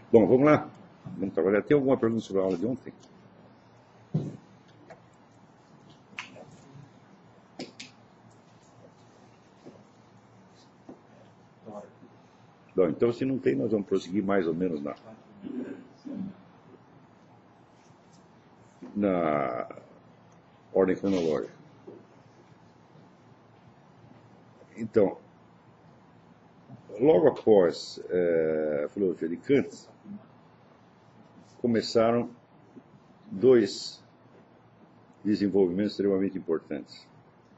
Bom, vamos lá. Vamos trabalhar. Tem alguma pergunta sobre a aula de ontem? Bom, então, se não tem, nós vamos prosseguir mais ou menos na ordem cronológica. Então, logo após a filosofia de Kant, começaram dois desenvolvimentos extremamente importantes.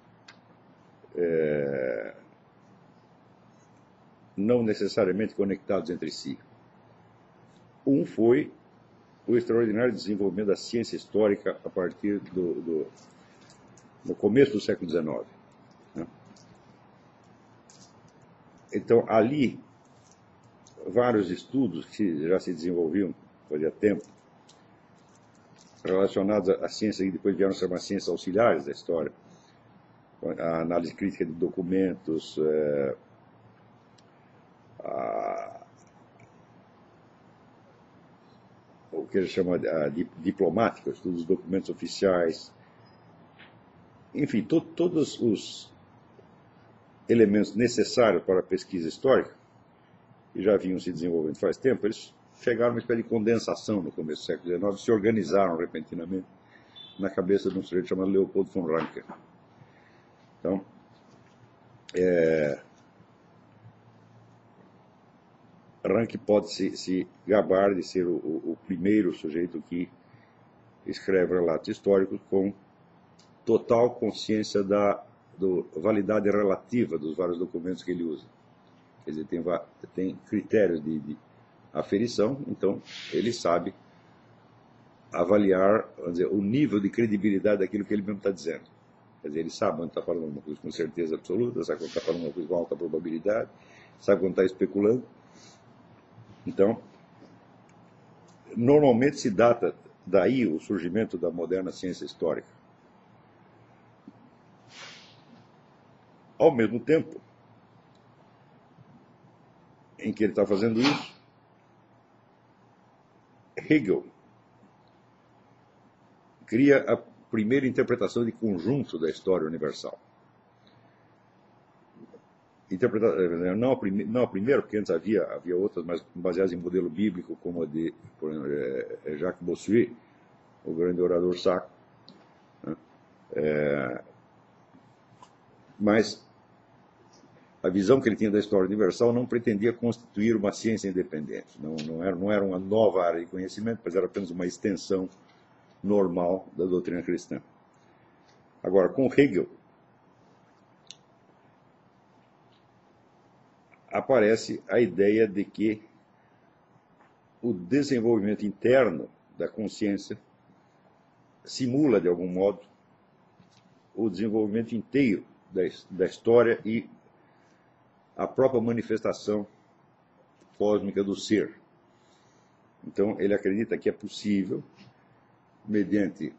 Não necessariamente conectados entre si. Um foi o extraordinário desenvolvimento da ciência histórica a partir no começo do século XIX. Né? Então, ali, vários estudos que já se desenvolviam fazia tempo, relacionados à ciência que depois vieram a ser uma ciência auxiliares da história, a análise crítica de documentos, o que ele chama de diplomática, estudos dos documentos oficiais, enfim, todos os elementos necessários para a pesquisa histórica, que já vinham se desenvolvendo faz tempo, eles chegaram a uma espécie de condensação no começo do século XIX, se organizaram repentinamente na cabeça de um sujeito chamado Leopold von Ranke. Então, Ranke pode se gabar de ser o primeiro sujeito que escreve relatos históricos com total consciência da validade relativa dos vários documentos que ele usa. Quer dizer, tem critérios de aferição, então ele sabe avaliar, vamos dizer, o nível de credibilidade daquilo que ele mesmo está dizendo. Quer dizer, ele sabe quando está falando uma coisa com certeza absoluta, sabe quando está falando uma coisa com alta probabilidade, sabe quando está especulando. Então, normalmente se data daí o surgimento da moderna ciência histórica. Ao mesmo tempo em que ele está fazendo isso, Hegel cria a primeira interpretação de conjunto da história universal. Não a primeira, porque antes havia outras, mas baseadas em modelo bíblico, como a de, por exemplo, Jacques Bossuet, o grande orador sacro. Mas a visão que ele tinha da história universal não pretendia constituir uma ciência independente. Não era uma nova área de conhecimento, mas era apenas uma extensão normal da doutrina cristã. Agora, com Hegel, aparece a ideia de que o desenvolvimento interno da consciência simula, de algum modo, o desenvolvimento inteiro da história e a própria manifestação cósmica do ser. Então, ele acredita que é possível, mediante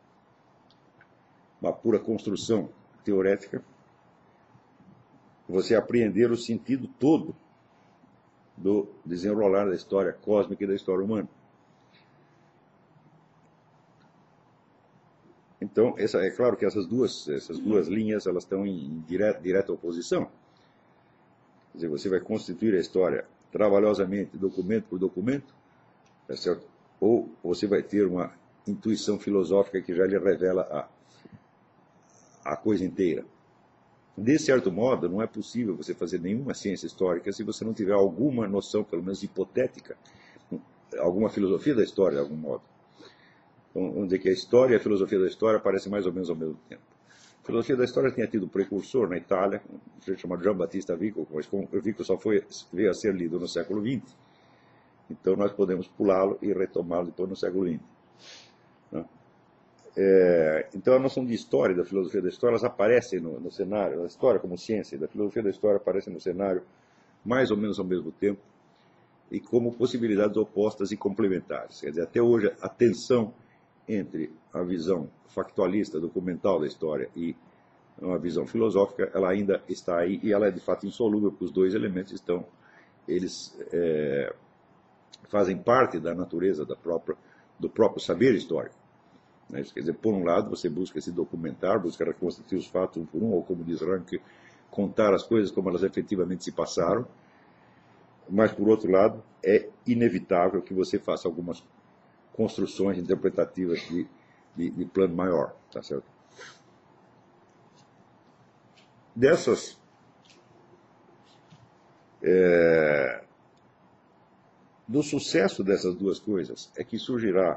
uma pura construção teorética, você apreender o sentido todo do desenrolar da história cósmica e da história humana. Então, é claro que essas duas linhas elas estão em direta oposição. Quer dizer, você vai constituir a história trabalhosamente, documento por documento, tá certo? Ou você vai ter uma intuição filosófica que já lhe revela a coisa inteira. De certo modo, não é possível você fazer nenhuma ciência histórica se você não tiver alguma noção, pelo menos hipotética, alguma filosofia da história, de algum modo. Então, vamos dizer que a história e a filosofia da história aparecem mais ou menos ao mesmo tempo. A filosofia da história tinha tido precursor na Itália, um sujeito chamado Gian Battista Vico, mas como o Vico só veio a ser lido no século XX, então nós podemos pulá-lo e retomá-lo depois no século XX. Né? Então a noção de história, da filosofia da história, elas aparecem no cenário, a história como ciência, da filosofia da história aparecem no cenário mais ou menos ao mesmo tempo e como possibilidades opostas e complementares. Quer dizer, até hoje a tensão entre a visão factualista, documental da história e uma visão filosófica, ela ainda está aí e ela é de fato insolúvel, porque os dois elementos eles fazem parte da natureza do próprio saber histórico. Né? Isso quer dizer, por um lado, você busca se documentar, busca reconstituir os fatos um por um, ou como diz Ranke, contar as coisas como elas efetivamente se passaram, mas, por outro lado, é inevitável que você faça algumas construções interpretativas de plano maior. Tá certo? Do sucesso dessas duas coisas é que surgirá,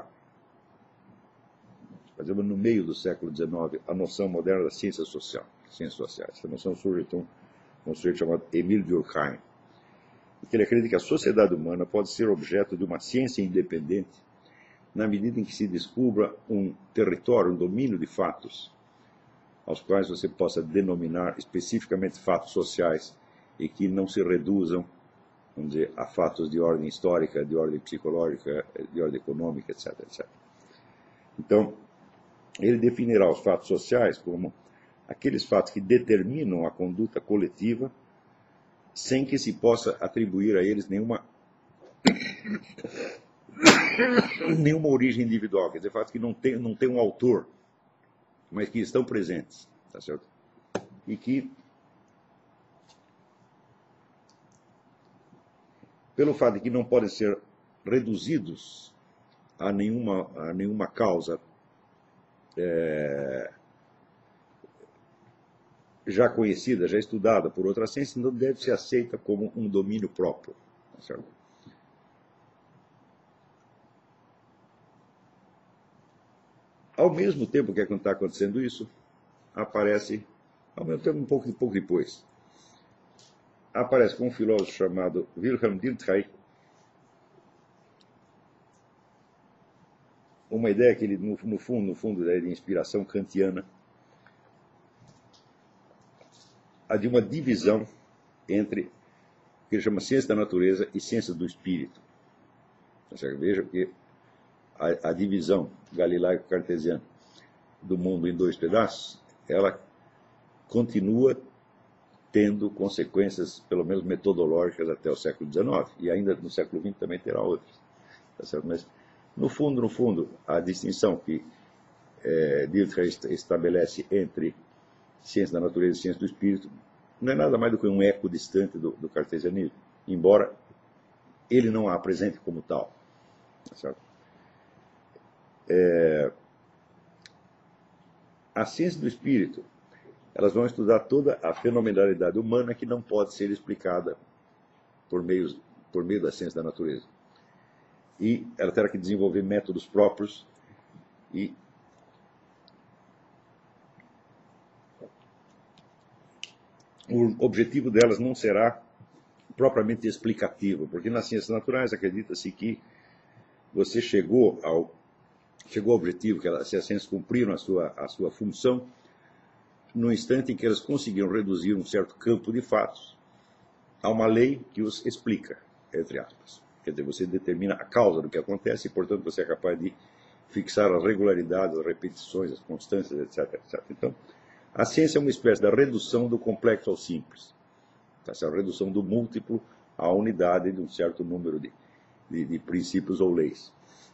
por exemplo, no meio do século XIX, a noção moderna da ciência social, ciências sociais. Essa noção surge, então, de um sujeito chamado Emile Durkheim, que ele acredita que a sociedade humana pode ser objeto de uma ciência independente na medida em que se descubra um território, um domínio de fatos, aos quais você possa denominar especificamente fatos sociais e que não se reduzam, vamos dizer, a fatos de ordem histórica, de ordem psicológica, de ordem econômica, etc., etc. Então, ele definirá os fatos sociais como aqueles fatos que determinam a conduta coletiva sem que se possa atribuir a eles nenhuma origem individual, quer dizer, fatos que não tem um autor, mas que estão presentes, tá certo? E que, pelo fato de que não podem ser reduzidos a nenhuma causa já conhecida, já estudada por outra ciência, não deve ser aceita como um domínio próprio. Tá certo? Ao mesmo tempo que está acontecendo isso, aparece, ao mesmo tempo, um pouco depois, aparece um filósofo chamado Wilhelm Dilthey, uma ideia que ele, no fundo, ideia de inspiração kantiana, a de uma divisão entre o que ele chama ciência da natureza e ciência do espírito. Veja que a divisão galilaico-cartesiana do mundo em dois pedaços, ela continua tendo consequências, pelo menos metodológicas, até o século XIX, e ainda no século XX também terá outras. Tá certo? Mas, no fundo, a distinção que Dilthey estabelece entre ciência da natureza e ciência do espírito não é nada mais do que um eco distante do cartesianismo, embora ele não a apresente como tal. Tá certo? A ciência do espírito, elas vão estudar toda a fenomenalidade humana que não pode ser explicada por meio da ciência da natureza. E ela terá que desenvolver métodos próprios e o objetivo delas não será propriamente explicativo, porque nas ciências naturais acredita-se que você chegou ao objetivo, que se as ciências cumpriram a sua função, no instante em que elas conseguiram reduzir um certo campo de fatos a uma lei que os explica, entre aspas. Quer dizer, você determina a causa do que acontece e, portanto, você é capaz de fixar as regularidades, as repetições, as constâncias, etc., etc. Então, a ciência é uma espécie da redução do complexo ao simples. Essa redução do múltiplo à unidade de um certo número de princípios ou leis.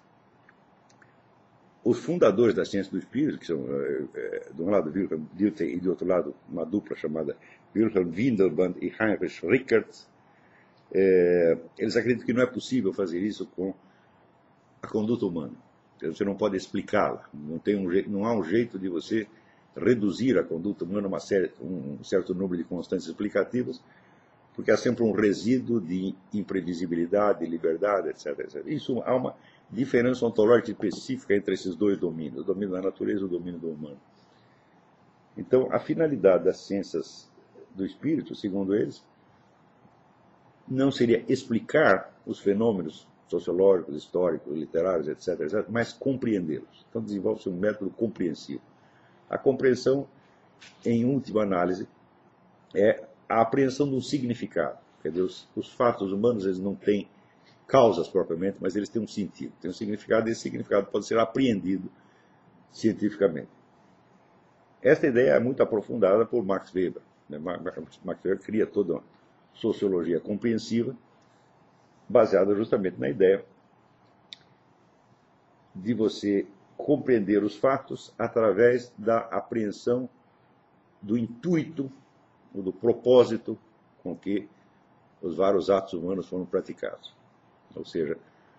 Os fundadores da ciência do espírito, que são, de um lado, Wilhelm Dilthey, e do outro lado, uma dupla chamada Wilhelm Windelband e Heinrich Rickert, eles acreditam que não é possível fazer isso com a conduta humana. Você não pode explicá-la. Não há um jeito de você reduzir a conduta humana a um certo número de constantes explicativas, porque há sempre um resíduo de imprevisibilidade, de liberdade, etc., etc. Isso há uma diferença ontológica específica entre esses dois domínios, o domínio da natureza e o domínio do humano. Então, a finalidade das ciências do espírito, segundo eles, não seria explicar os fenômenos sociológicos, históricos, literários, etc., etc., mas compreendê-los. Então, desenvolve-se um método compreensivo. A compreensão, em última análise, é a apreensão de um significado. Quer dizer, os fatos humanos eles não têm causas propriamente, mas eles têm um sentido, têm um significado, e esse significado pode ser apreendido cientificamente. Esta ideia é muito aprofundada por Max Weber. Max Weber cria toda uma sociologia compreensiva, baseada justamente na ideia de você compreender os fatos através da apreensão do intuito, ou do propósito com que os vários atos humanos foram praticados. Ou seja,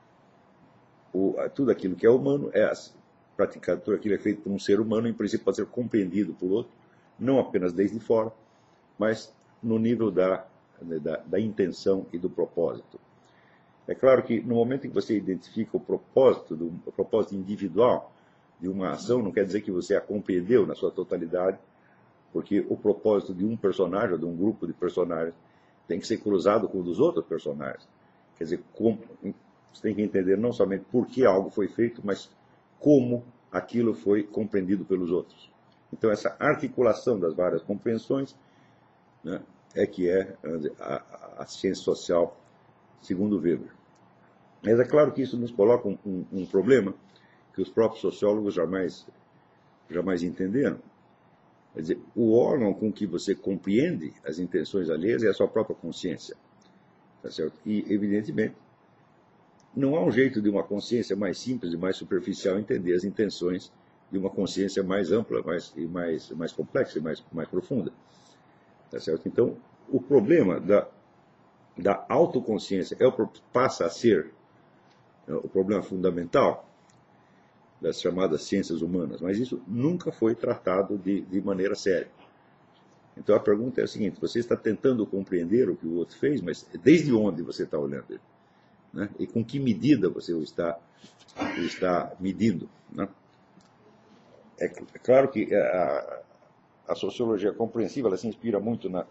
tudo aquilo que é humano é praticado, tudo aquilo que é feito por um ser humano, em princípio pode ser compreendido por outro, não apenas desde fora, mas no nível da intenção e do propósito. É claro que no momento em que você identifica o propósito individual de uma ação, não quer dizer que você a compreendeu na sua totalidade, porque o propósito de um personagem, ou de um grupo de personagens, tem que ser cruzado com o dos outros personagens. Quer dizer, você tem que entender não somente por que algo foi feito, mas como aquilo foi compreendido pelos outros. Então, essa articulação das várias compreensões, né, é que é a ciência social, segundo Weber. Mas é claro que isso nos coloca um problema que os próprios sociólogos jamais entenderam. Quer dizer, o órgão com que você compreende as intenções alheias é a sua própria consciência. Tá certo? E, evidentemente, não há um jeito de uma consciência mais simples e mais superficial entender as intenções de uma consciência mais ampla, mais complexa e mais profunda. Tá certo? Então, o problema da autoconsciência passa a ser o problema fundamental das chamadas ciências humanas, mas isso nunca foi tratado de maneira séria. Então a pergunta é a seguinte: você está tentando compreender o que o outro fez, mas desde onde você está olhando ele? Né? E com que medida você o está medindo? Né? É claro que a sociologia compreensiva ela se inspira muito na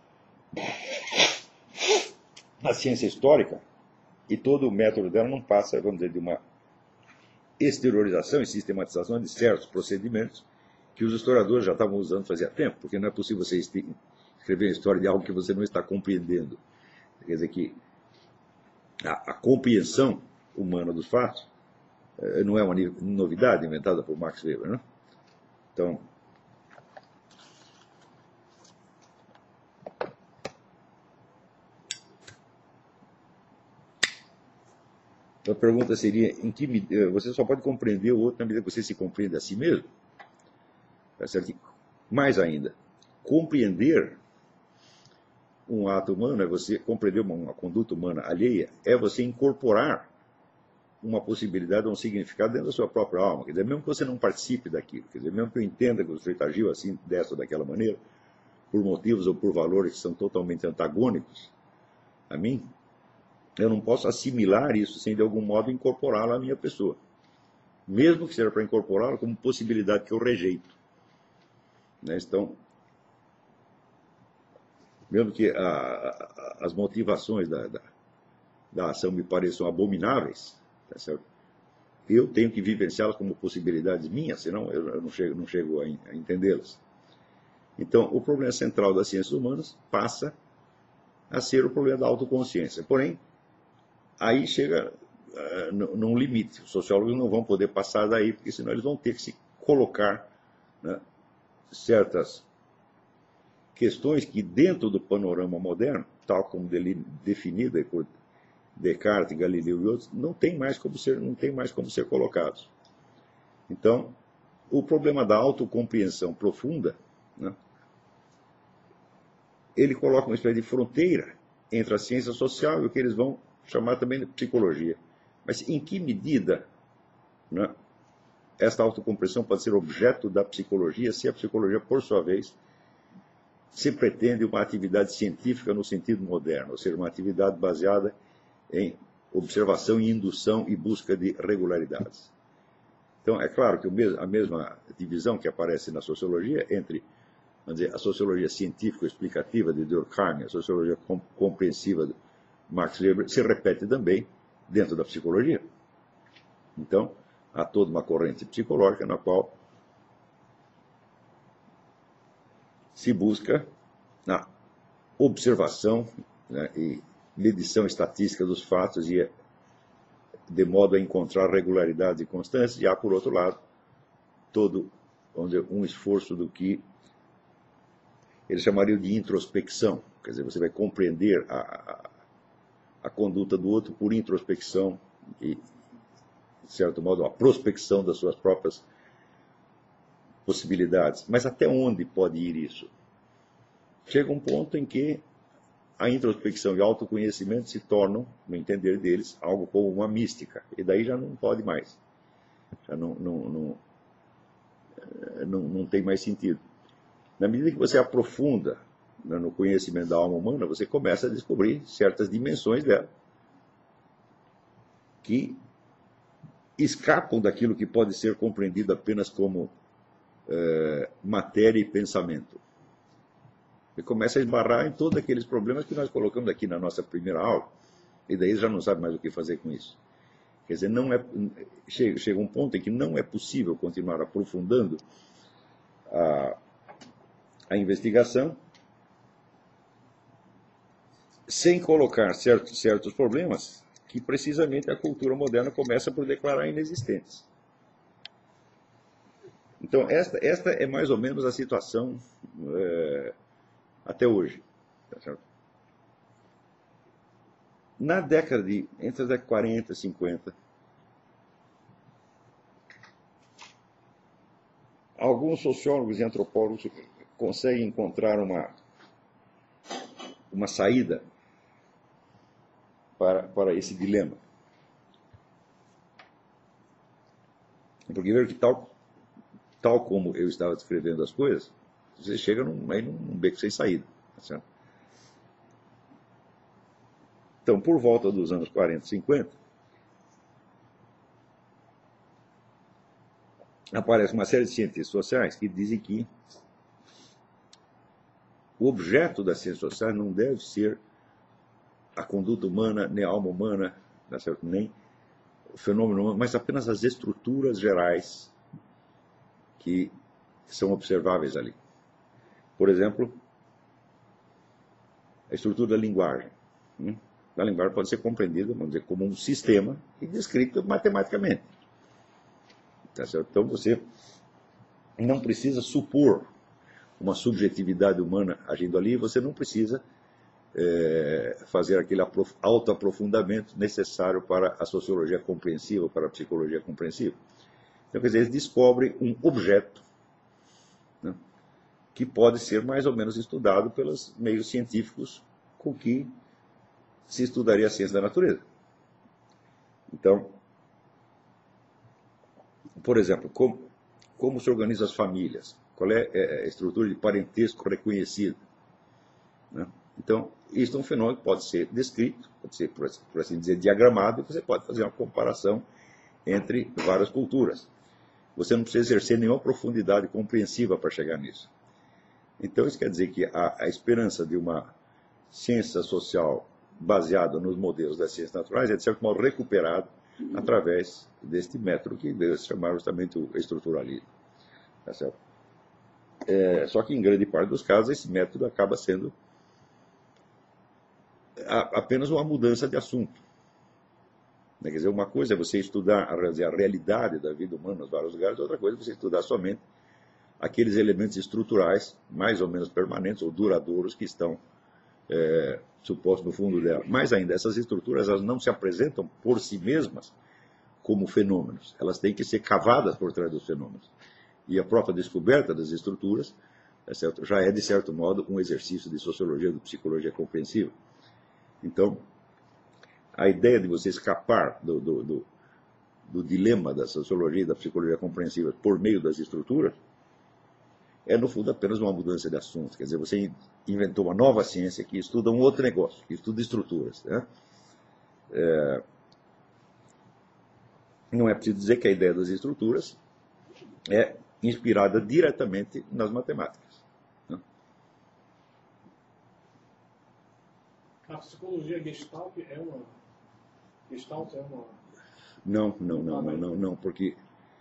ciência histórica, e todo o método dela não passa, vamos dizer, de uma exteriorização e sistematização de certos procedimentos que os historiadores já estavam usando fazia tempo, porque não é possível você escrever a história de algo que você não está compreendendo. Quer dizer que a compreensão humana dos fatos não é uma novidade inventada por Max Weber, né? Então, a pergunta seria: em que medida você só pode compreender o outro na medida que você se compreende a si mesmo? Tá certo? Mais ainda, compreender um ato humano é você compreender uma conduta humana alheia, é você incorporar uma possibilidade ou um significado dentro da sua própria alma. Quer dizer, mesmo que você não participe daquilo, quer dizer, mesmo que eu entenda que o sujeito agiu assim, dessa ou daquela maneira, por motivos ou por valores que são totalmente antagônicos a mim, eu não posso assimilar isso sem de algum modo incorporá-lo à minha pessoa. Mesmo que seja para incorporá-lo como possibilidade que eu rejeito. Né? Então, mesmo que as motivações da ação me pareçam abomináveis, tá certo? Eu tenho que vivenciá-las como possibilidades minhas, senão eu não chego a entendê-las. Então, o problema central das ciências humanas passa a ser o problema da autoconsciência. Porém, aí chega num limite. Os sociólogos não vão poder passar daí, porque senão eles vão ter que se colocar, né, certas questões que, dentro do panorama moderno, tal como definido por Descartes, Galileu e outros, não tem mais como ser colocados. Então, o problema da autocompreensão profunda, né, ele coloca uma espécie de fronteira entre a ciência social e o que eles vão chamar também de psicologia. Mas em que medida, né, esta autocompreensão pode ser objeto da psicologia, se a psicologia, por sua vez, se pretende uma atividade científica no sentido moderno, ou seja, uma atividade baseada em observação e indução e busca de regularidades. Então, é claro que a mesma divisão que aparece na sociologia entre, vamos dizer, a sociologia científico-explicativa de Durkheim e a sociologia compreensiva de Max Weber se repete também dentro da psicologia. Então, há toda uma corrente psicológica na qual se busca na observação, né, e medição estatística dos fatos, e de modo a encontrar regularidades e constâncias, e há, por outro lado, todo, vamos dizer, um esforço do que eles chamariam de introspecção. Quer dizer, você vai compreender a conduta do outro por introspecção e de certo modo, a prospecção das suas próprias possibilidades. Mas até onde pode ir isso? Chega um ponto em que a introspecção e o autoconhecimento se tornam, no entender deles, algo como uma mística. E daí já não pode mais. Já não tem mais sentido. Na medida que você aprofunda no conhecimento da alma humana, você começa a descobrir certas dimensões dela que escapam daquilo que pode ser compreendido apenas como matéria e pensamento. E começa a esbarrar em todos aqueles problemas que nós colocamos aqui na nossa primeira aula, e daí já não sabe mais o que fazer com isso. Quer dizer, chega um ponto em que não é possível continuar aprofundando a investigação sem colocar certos problemas que precisamente a cultura moderna começa por declarar inexistentes. Então, esta é mais ou menos a situação até hoje. Tá certo? Entre as décadas de 40 e 50, alguns sociólogos e antropólogos conseguem encontrar uma saída para esse dilema. Porque veja que tal como eu estava descrevendo as coisas, você chega num beco sem saída. Tá certo? Então, por volta dos anos 40, 50, aparece uma série de cientistas sociais que dizem que o objeto das ciências sociais não deve ser a conduta humana, nem a alma humana, tá certo? Nem o fenômeno humano, mas apenas as estruturas gerais que são observáveis ali. Por exemplo, a estrutura da linguagem. A linguagem pode ser compreendida, vamos dizer, como um sistema e descrito matematicamente. Tá certo? Então você não precisa supor uma subjetividade humana agindo ali, você não precisa fazer aquele autoaprofundamento necessário para a sociologia compreensiva, para a psicologia compreensiva. Então, quer dizer, eles descobrem um objeto, né, que pode ser mais ou menos estudado pelos meios científicos com que se estudaria a ciência da natureza. Então, por exemplo, como se organizam as famílias? Qual é a estrutura de parentesco reconhecida? Né? Então, isso é um fenômeno que pode ser descrito, pode ser, por assim dizer, diagramado, e você pode fazer uma comparação entre várias culturas. Você não precisa exercer nenhuma profundidade compreensiva para chegar nisso. Então, isso quer dizer que a esperança de uma ciência social baseada nos modelos das ciências naturais é, de certo modo, recuperada através deste método que veio se chamar justamente o estruturalismo. Tá certo? Só que, em grande parte dos casos, esse método acaba sendo apenas uma mudança de assunto. Quer dizer, uma coisa é você estudar a realidade da vida humana nos vários lugares, outra coisa é você estudar somente aqueles elementos estruturais, mais ou menos permanentes ou duradouros, que estão supostos no fundo dela. Mais ainda, essas estruturas elas não se apresentam por si mesmas como fenômenos. Elas têm que ser cavadas por trás dos fenômenos. E a própria descoberta das estruturas já é, de certo modo, um exercício de sociologia, de psicologia compreensiva. Então, a ideia de você escapar do dilema da sociologia e da psicologia compreensiva por meio das estruturas é, no fundo, apenas uma mudança de assunto. Quer dizer, você inventou uma nova ciência que estuda um outro negócio, que estuda estruturas. Né? Não é preciso dizer que a ideia das estruturas é inspirada diretamente nas matemáticas. Né? A psicologia Gestalt é uma... Gestalt é uma... Não, porque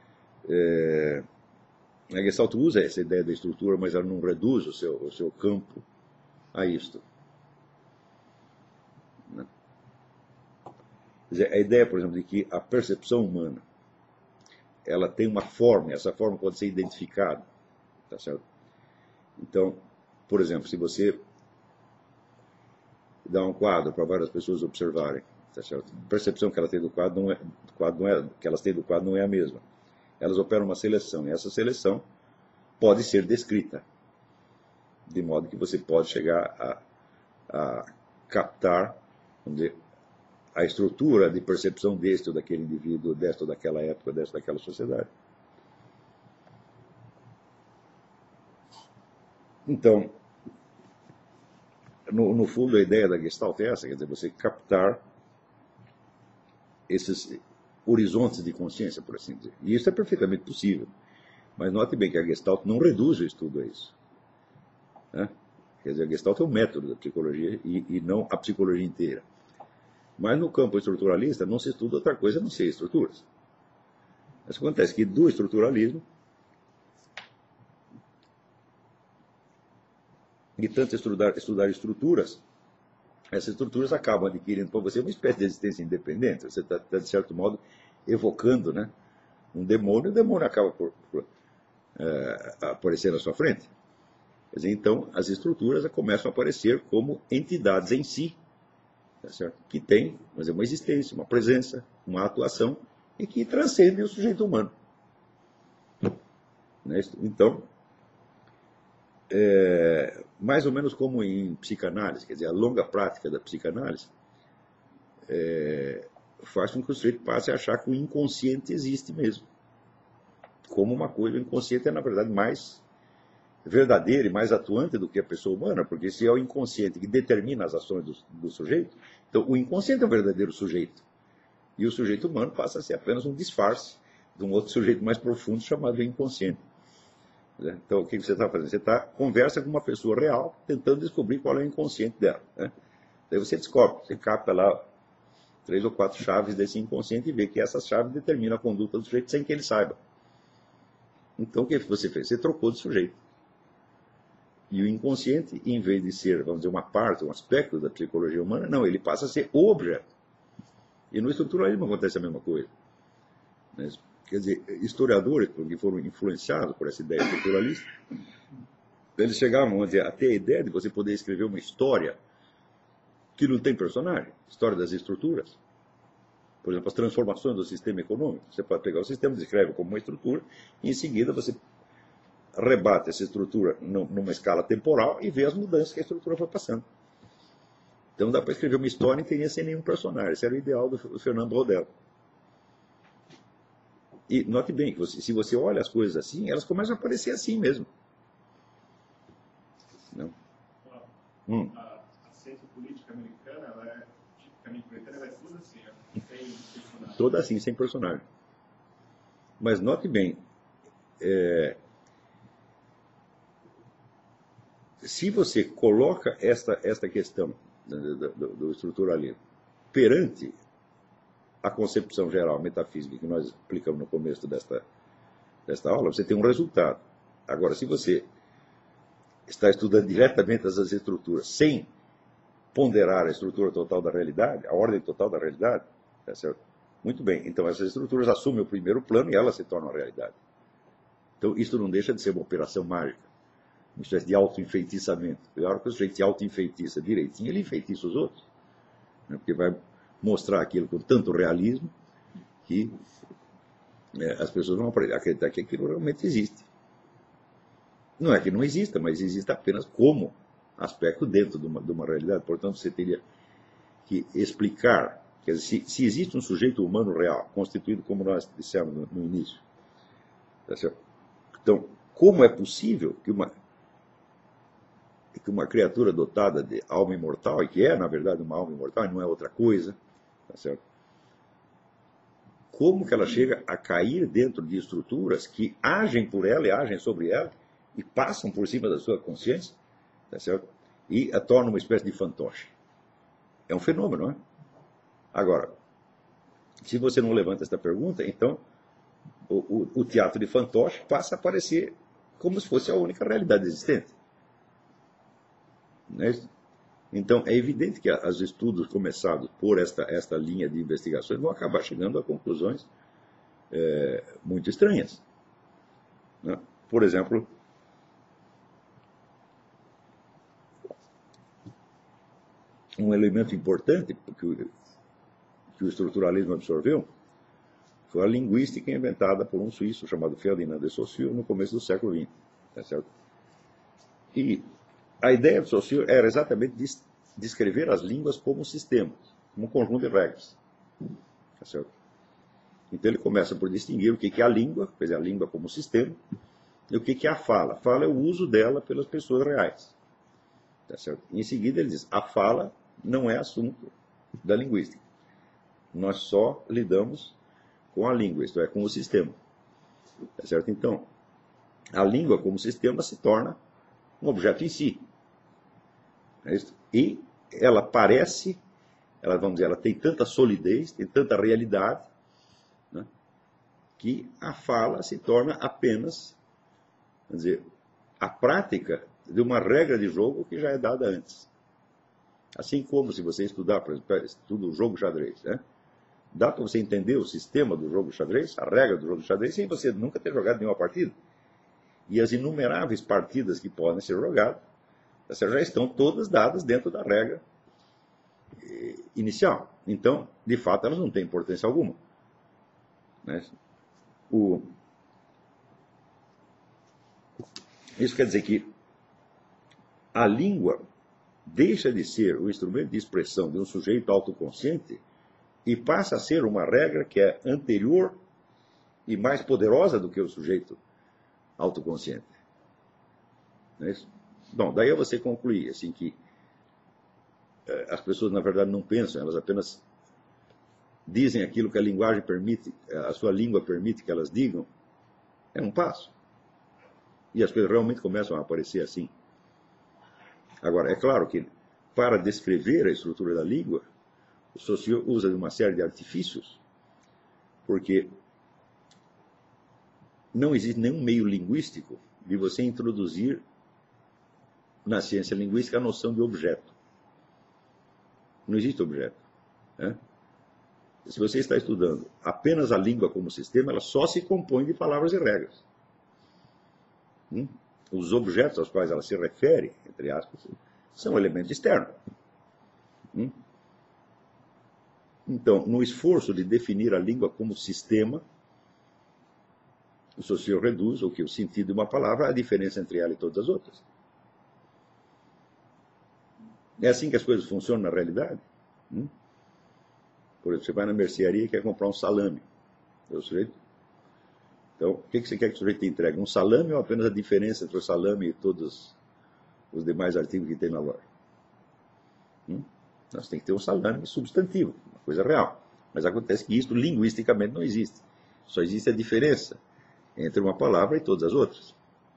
a Gestalt usa essa ideia da estrutura, mas ela não reduz o seu campo a isto. Né? Quer dizer, a ideia, por exemplo, de que a percepção humana ela tem uma forma, essa forma pode ser identificada. Tá certo? Então, por exemplo, se você dá um quadro para várias pessoas observarem, Tá certo? A percepção que ela tem do quadro não é, que elas têm do quadro não é a mesma. Elas operam uma seleção, e essa seleção pode ser descrita, de modo que você pode chegar a captar, vamos dizer, a estrutura de percepção deste ou daquele indivíduo, desta ou daquela época, desta ou daquela sociedade. Então, no fundo, a ideia da Gestalt é essa, quer dizer, você captar esses horizontes de consciência, por assim dizer. E isso é perfeitamente possível. Mas note bem que a Gestalt não reduz o estudo a isso. Né? Quer dizer, a Gestalt é um método da psicologia e não a psicologia inteira. Mas no campo estruturalista não se estuda outra coisa a não ser estruturas. Mas acontece que do estruturalismo, de tanto estudar estruturas, essas estruturas acabam adquirindo para você uma espécie de existência independente. Você está, de certo modo, evocando, né, um demônio, e o demônio acaba por aparecer na sua frente. Quer dizer, então, as estruturas começam a aparecer como entidades em si, tá certo? Que têm, vamos dizer, uma existência, uma presença, uma atuação, e que transcendem o sujeito humano. Então, mais ou menos como em psicanálise, quer dizer, a longa prática da psicanálise faz com que o sujeito passe a achar que o inconsciente existe mesmo. Como uma coisa, o inconsciente é, na verdade, mais verdadeiro e mais atuante do que a pessoa humana, porque se é o inconsciente que determina as ações do sujeito, então o inconsciente é o verdadeiro sujeito. E o sujeito humano passa a ser apenas um disfarce de um outro sujeito mais profundo chamado inconsciente. Então, o que você está fazendo? Você conversa com uma pessoa real, tentando descobrir qual é o inconsciente dela. Né? Daí você descobre, você capta lá 3 ou 4 chaves desse inconsciente e vê que essas chaves determinam a conduta do sujeito sem que ele saiba. Então, o que você fez? Você trocou de sujeito. E o inconsciente, em vez de ser, vamos dizer, uma parte, um aspecto da psicologia humana, não, ele passa a ser o objeto. E no estruturalismo acontece a mesma coisa. Quer dizer, historiadores que foram influenciados por essa ideia estruturalista, eles chegavam, vamos dizer, até a ideia de você poder escrever uma história que não tem personagem, história das estruturas. Por exemplo, as transformações do sistema econômico. Você pode pegar o sistema, descreve como uma estrutura, e em seguida você rebate essa estrutura numa escala temporal e vê as mudanças que a estrutura foi passando. Então dá para escrever uma história inteirinha sem nenhum personagem. Esse era o ideal do Fernando Rodel. E note bem que se você olha as coisas assim, elas começam a aparecer assim mesmo. Não? A ciência política americana, ela é tipicamente americana, ela é toda assim, sem personagem. Toda assim, sem personagem. Mas note bem, se você coloca esta questão do estruturalismo perante a concepção geral metafísica que nós explicamos no começo desta aula, você tem um resultado. Agora, se você está estudando diretamente essas estruturas sem ponderar a estrutura total da realidade, a ordem total da realidade, tá certo? Muito bem, então essas estruturas assumem o primeiro plano e elas se tornam a realidade. Então isso não deixa de ser uma operação mágica, uma espécie de auto-enfeitiçamento. A hora que o sujeito se auto-enfeitiça direitinho, ele enfeitiça os outros, né? Porque vai mostrar aquilo com tanto realismo que as pessoas vão acreditar que aquilo realmente existe. Não é que não exista, mas existe apenas como aspecto dentro de uma realidade. Portanto, você teria que explicar, quer dizer, se existe um sujeito humano real, constituído como nós dissemos no início. Tá certo? Então, como é possível que uma criatura dotada de alma imortal, e que é, na verdade, uma alma imortal, e não é outra coisa, tá certo? Como que ela chega a cair dentro de estruturas que agem por ela e agem sobre ela e passam por cima da sua consciência, tá certo? E a tornam uma espécie de fantoche. É um fenômeno, não é? Agora, se você não levanta esta pergunta, então o teatro de fantoche passa a aparecer como se fosse a única realidade existente. Não é isso? Então, é evidente que os estudos começados por esta linha de investigações vão acabar chegando a conclusões muito estranhas. Né? Por exemplo, um elemento importante que o estruturalismo absorveu foi a linguística inventada por um suíço chamado Ferdinand de Saussure no começo do século XX. Tá certo? E a ideia de Saussure era exatamente descrever as línguas como sistemas, como um conjunto de regras. Tá certo? Então ele começa por distinguir o que é a língua, quer dizer, a língua como sistema, e o que é a fala. A fala é o uso dela pelas pessoas reais. Tá certo? E em seguida ele diz, a fala não é assunto da linguística. Nós só lidamos com a língua, isto é, com o sistema. Tá certo? Então, a língua como sistema se torna um objeto em si. É isso? E ela parece, vamos dizer, ela tem tanta solidez, tem tanta realidade, né, que a fala se torna apenas, vamos dizer, a prática de uma regra de jogo que já é dada antes. Assim como se você estudar, por exemplo, estuda o jogo xadrez, né? Dá para você entender o sistema do jogo xadrez, a regra do jogo xadrez, sem você nunca ter jogado nenhuma partida. E as inumeráveis partidas que podem ser jogadas, já estão todas dadas dentro da regra inicial. Então, de fato, elas não têm importância alguma. Né? Isso quer dizer que a língua deixa de ser o instrumento de expressão de um sujeito autoconsciente e passa a ser uma regra que é anterior e mais poderosa do que o sujeito autoconsciente. Não é isso? Bom, daí você concluir assim, que as pessoas, na verdade, não pensam, elas apenas dizem aquilo que a linguagem permite, a sua língua permite que elas digam, é um passo. E as coisas realmente começam a aparecer assim. Agora, é claro que, para descrever a estrutura da língua, o Saussure usa de uma série de artifícios, porque não existe nenhum meio linguístico de você introduzir na ciência linguística a noção de objeto. Não existe objeto. Né? Se você está estudando apenas a língua como sistema, ela só se compõe de palavras e regras. Os objetos aos quais ela se refere, entre aspas, são elementos externos. Então, no esforço de definir a língua como sistema, o Saussure reduz o sentido de uma palavra à diferença entre ela e todas as outras. É assim que as coisas funcionam na realidade. Por exemplo, você vai na mercearia e quer comprar um salame. Então, o que você quer que o sujeito te entregue? Um salame ou apenas a diferença entre o salame e todos os demais artigos que tem na loja? Nós tem que ter um salame substantivo, uma coisa real. Mas acontece que isso linguisticamente não existe. Só existe a diferença entre uma palavra e todas as outras.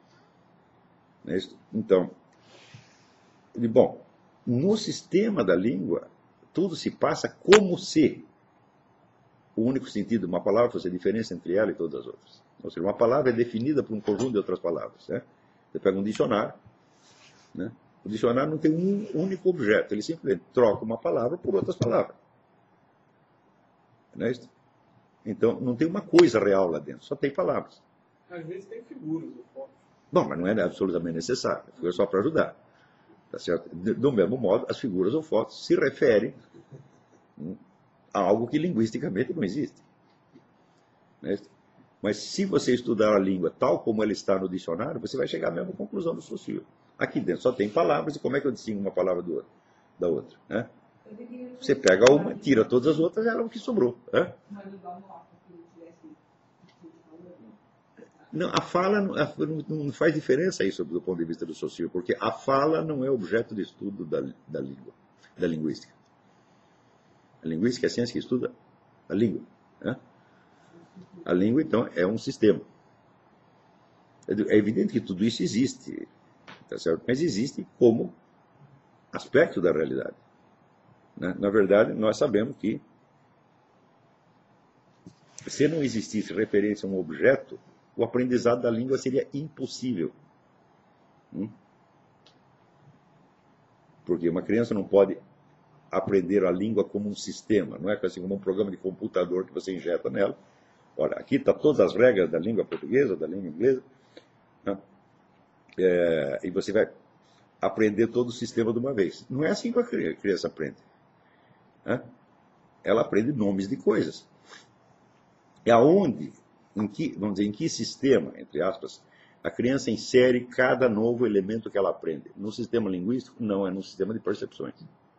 Então, bom, no sistema da língua, tudo se passa como se o único sentido de uma palavra fosse a diferença entre ela e todas as outras. Ou seja, uma palavra é definida por um conjunto de outras palavras. Né? Você pega um dicionário, né? O dicionário não tem um único objeto, ele simplesmente troca uma palavra por outras palavras. Não é isso? Então, não tem uma coisa real lá dentro, só tem palavras. Às vezes tem figuras ou fotos. Bom, mas não é absolutamente necessário, foi só para ajudar. Tá certo? Do mesmo modo, as figuras ou fotos se referem a algo que linguisticamente não existe. Não é isso? Mas se você estudar a língua tal como ela está no dicionário, você vai chegar à mesma conclusão do Saussure. Aqui dentro só tem palavras, e como é que eu distingo uma palavra da outra? Né? Você pega uma, tira todas as outras, era o que sobrou. Né? Não, a fala não faz diferença isso do ponto de vista do Saussure, porque a fala não é objeto de estudo da língua, da linguística. A linguística é a ciência que estuda a língua. Né? A língua, então, é um sistema. É evidente que tudo isso existe, tá certo? Mas existe como aspecto da realidade. Né? Na verdade, nós sabemos que se não existisse referência a um objeto, o aprendizado da língua seria impossível. Porque uma criança não pode aprender a língua como um sistema, não é assim como um programa de computador que você injeta nela. Olha, aqui está todas as regras da língua portuguesa, da língua inglesa, né? E você vai aprender todo o sistema de uma vez. Não é assim que a criança aprende. Né? ela aprende nomes de coisas. É aonde, vamos dizer, em que sistema, entre aspas, a criança insere cada novo elemento que ela aprende? No sistema linguístico? Não, é no sistema de percepções.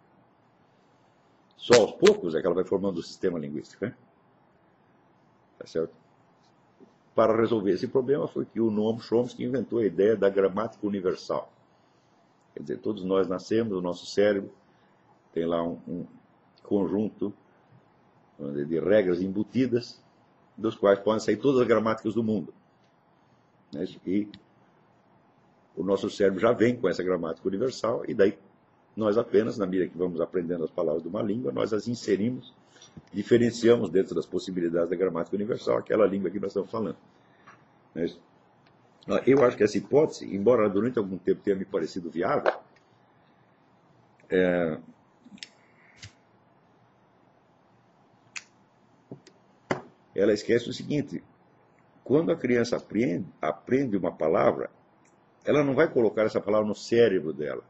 Só aos poucos é que ela vai formando o sistema linguístico, né? Tá certo? Para resolver esse problema foi que o Noam Chomsky inventou a ideia da gramática universal. Quer dizer, todos nós nascemos, o nosso cérebro tem lá um conjunto de regras embutidas, dos quais podem sair todas as gramáticas do mundo. E o nosso cérebro já vem com essa gramática universal, e daí nós apenas, na medida que vamos aprendendo as palavras de uma língua, nós as inserimos, diferenciamos dentro das possibilidades da gramática universal aquela língua que nós estamos falando. Eu acho que essa hipótese, embora durante algum tempo tenha me parecido viável, ela esquece o seguinte: quando a criança aprende uma palavra, ela não vai colocar essa palavra no cérebro dela.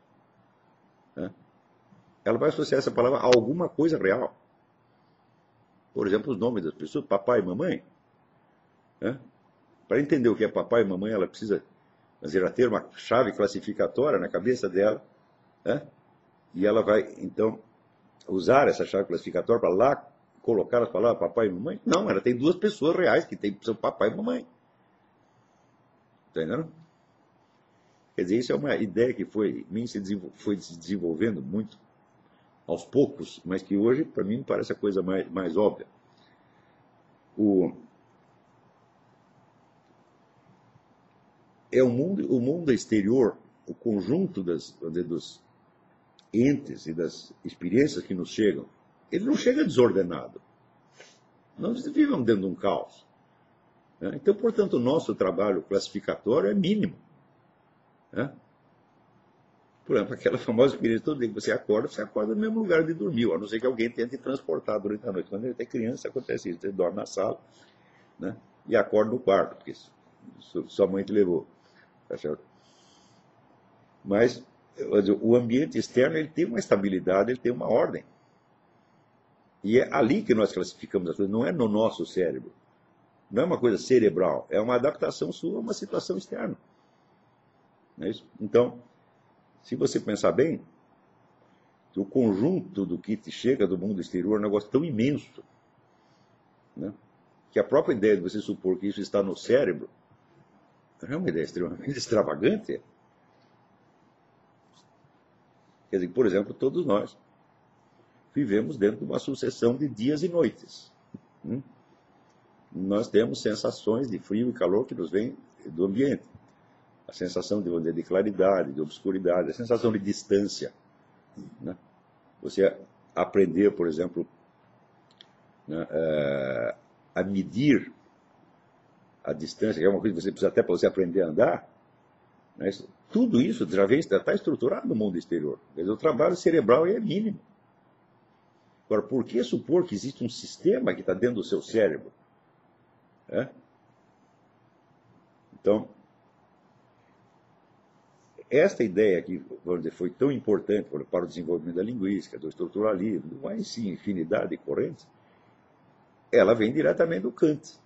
Ela vai associar essa palavra a alguma coisa real. Por exemplo, os nomes das pessoas, papai e mamãe. Para entender o que é papai e mamãe, ela precisa ter uma chave classificatória na cabeça dela. E ela vai, então, usar essa chave classificatória para lá colocar as palavras papai e mamãe? Não, ela tem duas pessoas reais que são papai e mamãe. Está entendendo? Quer dizer, isso é uma ideia que foi se desenvolvendo muito aos poucos, mas que hoje, para mim, parece a coisa mais óbvia. O mundo exterior, o conjunto dos entes e das experiências que nos chegam, ele não chega desordenado. Nós vivemos dentro de um caos. Então, portanto, o nosso trabalho classificatório é mínimo. Por exemplo, aquela famosa experiência, todo dia que você acorda no mesmo lugar onde dormiu, a não ser que alguém tente transportar durante a noite. Quando ele é criança, acontece isso. Você dorme na sala, e acorda no quarto, porque sua mãe te levou. Tá certo? Mas o ambiente externo, ele tem uma estabilidade, ele tem uma ordem. E é ali que nós classificamos as coisas, não é no nosso cérebro. Não é uma coisa cerebral, é uma adaptação sua a uma situação externa. Não é isso? Então, se você pensar bem, o conjunto do que te chega do mundo exterior é um negócio tão imenso, que a própria ideia de você supor que isso está no cérebro é uma ideia extremamente extravagante. Quer dizer, por exemplo, todos nós vivemos dentro de uma sucessão de dias e noites. Nós temos sensações de frio e calor que nos vêm do ambiente. A sensação de claridade, de obscuridade, a sensação de distância. Você aprender, por exemplo, a medir a distância, que é uma coisa que você precisa até para você aprender a andar, tudo isso já está estruturado no mundo exterior. Quer dizer, o trabalho cerebral é mínimo. Agora, por que supor que existe um sistema que está dentro do seu cérebro? Então, esta ideia que, vamos dizer, foi tão importante para o desenvolvimento da linguística, do estruturalismo, de uma infinidade de correntes, ela vem diretamente do Kant.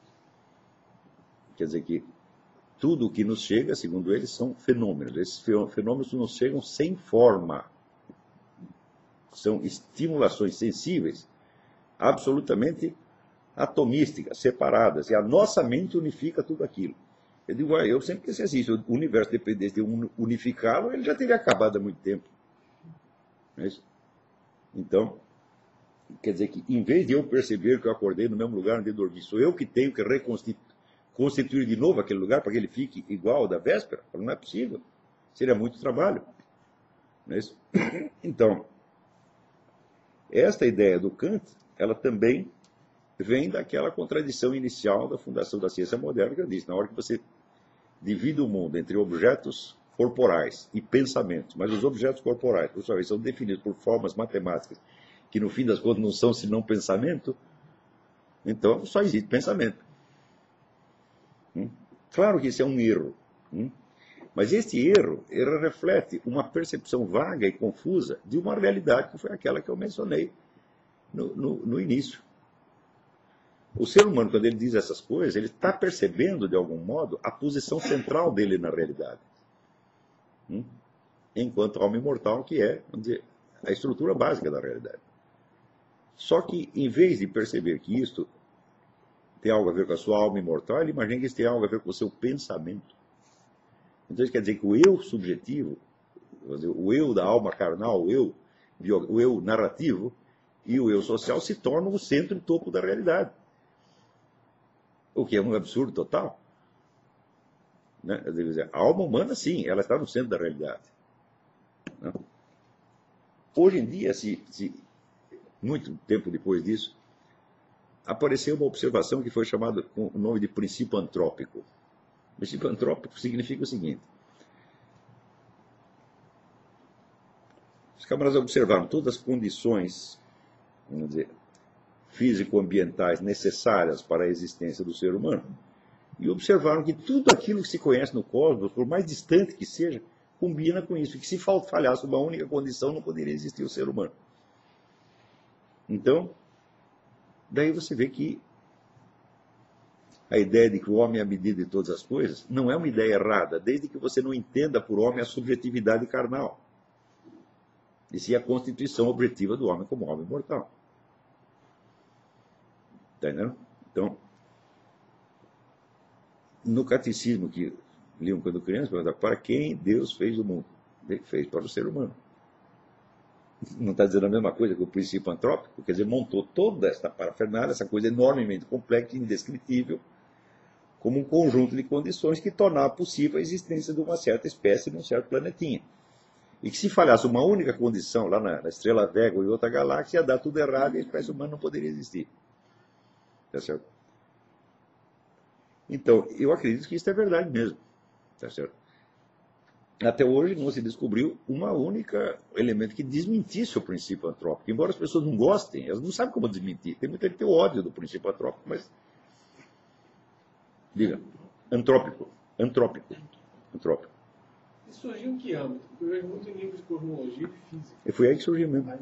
Quer dizer que tudo o que nos chega, segundo eles, são fenômenos. Esses fenômenos nos chegam sem forma. São estimulações sensíveis, absolutamente atomísticas, separadas. E a nossa mente unifica tudo aquilo. Eu digo, eu sempre pensei assim, se o universo dependesse de unificá-lo, ele já teria acabado há muito tempo. Não é isso? Então, quer dizer que, em vez de eu perceber que eu acordei no mesmo lugar onde dormi, sou eu que tenho que constituir de novo aquele lugar para que ele fique igual ao da véspera? Não é possível. Seria muito trabalho. Não é isso? Então, esta ideia do Kant, ela também vem daquela contradição inicial da fundação da ciência moderna, que eu disse, na hora que você divide o mundo entre objetos corporais e pensamentos, mas os objetos corporais, por sua vez, são definidos por formas matemáticas, que no fim das contas não são senão pensamento, então só existe pensamento. Claro que isso é um erro, mas este erro, ele reflete uma percepção vaga e confusa de uma realidade que foi aquela que eu mencionei no início. O ser humano, quando ele diz essas coisas, ele está percebendo, de algum modo, a posição central dele na realidade. Enquanto alma imortal, que é, vamos dizer, a estrutura básica da realidade. Só que, em vez de perceber que isto tem algo a ver com a sua alma imortal, ele imagina que isso tem algo a ver com o seu pensamento. Então isso quer dizer que o eu subjetivo, o eu da alma carnal, o eu narrativo e o eu social se tornam o centro e topo da realidade. O que é um absurdo total. Né? A alma humana, sim, ela está no centro da realidade. Né? Hoje em dia, muito tempo depois disso, apareceu uma observação que foi chamada com o nome de princípio antrópico. O princípio antrópico significa o seguinte: os camaradas observaram todas as condições, vamos dizer, físico-ambientais necessárias para a existência do ser humano e observaram que tudo aquilo que se conhece no cosmos, por mais distante que seja, combina com isso, que se falhasse uma única condição não poderia existir o ser humano. Então, daí você vê que a ideia de que o homem é a medida de todas as coisas não é uma ideia errada, desde que você não entenda por homem a subjetividade carnal, e sim a constituição objetiva do homem como homem mortal. Está entendendo? Então, no catecismo que liam quando criança, perguntava: para quem Deus fez o mundo? Ele fez para o ser humano. Não está dizendo a mesma coisa que o princípio antrópico? Quer dizer, montou toda esta parafernália, essa coisa enormemente complexa e indescritível, como um conjunto de condições que tornava possível a existência de uma certa espécie num certo planetinha. E que se falhasse uma única condição lá na estrela Vega ou em outra galáxia, ia dar tudo errado e a espécie humana não poderia existir. Tá certo? Então, eu acredito que isso é verdade mesmo. Tá certo? Até hoje não se descobriu uma única elemento que desmentisse o princípio antrópico. Embora as pessoas não gostem, elas não sabem como desmentir. Tem muita gente que tem ódio do princípio antrópico, mas... Diga. Antrópico. E surgiu em que âmbito? Porque eu vejo muito em livros de cosmologia e física. E foi aí que surgiu mesmo.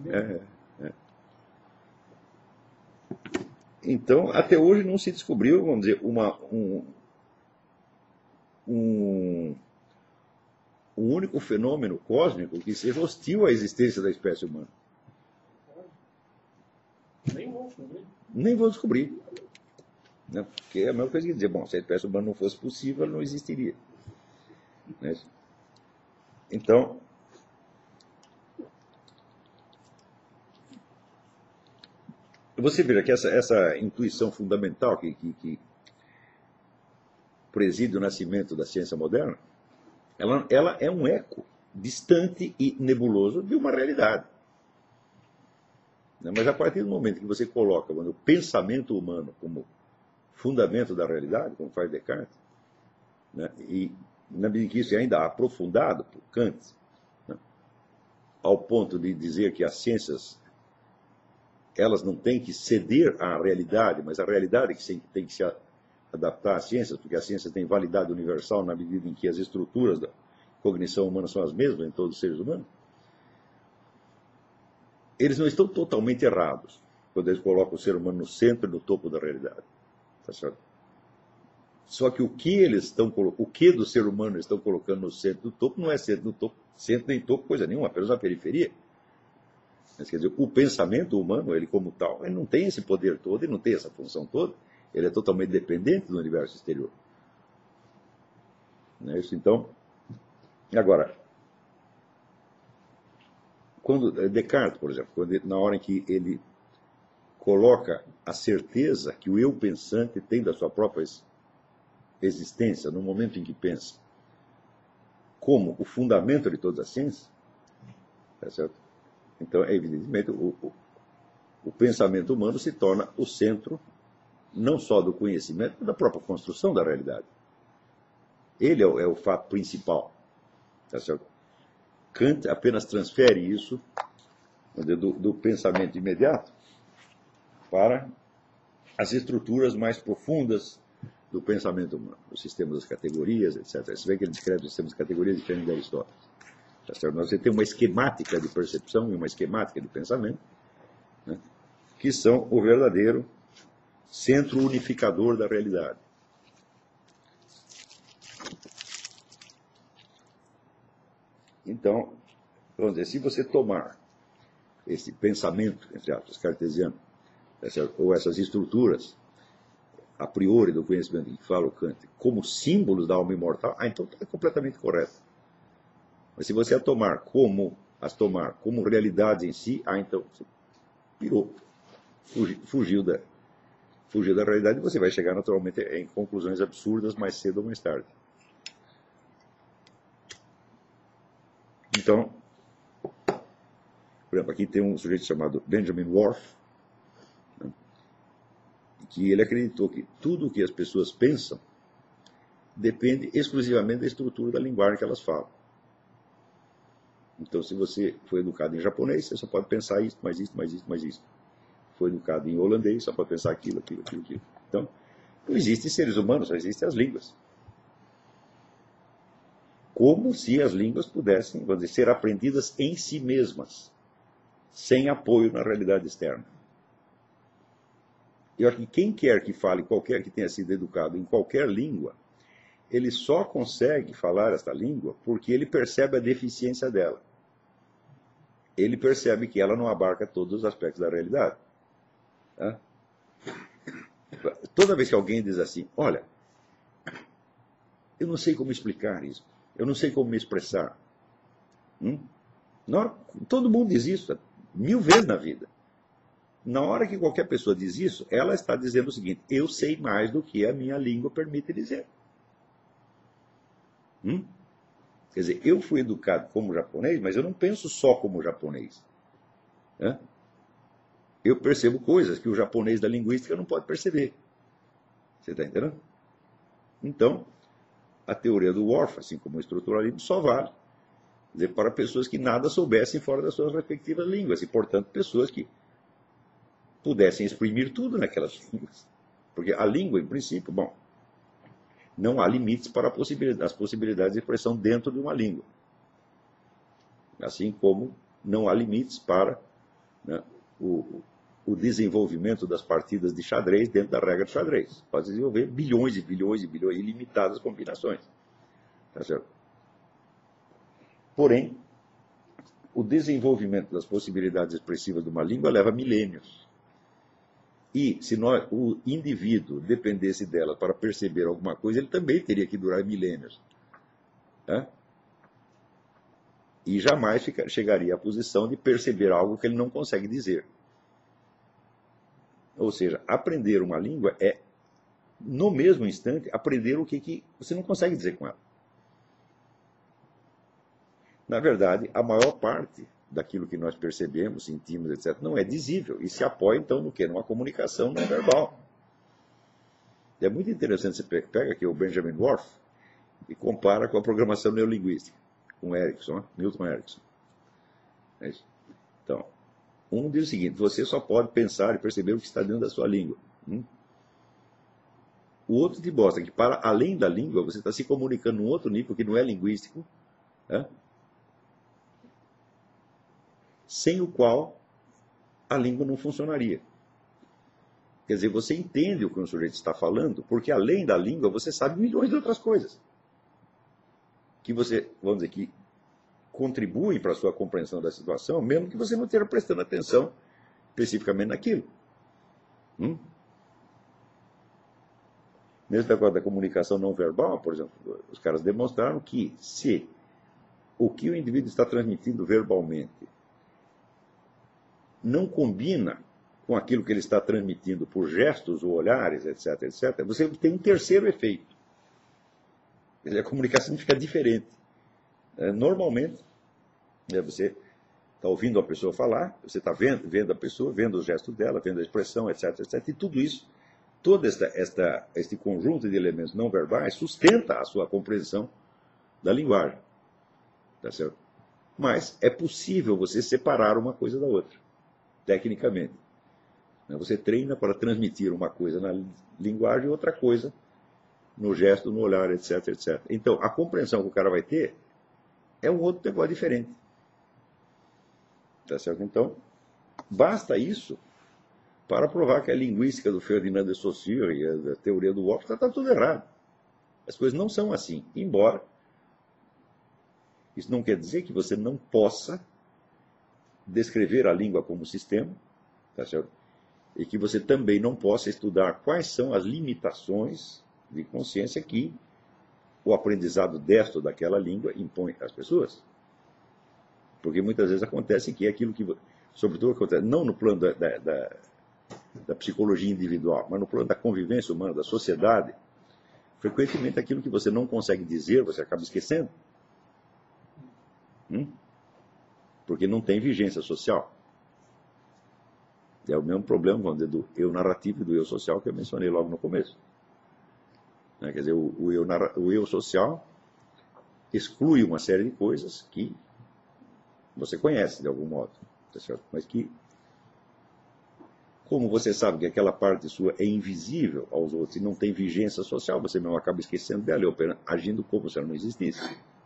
Então, até hoje não se descobriu, vamos dizer, um único fenômeno cósmico que seja hostil à existência da espécie humana. Nem vou descobrir. Né? Porque é a mesma coisa que dizer, bom, se a espécie humana não fosse possível, ela não existiria. Né? Então, você veja que essa intuição fundamental que preside o nascimento da ciência moderna, ela é um eco distante e nebuloso de uma realidade. Mas a partir do momento que você coloca o pensamento humano como fundamento da realidade, como faz Descartes, né, e na medida que isso é ainda aprofundado por Kant, né, ao ponto de dizer que as ciências elas não têm que ceder à realidade, mas a realidade que tem que se adaptar às ciências, porque a ciência tem validade universal na medida em que as estruturas da cognição humana são as mesmas em todos os seres humanos. Eles não estão totalmente errados quando eles colocam o ser humano no centro e no topo da realidade. Tá certo? Só que o que do ser humano eles estão colocando no centro do topo não é centro nem topo, coisa nenhuma, apenas uma periferia. Mas, quer dizer, o pensamento humano, ele como tal, ele não tem esse poder todo, ele não tem essa função toda, ele é totalmente dependente do universo exterior. Não é isso? Então, agora, quando Descartes, por exemplo, na hora em que ele coloca a certeza que o eu pensante tem da sua própria existência, no momento em que pensa, como o fundamento de toda a ciência, tá certo? Então, evidentemente, o pensamento humano se torna o centro, não só do conhecimento, mas da própria construção da realidade. Ele é o fato principal. Tá certo? Kant apenas transfere isso do pensamento imediato para as estruturas mais profundas do pensamento humano, o sistema das categorias, etc. Você vê que ele descreve o sistema das categorias diferente de Aristóteles. Tá certo? Você tem uma esquemática de percepção e uma esquemática de pensamento, né, que são o verdadeiro centro unificador da realidade. Então, vamos dizer, se você tomar esse pensamento, entre aspas, cartesiano, ou essas estruturas a priori do conhecimento que fala o Kant, como símbolos da alma imortal, então está completamente correto. Mas se você as tomar como realidades em si, então você pirou, fugiu da realidade, e você vai chegar naturalmente em conclusões absurdas mais cedo ou mais tarde. Então, por exemplo, aqui tem um sujeito chamado Benjamin Worf, né, que ele acreditou que tudo o que as pessoas pensam depende exclusivamente da estrutura da linguagem que elas falam. Então, se você foi educado em japonês, você só pode pensar isso, mais isso, mais isso, mais isso. Foi educado em holandês, só pode pensar aquilo, aquilo, aquilo, aquilo. Então, não existem seres humanos, só existem as línguas. Como se as línguas pudessem, vamos dizer, ser aprendidas em si mesmas, sem apoio na realidade externa. Eu acho que quem quer que fale, qualquer que tenha sido educado em qualquer língua, ele só consegue falar esta língua porque ele percebe a deficiência dela. Ele percebe que ela não abarca todos os aspectos da realidade. Tá? Toda vez que alguém diz assim, olha, eu não sei como explicar isso, eu não sei como me expressar. Todo mundo diz isso 1000 vezes na vida. Na hora que qualquer pessoa diz isso, ela está dizendo o seguinte, eu sei mais do que a minha língua permite dizer. Quer dizer, eu fui educado como japonês, mas eu não penso só como japonês. Né? Eu percebo coisas que o japonês da linguística não pode perceber. Você está entendendo? Então, a teoria do Worf, assim como o estruturalismo, só vale dizer, para pessoas que nada soubessem fora das suas respectivas línguas, e, portanto, pessoas que pudessem exprimir tudo naquelas línguas. Porque a língua, em princípio, bom, não há limites para as possibilidades de expressão dentro de uma língua. Assim como não há limites para, né, o desenvolvimento das partidas de xadrez dentro da regra de xadrez. Pode desenvolver bilhões e bilhões e bilhões, ilimitadas combinações. Tá certo? Porém, o desenvolvimento das possibilidades expressivas de uma língua leva milênios. E se o indivíduo dependesse dela para perceber alguma coisa, ele também teria que durar milênios. Né? E jamais chegaria à posição de perceber algo que ele não consegue dizer. Ou seja, aprender uma língua é, no mesmo instante, aprender o que você não consegue dizer com ela. Na verdade, a maior parte daquilo que nós percebemos, sentimos, etc., não é dizível. E se apoia, então, no quê? Numa comunicação não verbal. É muito interessante, você pega aqui o Benjamin Worf e compara com a programação neurolinguística, com Erickson, Milton Erickson. É isso. Então, um diz o seguinte, você só pode pensar e perceber o que está dentro da sua língua. O outro te mostra que, para além da língua, você está se comunicando num outro nível que não é linguístico, né? Sem o qual a língua não funcionaria. Quer dizer, você entende o que o sujeito está falando, porque além da língua você sabe milhões de outras coisas. Que você, vamos dizer, que contribuem para a sua compreensão da situação, mesmo que você não esteja prestando atenção especificamente naquilo. Nesse negócio da comunicação não verbal, por exemplo, os caras demonstraram que se o que o indivíduo está transmitindo verbalmente não combina com aquilo que ele está transmitindo por gestos ou olhares, etc., etc., você tem um terceiro efeito. Quer dizer, a comunicação fica diferente. Normalmente, você está ouvindo a pessoa falar, você está vendo a pessoa, vendo os gestos dela, vendo a expressão, etc., etc., e tudo isso, todo este conjunto de elementos não verbais sustenta a sua compreensão da linguagem. Tá certo? Mas é possível você separar uma coisa da outra. Tecnicamente. Você treina para transmitir uma coisa na linguagem e outra coisa no gesto, no olhar, etc, etc. Então, a compreensão que o cara vai ter é um outro negócio diferente. Tá certo? Então, basta isso para provar que a linguística do Ferdinand de Saussure e a teoria do Wolff está tudo errado. As coisas não são assim, embora isso não quer dizer que você não possa descrever a língua como sistema, tá certo? E que você também não possa estudar quais são as limitações de consciência que o aprendizado destro daquela língua impõe às pessoas. Porque muitas vezes acontece que aquilo que, sobretudo acontece, não no plano da psicologia individual, mas no plano da convivência humana, da sociedade, frequentemente aquilo que você não consegue dizer, você acaba esquecendo. Porque não tem vigência social. É o mesmo problema, vamos dizer, do eu narrativo e do eu social que eu mencionei logo no começo. Quer dizer, o eu social exclui uma série de coisas que você conhece de algum modo, tá certo? Mas que, como você sabe que aquela parte sua é invisível aos outros e não tem vigência social, você mesmo acaba esquecendo dela e agindo como se ela não existisse.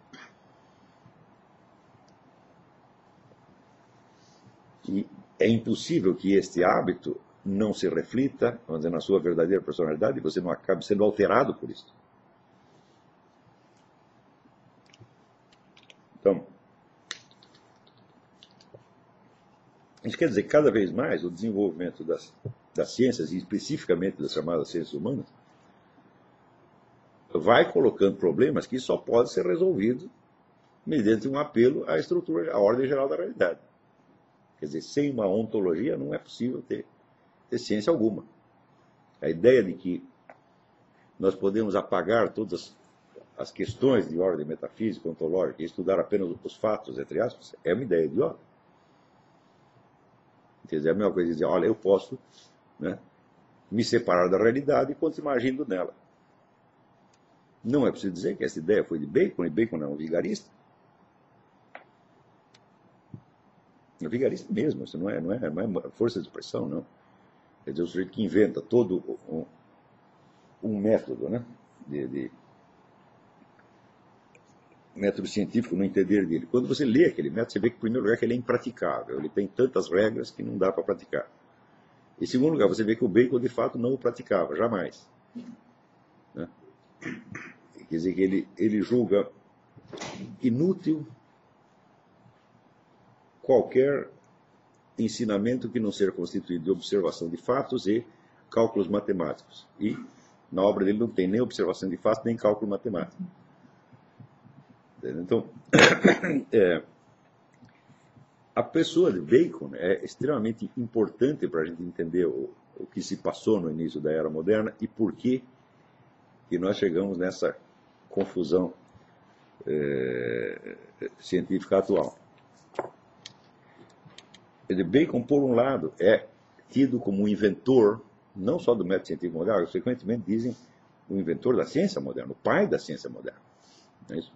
E é impossível que este hábito não se reflita, vamos dizer, na sua verdadeira personalidade e você não acabe sendo alterado por isso. Então, isso quer dizer que cada vez mais o desenvolvimento das ciências, e especificamente das chamadas ciências humanas, vai colocando problemas que só podem ser resolvidos mediante um apelo à estrutura, à ordem geral da realidade. Quer dizer, sem uma ontologia não é possível ter ciência alguma. A ideia de que nós podemos apagar todas as questões de ordem metafísica, ontológica, e estudar apenas os fatos, entre aspas, é uma ideia idiota. Quer dizer, é a mesma coisa de dizer, olha, eu posso, né, me separar da realidade e continuar agindo nela. Não é preciso dizer que essa ideia foi de Bacon, e Bacon é um vigarista. É um vigarista mesmo, isso não é força de expressão, não. Quer dizer, o sujeito que inventa todo um método, né, de método científico no entender dele. Quando você lê aquele método, você vê que, em primeiro lugar, que ele é impraticável. Ele tem tantas regras que não dá para praticar. Em segundo lugar, você vê que o Bacon, de fato, não o praticava, jamais. Né? Quer dizer que ele julga inútil qualquer ensinamento que não seja constituído de observação de fatos e cálculos matemáticos. E na obra dele não tem nem observação de fatos, nem cálculo matemático. Então, a pessoa de Bacon é extremamente importante para a gente entender o que se passou no início da Era Moderna e por que nós chegamos nessa confusão científica atual. Bacon, por um lado, é tido como um inventor, não só do método científico moderno, frequentemente dizem o inventor da ciência moderna, o pai da ciência moderna. Não é isso?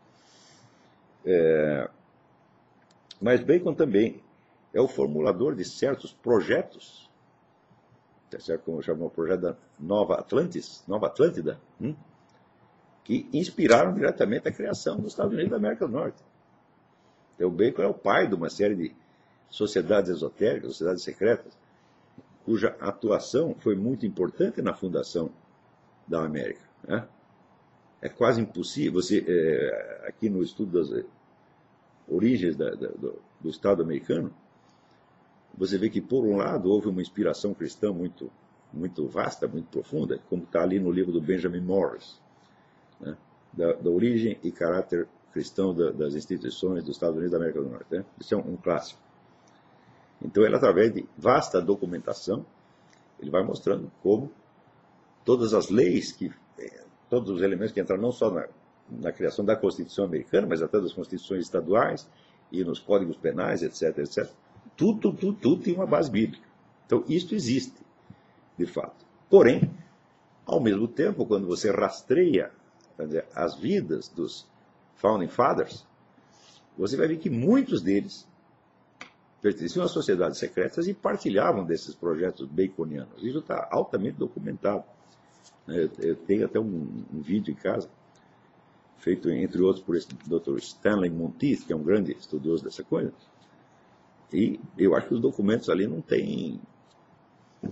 Mas Bacon também é o formulador de certos projetos, certo? Como chamam o projeto da Nova Atlântida, que inspiraram diretamente a criação dos Estados Unidos da América do Norte. Então, o Bacon é o pai de uma série de sociedades esotéricas, sociedades secretas, cuja atuação foi muito importante na fundação da América. Né? É quase impossível, aqui no estudo das origens do Estado americano, você vê que, por um lado, houve uma inspiração cristã muito, muito vasta, muito profunda, como está ali no livro do Benjamin Morris, né? da origem e caráter cristão das instituições dos Estados Unidos da América do Norte. Né? Isso é um clássico. Então, ele, através de vasta documentação, ele vai mostrando como todas as leis, todos os elementos que entraram não só na criação da Constituição americana, mas até das constituições estaduais e nos códigos penais, etc., etc., tudo tem uma base bíblica. Então, isso existe, de fato. Porém, ao mesmo tempo, quando você rastreia, quer dizer, as vidas dos Founding Fathers, você vai ver que muitos deles pertenciam a sociedades secretas e partilhavam desses projetos baconianos. Isso está altamente documentado. Eu tenho até um vídeo em casa, feito, entre outros, por esse Dr. Stanley Monteith, que é um grande estudioso dessa coisa. E eu acho que os documentos ali não têm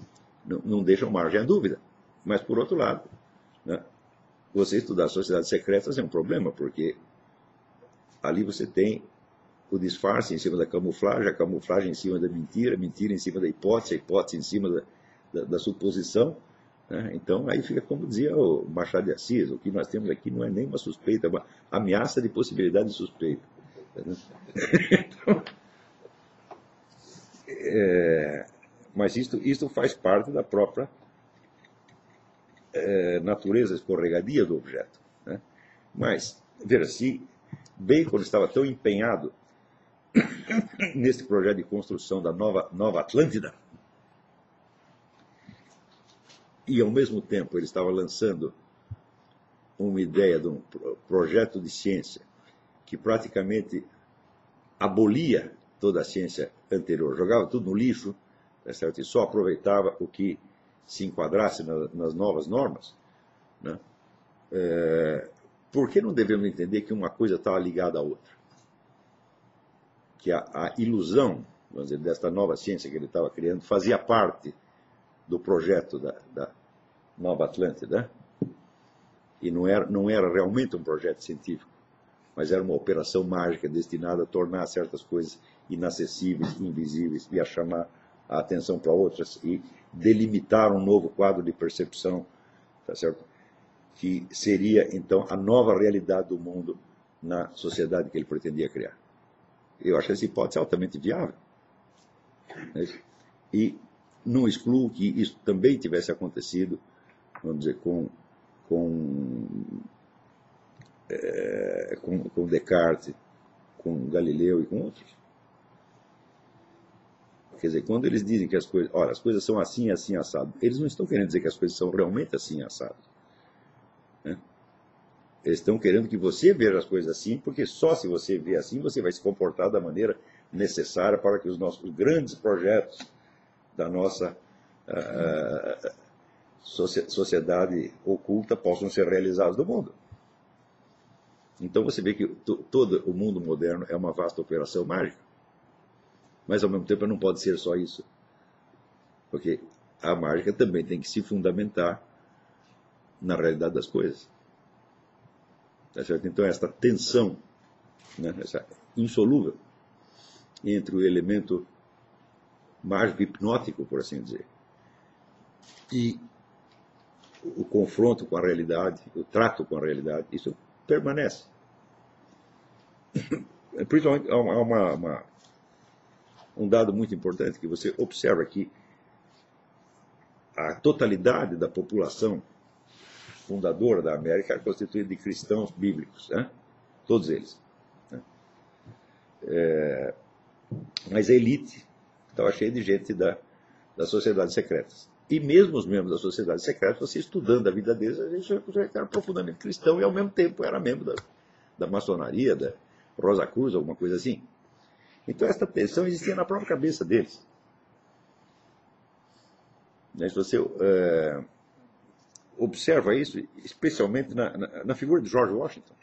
não deixam margem à dúvida. Mas, por outro lado, né, você estudar sociedades secretas é um problema, porque ali você tem o disfarce em cima da camuflagem, a camuflagem em cima da mentira, a mentira em cima da hipótese, a hipótese em cima da suposição. Né? Então, aí fica como dizia o Machado de Assis, o que nós temos aqui não é nem uma suspeita, é uma ameaça de possibilidade de suspeita. Então, mas isto faz parte da própria natureza escorregadia do objeto. Né? Mas, veja, se Bacon estava tão empenhado nesse projeto de construção da nova Atlântida, e ao mesmo tempo ele estava lançando uma ideia de um projeto de ciência que praticamente abolia toda a ciência anterior, jogava tudo no lixo, tá certo? E só aproveitava o que se enquadrasse nas novas normas, né? Por que não devemos entender que uma coisa estava ligada à outra? Que a ilusão, vamos dizer, desta nova ciência que ele estava criando fazia parte do projeto da Nova Atlântida, e não era realmente um projeto científico, mas era uma operação mágica destinada a tornar certas coisas inacessíveis, invisíveis, e a chamar a atenção para outras, e delimitar um novo quadro de percepção, tá certo? Que seria, então, a nova realidade do mundo na sociedade que ele pretendia criar. Eu acho essa hipótese altamente viável. E não excluo que isso também tivesse acontecido, vamos dizer, com Descartes, com Galileu e com outros. Quer dizer, quando eles dizem que as coisas são assim, assim, assado, eles não estão querendo dizer que as coisas são realmente assim, assado. Né? Eles estão querendo que você veja as coisas assim, porque só se você vê assim, você vai se comportar da maneira necessária para que os nossos grandes projetos da nossa sociedade oculta possam ser realizados no mundo. Então você vê que todo o mundo moderno é uma vasta operação mágica. Mas ao mesmo tempo não pode ser só isso. Porque a mágica também tem que se fundamentar na realidade das coisas. Tá certo? Então esta tensão, né, essa insolúvel entre o elemento mágico hipnótico, por assim dizer, e o confronto com a realidade, o trato com a realidade, isso permanece. Principalmente há um dado muito importante que você observa aqui: a totalidade da população fundadora da América era constituída de cristãos bíblicos, né? Todos eles. Né? Mas a elite estava cheia de gente das sociedades secretas. E mesmo os membros das sociedades secretas, você estudando a vida deles, a gente já era profundamente cristão e ao mesmo tempo era membro da maçonaria, da Rosa Cruz, alguma coisa assim. Então esta tensão existia na própria cabeça deles. Se você observa isso, especialmente na figura de George Washington,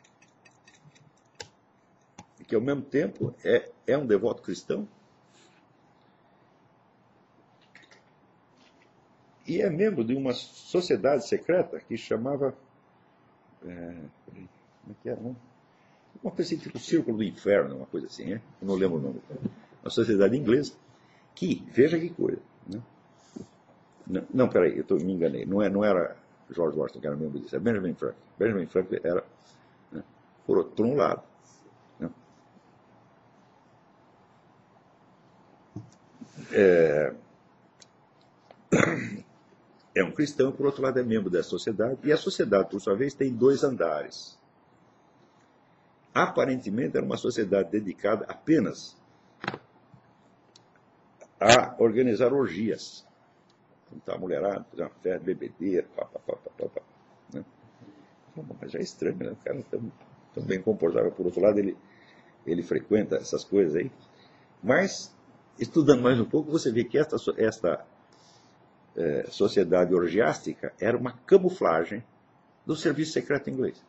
que ao mesmo tempo é um devoto cristão e é membro de uma sociedade secreta que chamava... como é que era? Uma coisa assim, tipo o Círculo do Inferno, uma coisa assim, né? Eu não lembro o nome. Uma sociedade inglesa que, veja que coisa, né? Não, peraí, me enganei. Não era George Washington que era membro disso, era Benjamin Franklin. Benjamin Franklin era, né, por um lado, né? É um cristão, por outro lado é membro dessa sociedade, e a sociedade, por sua vez, tem 2 andares. Aparentemente era uma sociedade dedicada apenas a organizar orgias. Juntar a mulherada, fazer uma festa, bebedeira, né? Mas já é estranho, né? O cara tão bem comportado. Por outro lado, ele frequenta essas coisas aí. Mas, estudando mais um pouco, você vê que esta sociedade orgiástica era uma camuflagem do serviço secreto inglês.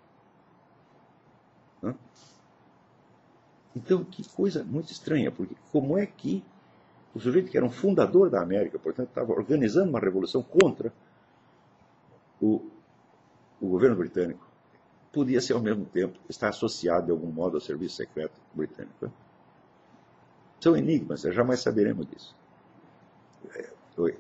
Então, que coisa muito estranha, porque como é que O sujeito que era um fundador da América, portanto, estava organizando uma revolução contra o governo britânico, podia ser, ao mesmo tempo, estar associado de algum modo ao serviço secreto britânico. São enigmas, jamais saberemos disso. Oi.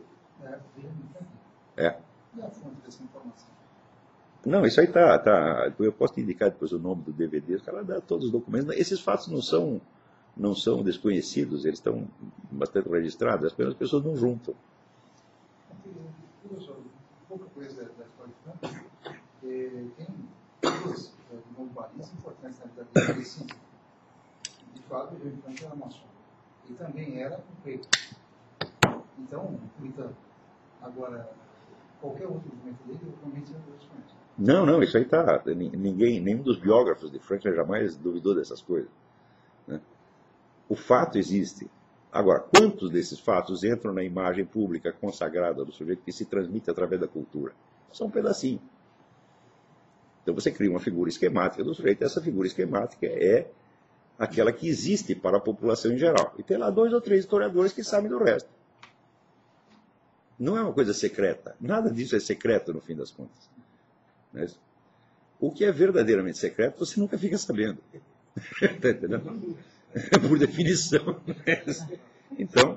É. E a fonte dessa informação? Não, isso aí tá. Eu posso te indicar depois o nome do DVD, o cara dá todos os documentos. Esses fatos não são desconhecidos, eles estão bastante registrados, apenas as pessoas não juntam. Professor, pouca coisa da história de Franca. Tem duas novaristas importantes na vida dele, sim. De fato, o Jaime Franca era maçom. E também era um preto. Então, puritano. Agora, qualquer outro documento dele, eu também sei outros documentos. Não, isso aí tá. Nenhum dos biógrafos de Franklin jamais duvidou dessas coisas. Né? O fato existe. Agora, quantos desses fatos entram na imagem pública consagrada do sujeito que se transmite através da cultura? Só um pedacinho. Então você cria uma figura esquemática do sujeito. Essa figura esquemática é aquela que existe para a população em geral. E tem lá 2 ou 3 historiadores que sabem do resto. Não é uma coisa secreta. Nada disso é secreto, no fim das contas. Mas, o que é verdadeiramente secreto, você nunca fica sabendo. Está entendendo? Por definição. Então,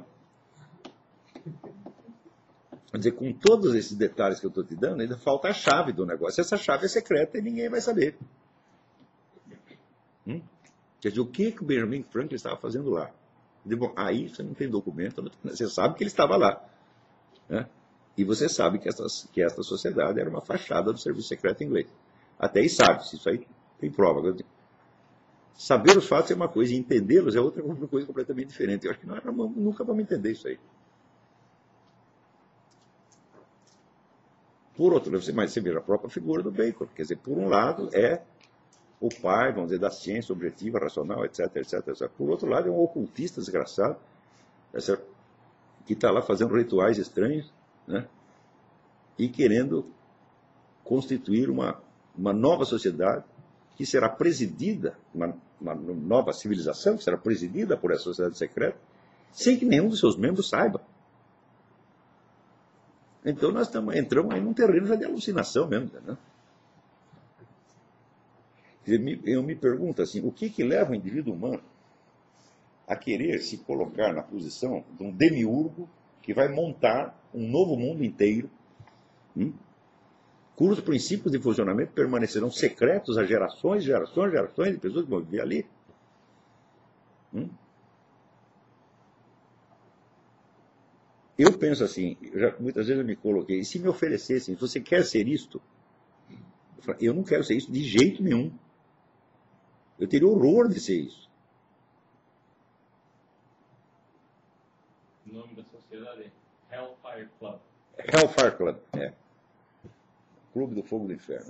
quer dizer, com todos esses detalhes que eu estou te dando, ainda falta a chave do negócio. Essa chave é secreta e ninguém vai saber. Quer dizer, o que o Benjamin Franklin estava fazendo lá? Digo, bom, aí você não tem documento, você sabe que ele estava lá. Né? E você sabe que esta sociedade era uma fachada do serviço secreto inglês. Até aí sabe, se isso aí tem prova. Saber os fatos é uma coisa, e entendê-los é outra coisa completamente diferente. Eu acho que nunca vamos entender isso aí. Por outro lado, você veja a própria figura do Bacon. Quer dizer, por um lado, é o pai, vamos dizer, da ciência objetiva, racional, etc, etc, etc. Por outro lado, é um ocultista desgraçado, que está lá fazendo rituais estranhos, né? E querendo constituir uma nova sociedade que será presidida, uma nova civilização que será presidida por essa sociedade secreta, sem que nenhum dos seus membros saiba. Então nós entramos aí num terreno já de alucinação mesmo. Né? Eu me pergunto assim, o que leva o indivíduo humano a querer se colocar na posição de um demiurgo que vai montar um novo mundo inteiro, cujos princípios de funcionamento permanecerão secretos a gerações de pessoas que vão viver ali. Eu penso assim, muitas vezes eu me coloquei, e se me oferecessem, se você quer ser isto? Eu não quero ser isso de jeito nenhum. Eu teria horror de ser isso. O nome da sociedade é Hellfire Club. Hellfire Club, é. Clube do Fogo do Inferno.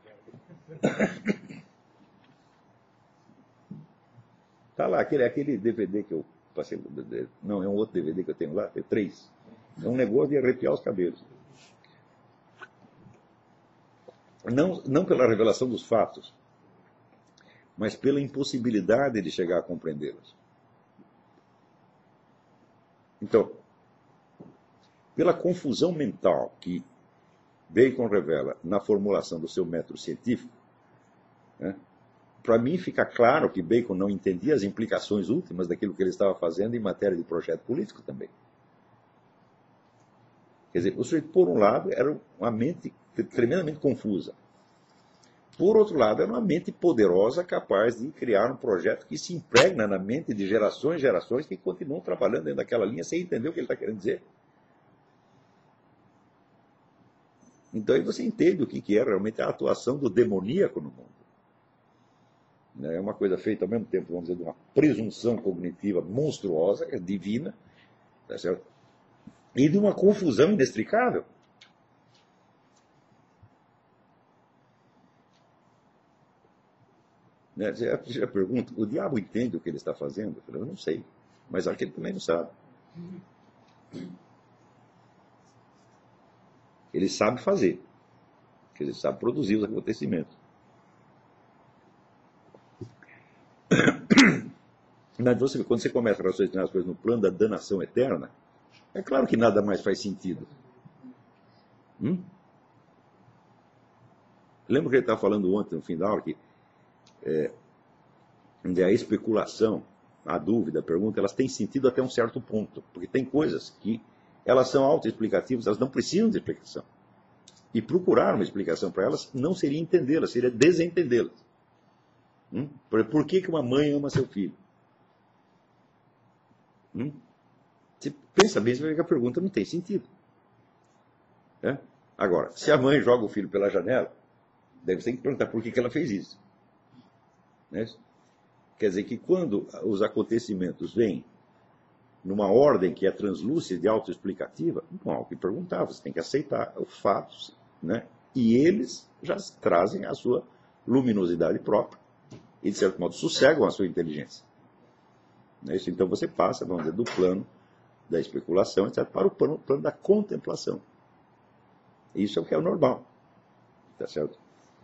Tá lá, aquele DVD que eu passei. Não, é um outro DVD que eu tenho lá, tem 3. É um negócio de arrepiar os cabelos. Não pela revelação dos fatos, mas pela impossibilidade de chegar a compreendê-los. Então, pela confusão mental que Bacon revela na formulação do seu método científico, né, para mim fica claro que Bacon não entendia as implicações últimas daquilo que ele estava fazendo em matéria de projeto político também. Quer dizer, o sujeito, por um lado, era uma mente tremendamente confusa. Por outro lado, era uma mente poderosa, capaz de criar um projeto que se impregna na mente de gerações e gerações que continuam trabalhando dentro daquela linha sem entender o que ele está querendo dizer. Então aí você entende o que é realmente a atuação do demoníaco no mundo. É uma coisa feita ao mesmo tempo, vamos dizer, de uma presunção cognitiva monstruosa, que é divina, tá certo? E de uma confusão inextricável. Você já pergunta, o diabo entende o que ele está fazendo? Eu não sei, mas acho que ele também não sabe. Ele sabe fazer, quer dizer, sabe produzir os acontecimentos. Mas quando você começa a raciocinar as coisas no plano da danação eterna, é claro que nada mais faz sentido. Lembra que ele estava falando ontem, no fim da aula, que a especulação, a dúvida, a pergunta, elas têm sentido até um certo ponto. Porque tem coisas que elas são autoexplicativas, elas não precisam de explicação. E procurar uma explicação para elas não seria entendê-las, seria desentendê-las. Por que uma mãe ama seu filho? Você pensa bem, você vai ver que a pergunta não tem sentido. Agora, se a mãe joga o filho pela janela, daí você tem que perguntar por que ela fez isso. Quer dizer que quando os acontecimentos vêm numa ordem que é translúcida e autoexplicativa, não há o que perguntar, você tem que aceitar os fatos, e eles já trazem a sua luminosidade própria e, de certo modo, sossegam a sua inteligência. Então você passa, vamos dizer, do plano da especulação, etc., para o plano da contemplação. Isso é o que é o normal. Tá certo?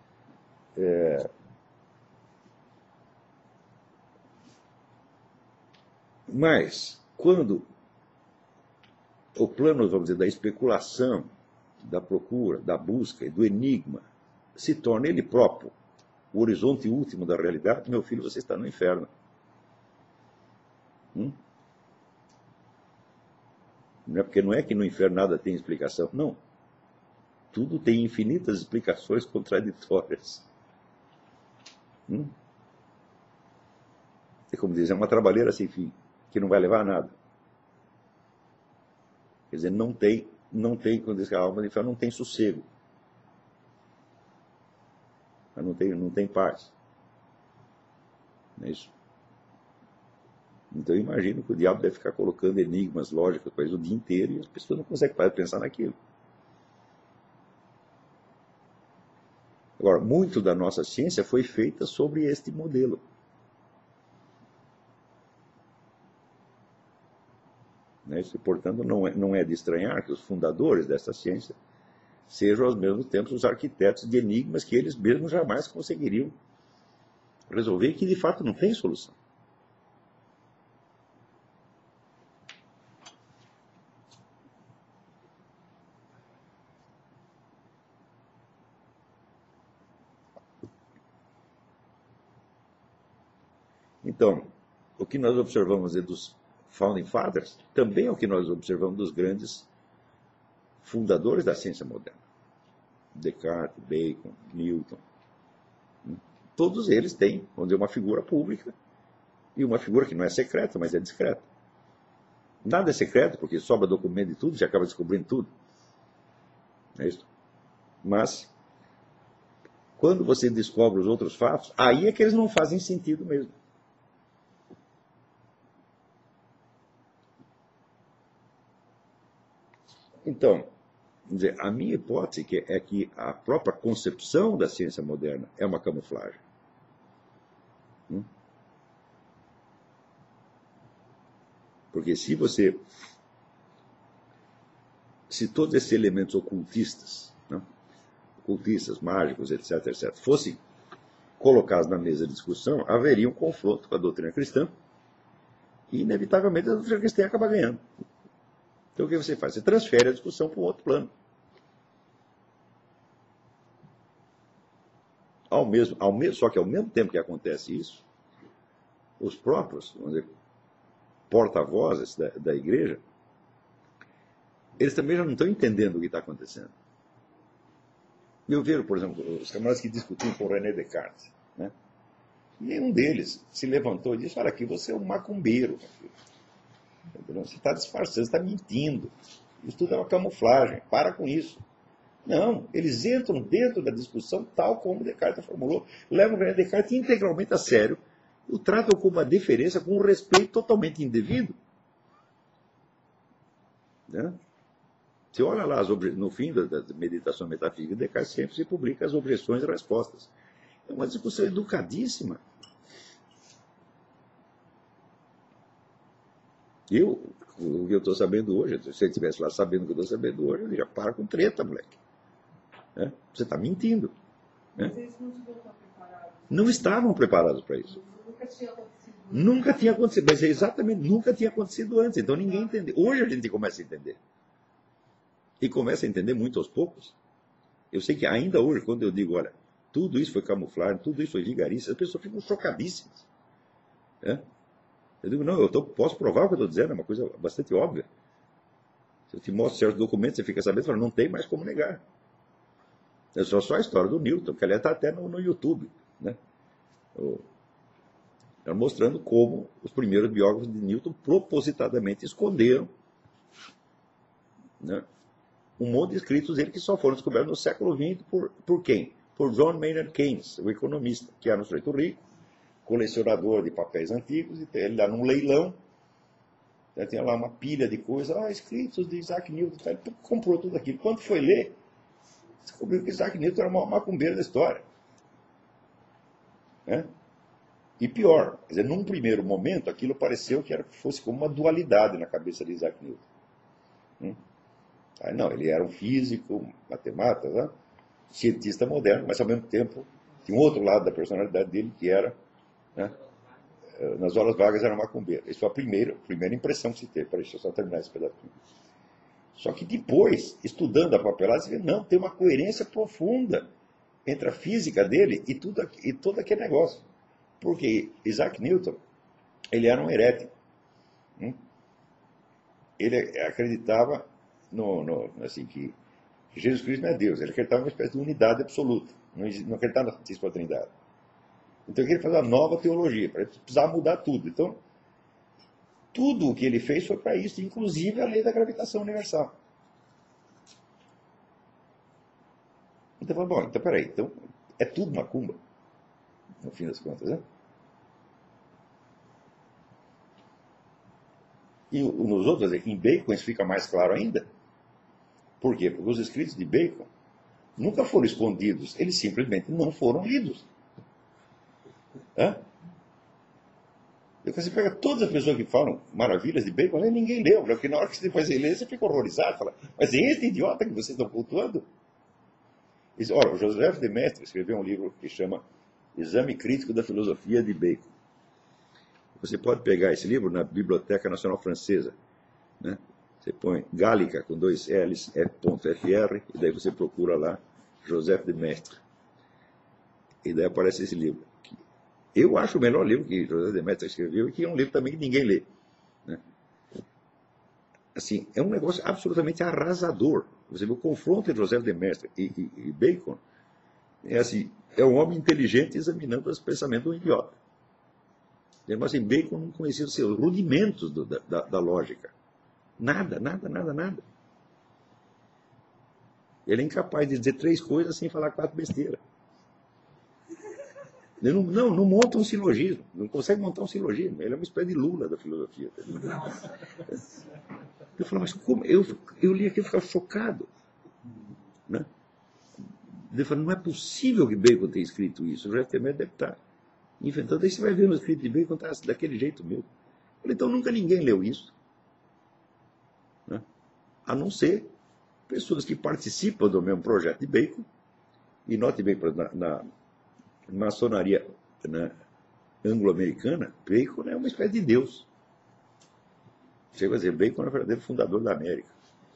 Mas, quando o plano, vamos dizer, da especulação, da procura, da busca e do enigma se torna ele próprio o horizonte último da realidade, meu filho, você está no inferno. Porque não é que no inferno nada tem explicação. Não. Tudo tem infinitas explicações contraditórias. É como dizer, é uma trabalheira sem fim, que não vai levar a nada. Quer dizer, não tem, quando diz que a alma do inferno não tem sossego. Não tem paz. Não é isso? Então eu imagino que o diabo deve ficar colocando enigmas lógicos para eles o dia inteiro e as pessoas não conseguem parar de pensar naquilo. Agora, muito da nossa ciência foi feita sobre este modelo. Portanto, não é de estranhar que os fundadores dessa ciência sejam, ao mesmo tempo, os arquitetos de enigmas que eles mesmos jamais conseguiriam resolver e que, de fato, não tem solução. Então, o que nós observamos dos Founding Fathers também é o que nós observamos dos grandes fundadores da ciência moderna. Descartes, Bacon, Newton. Todos eles têm, vamos dizer, uma figura pública e uma figura que não é secreta, mas é discreta. Nada é secreto, porque sobra documento de tudo, você acaba descobrindo tudo. É isso? Mas, quando você descobre os outros fatos, aí é que eles não fazem sentido mesmo. Então, dizer, a minha hipótese é que a própria concepção da ciência moderna é uma camuflagem. Porque se todos esses elementos ocultistas, mágicos, etc., fossem colocados na mesa de discussão, haveria um confronto com a doutrina cristã e, inevitavelmente, a doutrina cristã acaba ganhando. Então o que você faz? Você transfere a discussão para um outro plano. Só que ao mesmo tempo que acontece isso, os próprios, vamos dizer, porta-vozes da igreja, eles também já não estão entendendo o que está acontecendo. Eu vejo, por exemplo, os camaradas que discutiam com o René Descartes, e um deles se levantou e disse, olha aqui, você é um macumbeiro. Você está disfarçando, você está mentindo. Isso tudo é uma camuflagem. Para com isso. Não, eles entram dentro da discussão tal como Descartes formulou, levam o René Descartes integralmente a sério, o tratam com uma deferência, com um respeito totalmente indevido. Você olha lá, no fim da meditação metafísica de Descartes, sempre se publica as objeções e respostas. É uma discussão educadíssima. O que eu estou sabendo hoje, se ele estivesse lá sabendo o que eu estou sabendo hoje, ele já para com treta, moleque. Você está mentindo. Mas eles não estavam preparados. Não estavam preparados para isso. Nunca tinha acontecido Nunca tinha acontecido, mas exatamente nunca tinha acontecido antes, então ninguém entendeu. Hoje a gente começa a entender. E começa a entender muito aos poucos. Eu sei que ainda hoje, quando eu digo, olha, tudo isso foi camuflagem, tudo isso foi vigarice, as pessoas ficam chocadíssimas. Né? Eu digo, não, posso provar o que eu estou dizendo, é uma coisa bastante óbvia. Se eu te mostro certos documentos, você fica sabendo, não tem mais como negar. É só a história do Newton, que aliás está até no YouTube. Né? Mostrando como os primeiros biógrafos de Newton propositadamente esconderam, né, um monte de escritos dele que só foram descobertos no século XX por quem? Por John Maynard Keynes, o economista, que era um sujeito rico, colecionador de papéis antigos, e ele lá num leilão, tinha lá uma pilha de coisas, escritos de Isaac Newton, ele comprou tudo aquilo. Quando foi ler, descobriu que Isaac Newton era o maior macumbeiro da história. Né? E pior, quer dizer, num primeiro momento, aquilo pareceu que fosse como uma dualidade na cabeça de Isaac Newton. Aí, não, ele era um físico, matemático, né? Cientista moderno, mas ao mesmo tempo tinha um outro lado da personalidade dele que era, né, nas horas vagas era macumbeiro. Isso foi a primeira impressão que se teve. Deixa eu só terminar esse pedacinho. Só que depois, estudando a papelada, você vê, não, tem uma coerência profunda entre a física dele e todo aquele negócio. Porque Isaac Newton, ele era um herético. Ele acreditava assim, que Jesus Cristo não é Deus. Ele acreditava numa espécie de unidade absoluta. Não acreditava na Santíssima Trindade. Então ele queria fazer uma nova teologia. Ele precisava mudar tudo. Então, tudo o que ele fez foi para isso, inclusive a lei da gravitação universal. Então, bom, então peraí. Então, é tudo macumba. No fim das contas, né? E nos outros, em Bacon, isso fica mais claro ainda. Por quê? Porque os escritos de Bacon nunca foram escondidos, eles simplesmente não foram lidos. Você pega todas as pessoas que falam maravilhas de Bacon, ninguém leu, porque na hora que você depois lê, você fica horrorizado, fala, mas é esse idiota que vocês estão cultuando? Ora, o Joseph de Maistre escreveu um livro que chama Exame Crítico da Filosofia de Bacon. Você pode pegar esse livro na Biblioteca Nacional Francesa. Né? Você põe Gallica com 2 L's, F.fr, e daí você procura lá Joseph de Maistre. E daí aparece esse livro. Eu acho o melhor livro que Joseph de Maistre escreveu e que é um livro também que ninguém lê. Né? Assim, é um negócio absolutamente arrasador. Você vê o confronto entre Joseph de Maistre e Bacon. É um homem inteligente examinando os pensamentos do idiota. Mas assim, Bacon não conhecia os seus rudimentos da lógica. Nada. Ele é incapaz de dizer 3 coisas sem falar 4 besteiras. Ele não monta um silogismo, não consegue montar um silogismo. Ele é uma espécie de Lula da filosofia. Eu falo, mas como? Eu li aquilo e ficava chocado. Né? Ele falou, não é possível que Bacon tenha escrito isso. O Joseph de Maistre deve estar inventando. Aí você vai ver no escrito de Bacon, está daquele jeito mesmo. Eu falei, então nunca ninguém leu isso. Né? A não ser pessoas que participam do mesmo projeto de Bacon. E note bem, na maçonaria, né, anglo-americana, Bacon é uma espécie de Deus. Você vai dizer, Bacon é o verdadeiro fundador da América.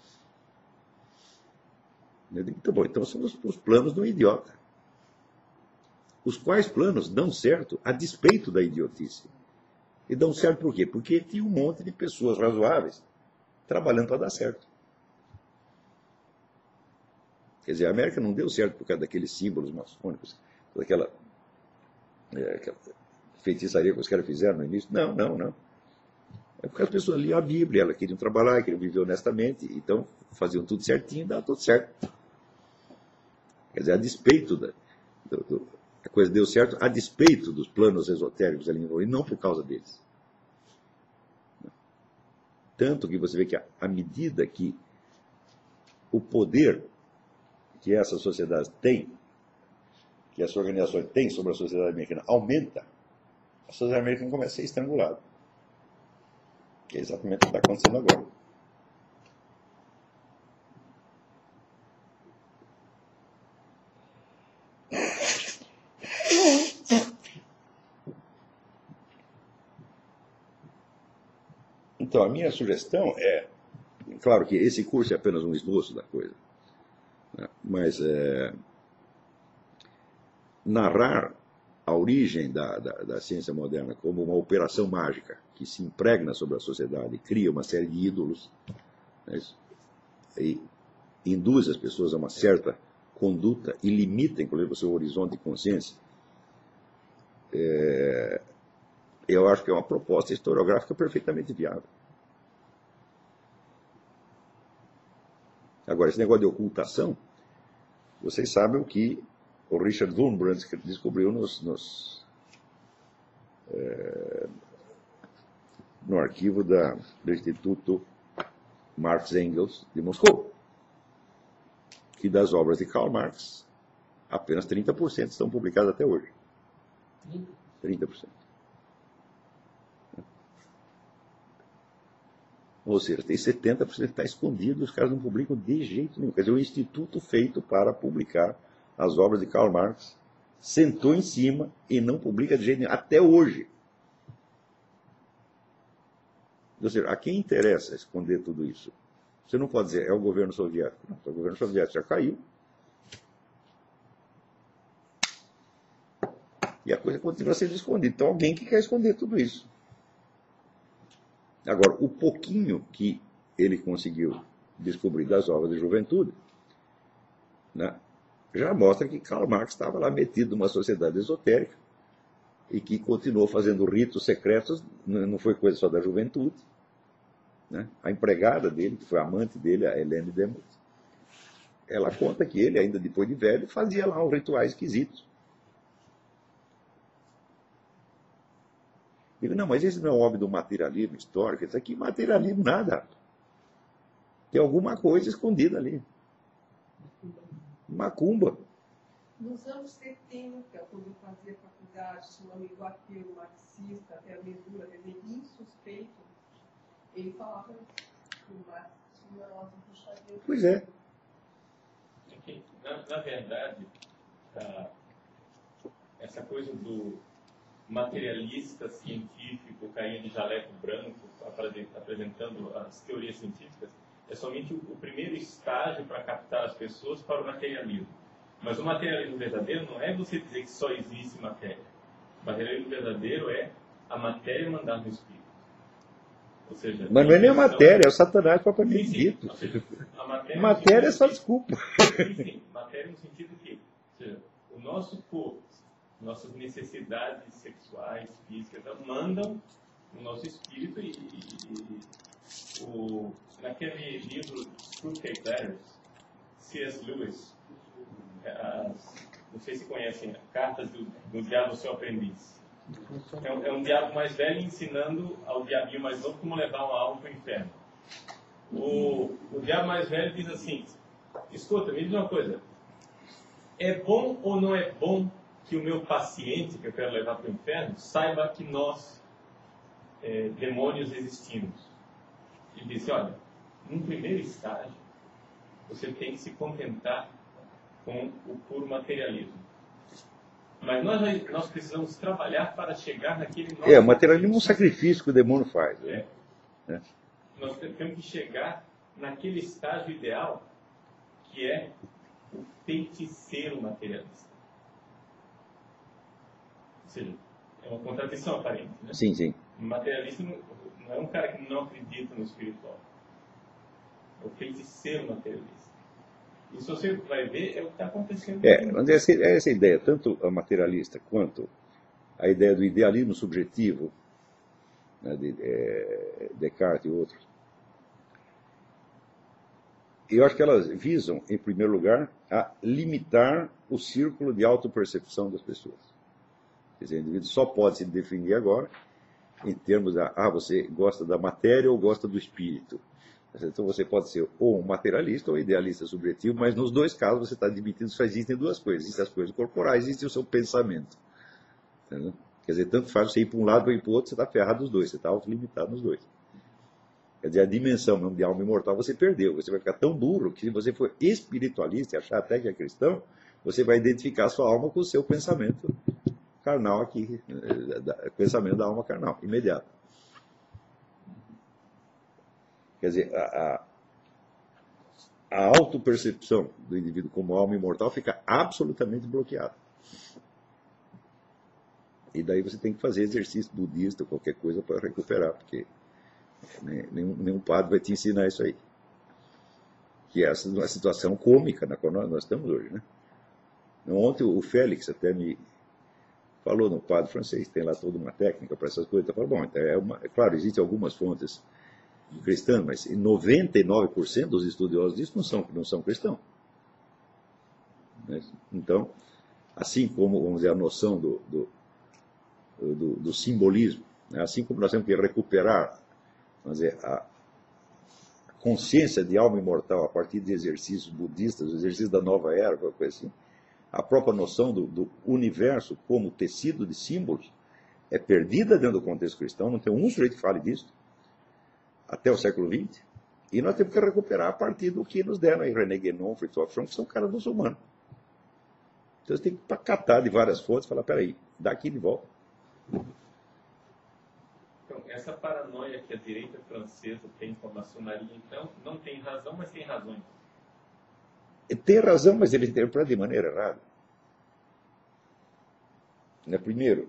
Eu digo, bom, então são os planos do idiota. Os quais planos dão certo a despeito da idiotice. E dão certo por quê? Porque tinha um monte de pessoas razoáveis trabalhando para dar certo. Quer dizer, a América não deu certo por causa daqueles símbolos maçônicos, daquela feitiçaria que os caras fizeram no início. Não. É porque as pessoas liam a Bíblia, elas queriam trabalhar, queriam viver honestamente, então faziam tudo certinho e dava tudo certo. Quer dizer, a despeito a coisa deu certo a despeito dos planos esotéricos ali envolvidos, e não por causa deles. Tanto que você vê que à medida que o poder que essa sociedade tem, que essa organização tem sobre a sociedade americana aumenta, a sociedade americana começa a ser estrangulada. Que é exatamente o que está acontecendo agora. Então, a minha sugestão é, claro que esse curso é apenas um esboço da coisa, né? Mas narrar a origem da ciência moderna como uma operação mágica que se impregna sobre a sociedade, cria uma série de ídolos, né, e induz as pessoas a uma certa conduta e limita, inclusive, o seu horizonte de consciência, eu acho que é uma proposta historiográfica perfeitamente viável. Agora, esse negócio de ocultação, vocês sabem o que o Richard Wurmbrand descobriu no arquivo do Instituto Marx Engels de Moscou, que das obras de Karl Marx, apenas 30% estão publicadas até hoje. 30%. Ou seja, tem 70% que está escondido, os caras não publicam de jeito nenhum. Quer dizer, o instituto feito para publicar as obras de Karl Marx sentou em cima e não publica de jeito nenhum, até hoje. Ou seja, a quem interessa esconder tudo isso? Você não pode dizer, é o governo soviético. Não, o governo soviético já caiu. E a coisa continua sendo escondida. Então, alguém que quer esconder tudo isso. Agora, o pouquinho que ele conseguiu descobrir das obras de juventude, né, já mostra que Karl Marx estava lá metido numa sociedade esotérica e que continuou fazendo ritos secretos, não foi coisa só da juventude. Né? A empregada dele, que foi amante dele, a Helene Demuth, ela conta que ele, ainda depois de velho, fazia lá uns rituais esquisitos. Ele, não, mas esse não é óbvio do materialismo histórico. Isso aqui, materialismo nada. Tem alguma coisa escondida ali. Macumba. Nos anos 70, quando eu fazia faculdade, tinha um amigo ateu, marxista, até a medula, insuspeito, ele falava que o Marx tinha uma puxadinha. Pois é. Na verdade, essa coisa do materialista científico caindo de jaleco branco, apresentando as teorias científicas, é somente o primeiro estágio para captar as pessoas para o materialismo. Mas o materialismo verdadeiro não é você dizer que só existe matéria. O materialismo verdadeiro é a matéria mandar no espírito. Ou seja, mas não é nem a matéria, é o Satanás propriamente dito. Ou seja, a matéria é só desculpa. Sim, matéria no sentido que, ou seja, o nosso corpo, nossas necessidades sexuais, físicas, mandam no nosso espírito naquele livro Fruitcake Letters, C.S. Lewis, não sei se conhecem, Cartas do Diabo, seu aprendiz. É um diabo mais velho ensinando ao diabinho mais novo como levar uma alma para o inferno. O diabo mais velho diz assim, escuta, me diz uma coisa, é bom ou não é bom que o meu paciente, que eu quero levar para o inferno, saiba que nós, demônios, existimos? E disse, olha, num primeiro estágio, você tem que se contentar com o puro materialismo. Mas nós precisamos trabalhar para chegar naquele... O materialismo é um sacrifício que o demônio faz. Né? Nós temos que chegar naquele estágio ideal, que é o feiticeiro materialista. Ou seja, é uma contradição aparente. Né? Sim, sim. O materialista não é um cara que não acredita no espiritual. É o feiticeiro materialista. Isso você vai ver é o que está acontecendo. Mas essa ideia, tanto a materialista quanto a ideia do idealismo subjetivo, né, de Descartes e outros, eu acho que elas visam, em primeiro lugar, a limitar o círculo de autopercepção das pessoas. Quer dizer, o indivíduo só pode se definir agora em termos você gosta da matéria ou gosta do espírito. Então você pode ser ou um materialista ou idealista subjetivo, mas nos dois casos você está admitindo que só existem duas coisas. Existem as coisas corporais, existe o seu pensamento. Entendeu? Quer dizer, tanto faz você ir para um lado ou ir para o outro, você está ferrado nos dois, você está autolimitado nos dois. Quer dizer, a dimensão mesmo de alma imortal você perdeu. Você vai ficar tão burro que se você for espiritualista e achar até que é cristão, você vai identificar a sua alma com o seu pensamento carnal aqui, pensamento da alma carnal, imediato. Quer dizer, a autopercepção do indivíduo como alma imortal fica absolutamente bloqueada. E daí você tem que fazer exercício budista, qualquer coisa para recuperar, porque nenhum padre vai te ensinar isso aí. Que é uma situação cômica na qual nós estamos hoje, né? Ontem o Félix até me falou no padre francês, tem lá toda uma técnica para essas coisas. Eu falo, bom, então é claro, existem algumas fontes cristãs, mas 99% dos estudiosos disso não são cristãos. Então, assim como, vamos dizer, a noção do simbolismo, né? Assim como nós temos que recuperar, vamos dizer, a consciência de alma imortal a partir de exercícios budistas, exercícios da nova era, qualquer coisa assim, a própria noção do universo como tecido de símbolos é perdida dentro do contexto cristão, não tem um sujeito que fale disso, até o século XX, e nós temos que recuperar a partir do que nos deram aí René Guénon, Fritjof Frank, que são caras muçulmanos. Então você tem que catar de várias fontes e falar, peraí, dá aqui de volta. Então, essa paranoia que a direita francesa tem com a maçonaria, então, não tem razão, mas tem razões. Tem razão, mas ele interpreta de maneira errada. Primeiro,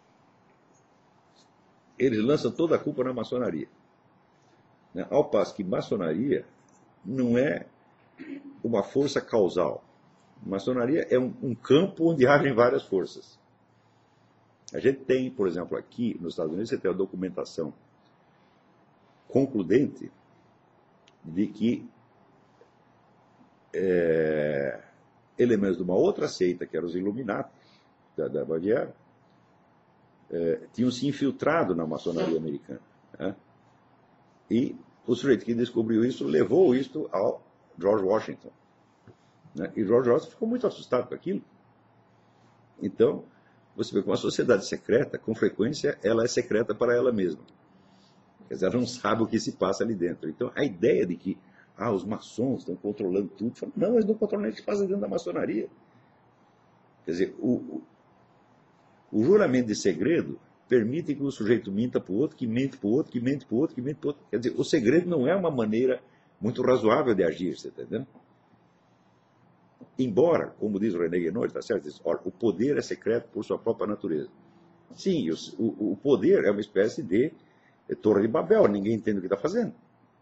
eles lançam toda a culpa na maçonaria. Ao passo que maçonaria não é uma força causal. Maçonaria é um campo onde agem várias forças. A gente tem, por exemplo, aqui nos Estados Unidos, você tem a documentação concludente de que elementos de uma outra seita, que eram os Illuminati, da Baviera, tinham se infiltrado na maçonaria americana. Né? E o sujeito que descobriu isso levou isso ao George Washington. Né? E George Washington ficou muito assustado com aquilo. Então, você vê que uma sociedade secreta, com frequência, ela é secreta para ela mesma. Quer dizer, ela não sabe o que se passa ali dentro. Então, a ideia de que os maçons estão controlando tudo, não, eles não controlam o que se passa dentro da maçonaria. Quer dizer, o juramento de segredo permite que o sujeito minta para o outro, que mente para o outro, que mente para o outro, que mente para o outro. Quer dizer, o segredo não é uma maneira muito razoável de agir, você está entendendo? Embora, como diz o René Guénon, está certo, diz, o poder é secreto por sua própria natureza. Sim, o poder é uma espécie de Torre de Babel, ninguém entende o que está fazendo.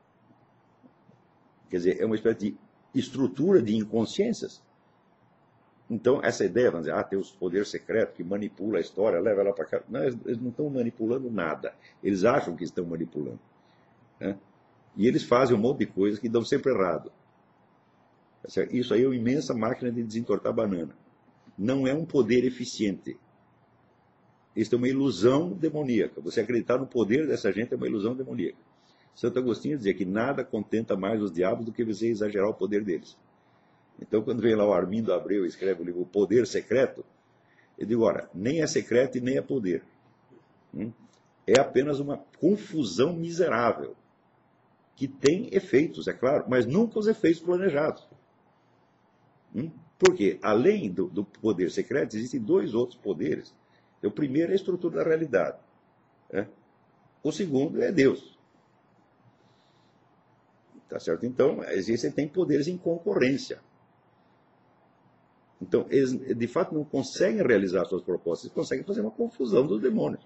Quer dizer, é uma espécie de estrutura de inconsciências. Então, essa ideia, vamos dizer, tem os poderes secretos que manipula a história, leva ela para cá. Não, eles não estão manipulando nada. Eles acham que estão manipulando. Né? E eles fazem um monte de coisas que dão sempre errado. Isso aí é uma imensa máquina de desentortar banana. Não é um poder eficiente. Isso é uma ilusão demoníaca. Você acreditar no poder dessa gente é uma ilusão demoníaca. Santo Agostinho dizia que nada contenta mais os diabos do que você exagerar o poder deles. Então, quando vem lá o Armindo Abreu e escreve o livro O Poder Secreto, eu digo, nem é secreto e nem é poder. É apenas uma confusão miserável, que tem efeitos, é claro, mas nunca os efeitos planejados. Porque, além do poder secreto, existem dois outros poderes. O primeiro é a estrutura da realidade. O segundo é Deus. Tá certo? Então, tem poderes em concorrência. Então, eles, de fato, não conseguem realizar suas propostas, eles conseguem fazer uma confusão dos demônios.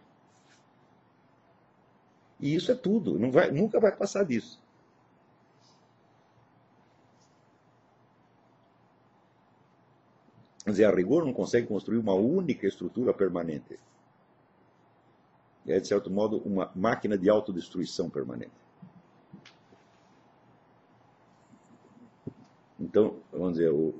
E isso é tudo, nunca vai passar disso. Quer dizer, a rigor não consegue construir uma única estrutura permanente. É, de certo modo, uma máquina de autodestruição permanente. Então, vamos dizer, o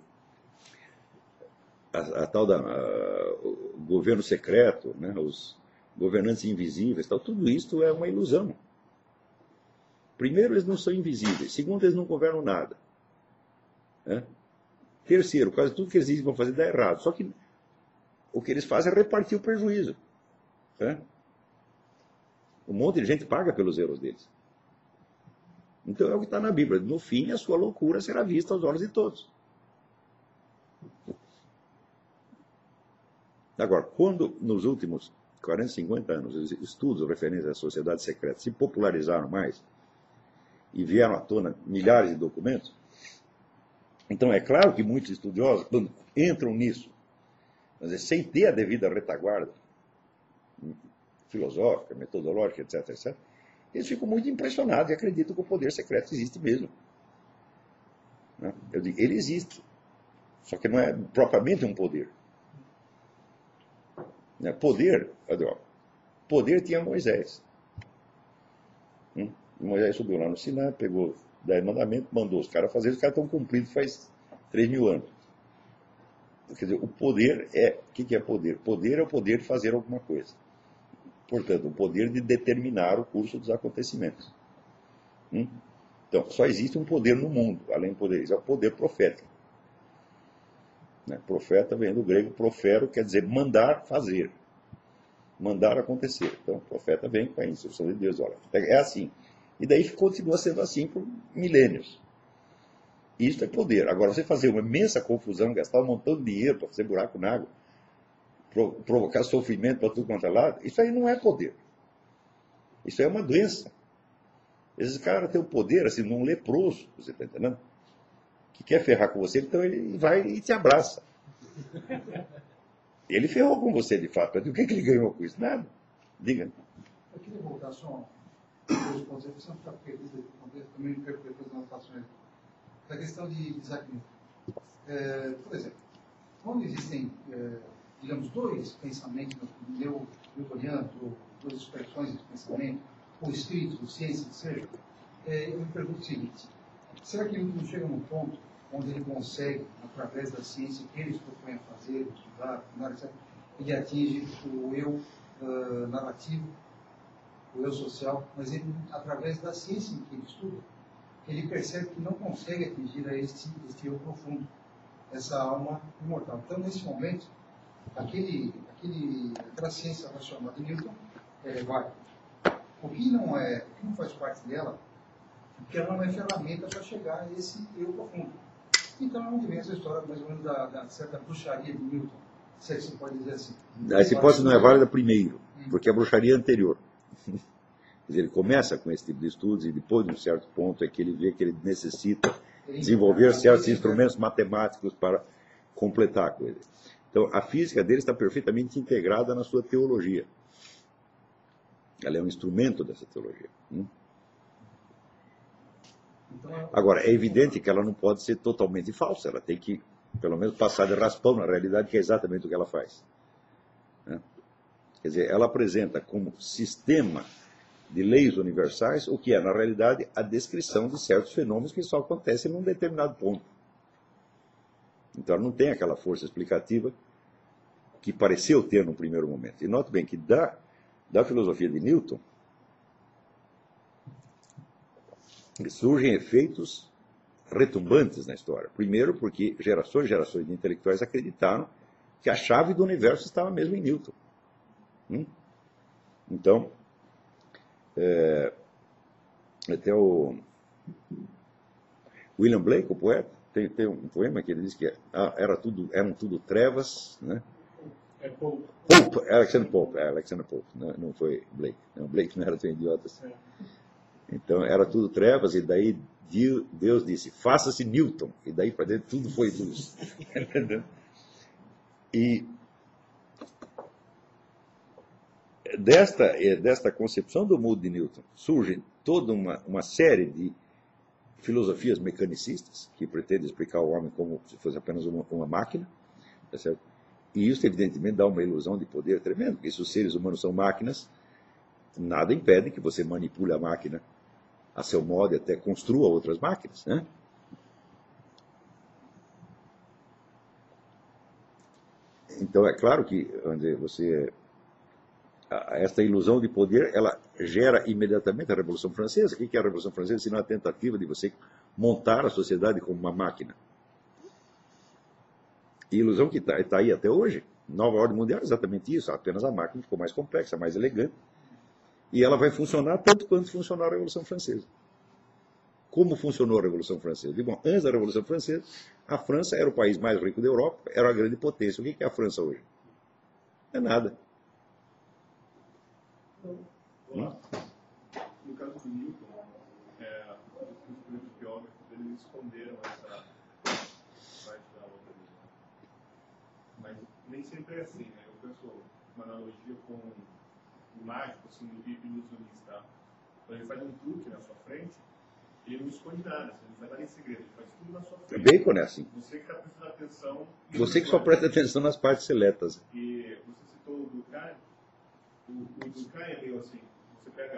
governo secreto, né, os governantes invisíveis, tudo isso é uma ilusão. Primeiro, eles não são invisíveis. Segundo, eles não governam nada. Terceiro, quase tudo que eles dizem que vão fazer dá errado. Só que o que eles fazem é repartir o prejuízo. Um monte de gente paga pelos erros deles. Então é o que está na Bíblia. No fim, a sua loucura será vista aos olhos de todos. Agora, quando nos últimos 40, 50 anos os estudos referentes à sociedade secreta se popularizaram mais, e vieram à tona milhares de documentos. Então, é claro que muitos estudiosos, quando entram nisso, quer dizer, sem ter a devida retaguarda filosófica, metodológica, etc., etc., eles ficam muito impressionados e acreditam que o poder secreto existe mesmo. Né? Eu digo, ele existe, só que não é propriamente um poder. Né? Poder tinha Moisés. Moisés subiu lá no Sinai, pegou 10 mandamentos, mandou os caras fazer, os caras estão cumpridos faz 3.000 anos. Quer dizer, o poder é... O que é poder? Poder é o poder de fazer alguma coisa. Portanto, o poder de determinar o curso dos acontecimentos. Então, só existe um poder no mundo, além do poder, é o poder profético. Né? Profeta vem do grego profero, quer dizer mandar fazer. Mandar acontecer. Então, o profeta vem com a instrução de Deus. Olha, é assim. E daí continua sendo assim por milênios. Isso é poder. Agora, você fazer uma imensa confusão, gastar um montão de dinheiro para fazer buraco na água, provocar sofrimento para tudo quanto é lado, isso aí não é poder. Isso aí é uma doença. Esses caras têm o poder, assim, de um leproso, você está entendendo? Que quer ferrar com você, então ele vai e te abraça. Ele ferrou com você, de fato. Mas o que ele ganhou com isso? Nada. Diga. Eu queria voltar só dois pontos. Você não está perdido, também me perco depois das anotações. A questão de Isaac Newton. Por exemplo, quando existem, digamos, dois pensamentos newtonianos, ou duas expressões de pensamento, ou espírito, ou ciência, que seja, eu me pergunto o seguinte: será que Newton chega num ponto onde ele consegue, através da ciência que ele se propõe a fazer, estudar, etc., ele atinge o eu narrativo, o eu social, mas ele, através da ciência em que ele estuda, ele percebe que não consegue atingir a este eu profundo, essa alma imortal. Então, nesse momento, aquela ciência racional de Newton vai. O que não faz parte dela, porque ela não é ferramenta para chegar a esse eu profundo. Então, é onde vem essa história, mais ou menos, da certa bruxaria de Newton, se é que se pode dizer assim. Essa hipótese não é válida primeiro, porque a bruxaria é anterior. Quer dizer, ele começa com esse tipo de estudos e depois, de um certo ponto, é que ele vê que ele necessita desenvolver certos instrumentos matemáticos para completar a coisa. Então, a física dele está perfeitamente integrada na sua teologia. Ela é um instrumento dessa teologia. Agora, é evidente que ela não pode ser totalmente falsa. Ela tem que, pelo menos, passar de raspão na realidade, que é exatamente o que ela faz. Quer dizer, ela apresenta como sistema de leis universais o que é, na realidade, a descrição de certos fenômenos que só acontecem num determinado ponto. Então, ela não tem aquela força explicativa que pareceu ter no primeiro momento. E note bem que da filosofia de Newton surgem efeitos retumbantes na história. Primeiro, porque gerações e gerações de intelectuais acreditaram que a chave do universo estava mesmo em Newton. Então, até o William Blake, o poeta, tem um poema que ele diz que eram tudo trevas, né? Pope. Alexander Pope, não foi Blake. Não, Blake não era tão idiota assim. Então, era tudo trevas, e daí Deus disse, faça-se Newton, e daí para dentro tudo foi luz. E desta concepção do mundo de Newton surge toda uma série de filosofias mecanicistas que pretendem explicar o homem como se fosse apenas uma máquina, tá certo? E isso, evidentemente, dá uma ilusão de poder tremendo, porque se os seres humanos são máquinas, nada impede que você manipule a máquina a seu modo e até construa outras máquinas, né? Então, é claro que esta ilusão de poder, ela gera imediatamente a Revolução Francesa. O que é a Revolução Francesa? Senão a tentativa de você montar a sociedade como uma máquina. E ilusão que está aí até hoje. Nova ordem mundial é exatamente isso. Apenas a máquina ficou mais complexa, mais elegante. E ela vai funcionar tanto quanto funcionou a Revolução Francesa. Como funcionou a Revolução Francesa? Bom, antes da Revolução Francesa, a França era o país mais rico da Europa, era a grande potência. O que é a França hoje? Não é nada. No caso do Newton, eles esconderam essa parte da outra. Mas nem sempre é assim, né? Eu penso uma analogia com o mágico, assim, do ilusionista. Tá? Quando ele faz um truque na sua frente, ele não esconde nada, você não faz nada em segredo, ele faz tudo na sua frente. Bacon é assim. Você que está prestando atenção. Você que só presta atenção nas partes seletas. E você citou o Durkheim. O Durkheim é meio assim, você pega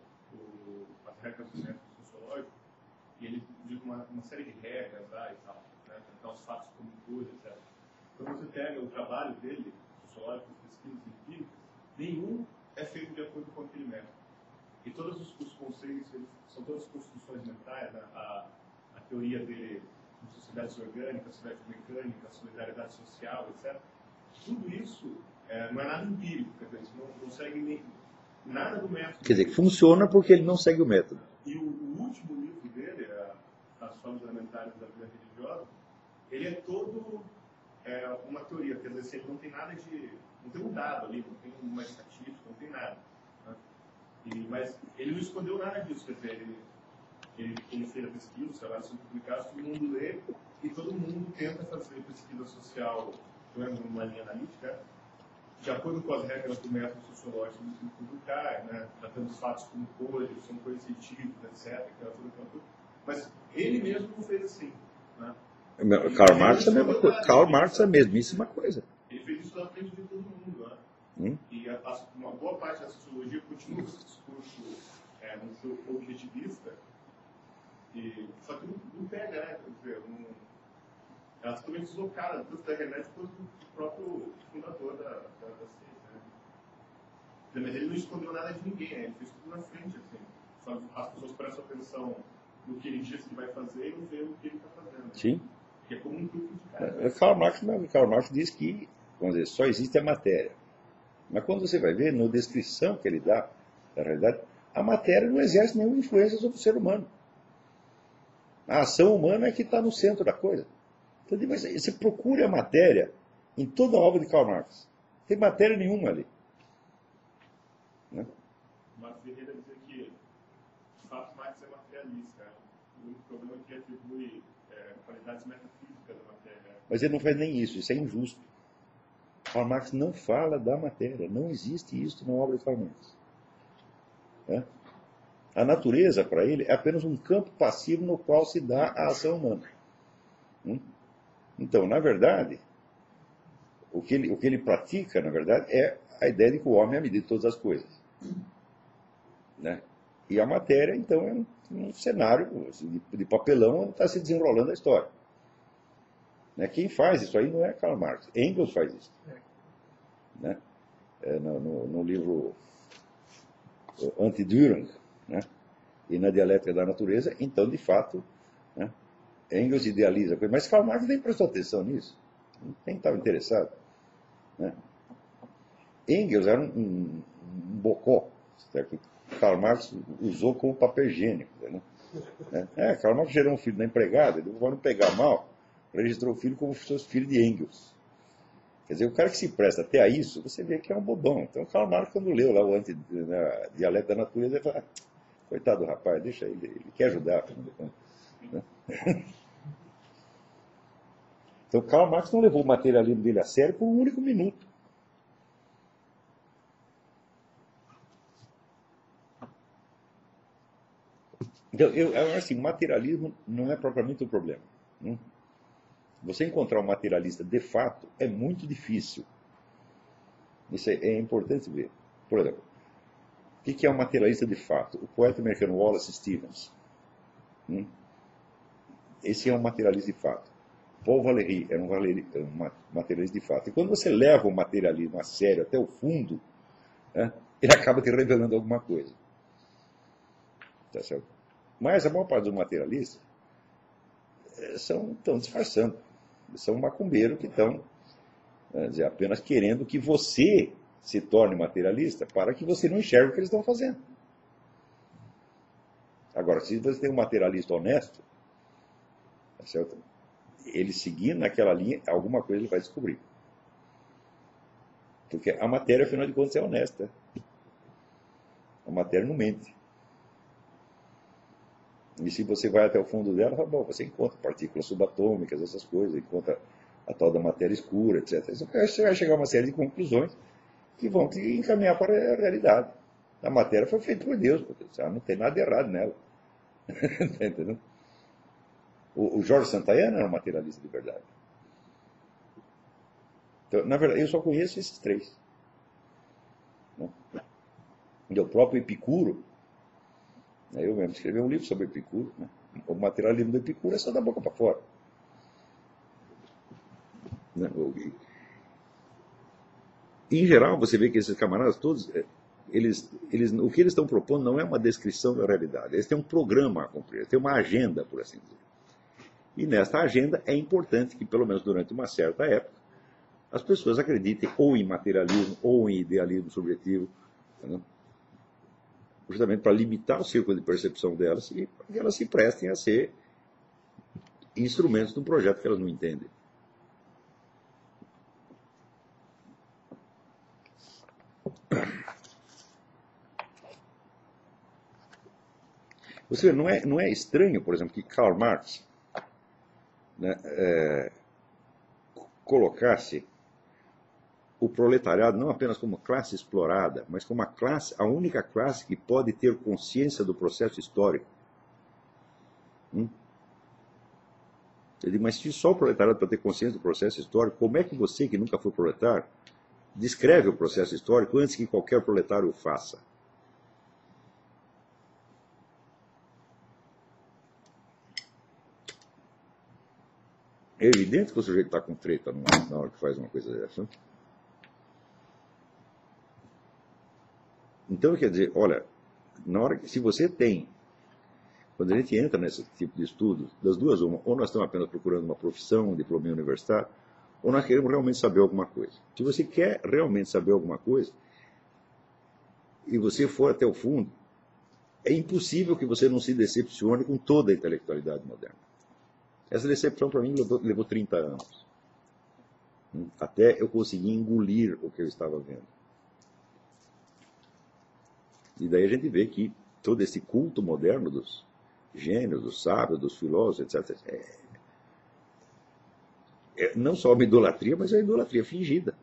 as regras do método sociológico e ele diz uma série de regras lá e tal, né? Tentar os fatos como coisa, etc. Quando você pega o trabalho dele, sociológico, pesquisas empíricas, nenhum é feito de acordo com aquele método. E todos os conceitos, são todas construções mentais, né? A teoria dele de sociedades orgânicas, sociedade mecânica, solidariedade social, etc. Tudo isso não é nada empírico, quer dizer, não segue nem nada do método. Quer dizer, funciona porque ele não segue o método. E o último livro dele, As Formas Elementares da Vida Religiosa, ele é todo uma teoria, quer dizer, assim, ele não tem nada de... não tem um dado ali, não tem uma estatística, não tem nada. Né? Mas ele não escondeu nada disso, quer dizer, ele fez a pesquisa, os trabalhos são publicados, todo mundo lê, e todo mundo tenta fazer pesquisa social, numa linha analítica, de acordo com as regras do método sociológico do Durkheim, né? Tratando os fatos como coisas, são coercitivos, etc. Aquela tudo. Mas ele mesmo não fez assim. Né? Karl Marx é a mesma coisa. Karl Marx é a mesmíssima coisa. Ele fez isso na frente de todo mundo. Né? E uma boa parte da sociologia continua com esse discurso muito objetivista, só que não pega, né? Quer dizer, ela é totalmente deslocada, tanto da realidade quanto do próprio fundador da ciência. Né? Mas ele não escondeu nada de ninguém, né? Ele fez tudo na frente. Assim. Só as pessoas prestam atenção no que ele diz que vai fazer e não vê o que ele está fazendo. Sim. Que é como um truque de cara. Karl Marx diz que, vamos dizer, só existe a matéria. Mas quando você vai ver, na descrição que ele dá da realidade, a matéria não exerce nenhuma influência sobre o ser humano. A ação humana é que está no centro da coisa. Então, você procura a matéria em toda a obra de Karl Marx. Não tem matéria nenhuma ali. Né? Marx Ferreira dizia que, de fato, Marx é materialista. Né? O único problema é que atribui qualidades metafísicas da matéria. Mas ele não faz nem isso é injusto. Karl Marx não fala da matéria. Não existe isso na obra de Karl Marx. Né? A natureza, para ele, é apenas um campo passivo no qual se dá a ação humana. Então, na verdade, o que ele pratica, na verdade, é a ideia de que o homem é a medida de todas as coisas. Né? E a matéria, então, é um cenário de papelão onde está se desenrolando a história. Né? Quem faz isso aí não é Karl Marx. Engels faz isso. Né? No livro Anti-Dürer, né? E na Dialética da Natureza, então, de fato, né? Engels idealiza a coisa, mas Karl Marx nem prestou atenção nisso, nem estava interessado. Né? Engels era um bocó, certo? Karl Marx usou como papel higiênico. Né? Karl Marx gerou um filho da empregada, ele não pegar mal, registrou o filho como se fosse filho de Engels. Quer dizer, o cara que se presta até a isso, você vê que é um bobão. Então, Karl Marx, quando leu lá o Dialética da Natureza, ele fala, coitado do rapaz, deixa ele quer ajudar. Né? Então, Karl Marx não levou o materialismo dele a sério por um único minuto. Então, eu acho assim, o materialismo não é propriamente o problema. Você encontrar um materialista de fato é muito difícil. Isso é importante ver. Por exemplo, o que é um materialista de fato? O poeta americano Wallace Stevens. Esse é um materialista de fato. Paul Valéry era um materialista de fato. E quando você leva o materialismo a sério até o fundo, né, ele acaba te revelando alguma coisa. Tá certo? Mas a maior parte dos materialistas estão disfarçando. São macumbeiros que estão apenas querendo que você se torne materialista para que você não enxergue o que eles estão fazendo. Agora, se você tem um materialista honesto, tá certo? Ele seguindo naquela linha, alguma coisa ele vai descobrir. Porque a matéria, afinal de contas, é honesta. A matéria não mente. E se você vai até o fundo dela, bom, você encontra partículas subatômicas, essas coisas, encontra a tal da matéria escura, etc. Você vai chegar a uma série de conclusões que vão te encaminhar para a realidade. A matéria foi feita por Deus, não tem nada errado nela. Tá entendendo? O Jorge Santayana era um materialista de verdade. Então, na verdade, eu só conheço esses três. E o próprio Epicuro, eu mesmo escrevi um livro sobre Epicuro. O materialismo do Epicuro é só da boca para fora. Em geral, você vê que esses camaradas todos, o que eles estão propondo não é uma descrição da realidade. Eles têm um programa a cumprir, eles têm uma agenda, por assim dizer. E nesta agenda é importante que, pelo menos durante uma certa época, as pessoas acreditem ou em materialismo ou em idealismo subjetivo, né? Justamente para limitar o círculo de percepção delas e para que elas se prestem a ser instrumentos de um projeto que elas não entendem. Você vê, não é estranho, por exemplo, que Karl Marx, né, colocasse o proletariado não apenas como classe explorada, mas como a única classe que pode ter consciência do processo histórico. Eu digo, mas se só o proletariado pode ter consciência do processo histórico, como é que você, que nunca foi proletário, descreve o processo histórico antes que qualquer proletário o faça? É evidente que o sujeito está com treta na hora que faz uma coisa dessa. Então, quer dizer, olha, se você tem, quando a gente entra nesse tipo de estudo, das duas uma, ou nós estamos apenas procurando uma profissão, um diploma universitário, ou nós queremos realmente saber alguma coisa. Se você quer realmente saber alguma coisa, e você for até o fundo, é impossível que você não se decepcione com toda a intelectualidade moderna. Essa decepção para mim levou 30 anos. Até eu conseguir engolir o que eu estava vendo. E daí a gente vê que todo esse culto moderno dos gênios, dos sábios, dos filósofos, etc., é não só uma idolatria, mas é uma idolatria fingida.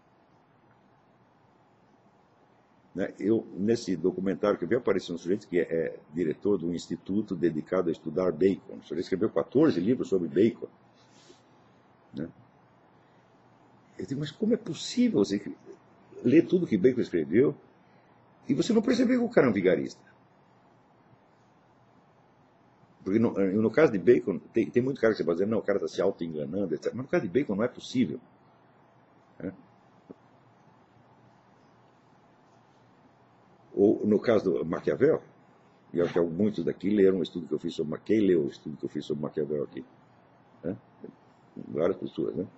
Nesse documentário que eu vi, apareceu um sujeito que é diretor de um instituto dedicado a estudar Bacon. O sujeito escreveu 14 livros sobre Bacon. Eu digo, mas como é possível você ler tudo que Bacon escreveu e você não percebeu que o cara é um vigarista? Porque no caso de Bacon, tem muito cara que você pode dizer, não, o cara está se auto-enganando, etc. Mas no caso de Bacon não é possível. Ou no caso do Maquiavel, e acho que muitos daqui leram um estudo que eu fiz sobre Maquiavel. Quem leu o estudo que eu fiz sobre Maquiavel aqui? Várias pessoas, né?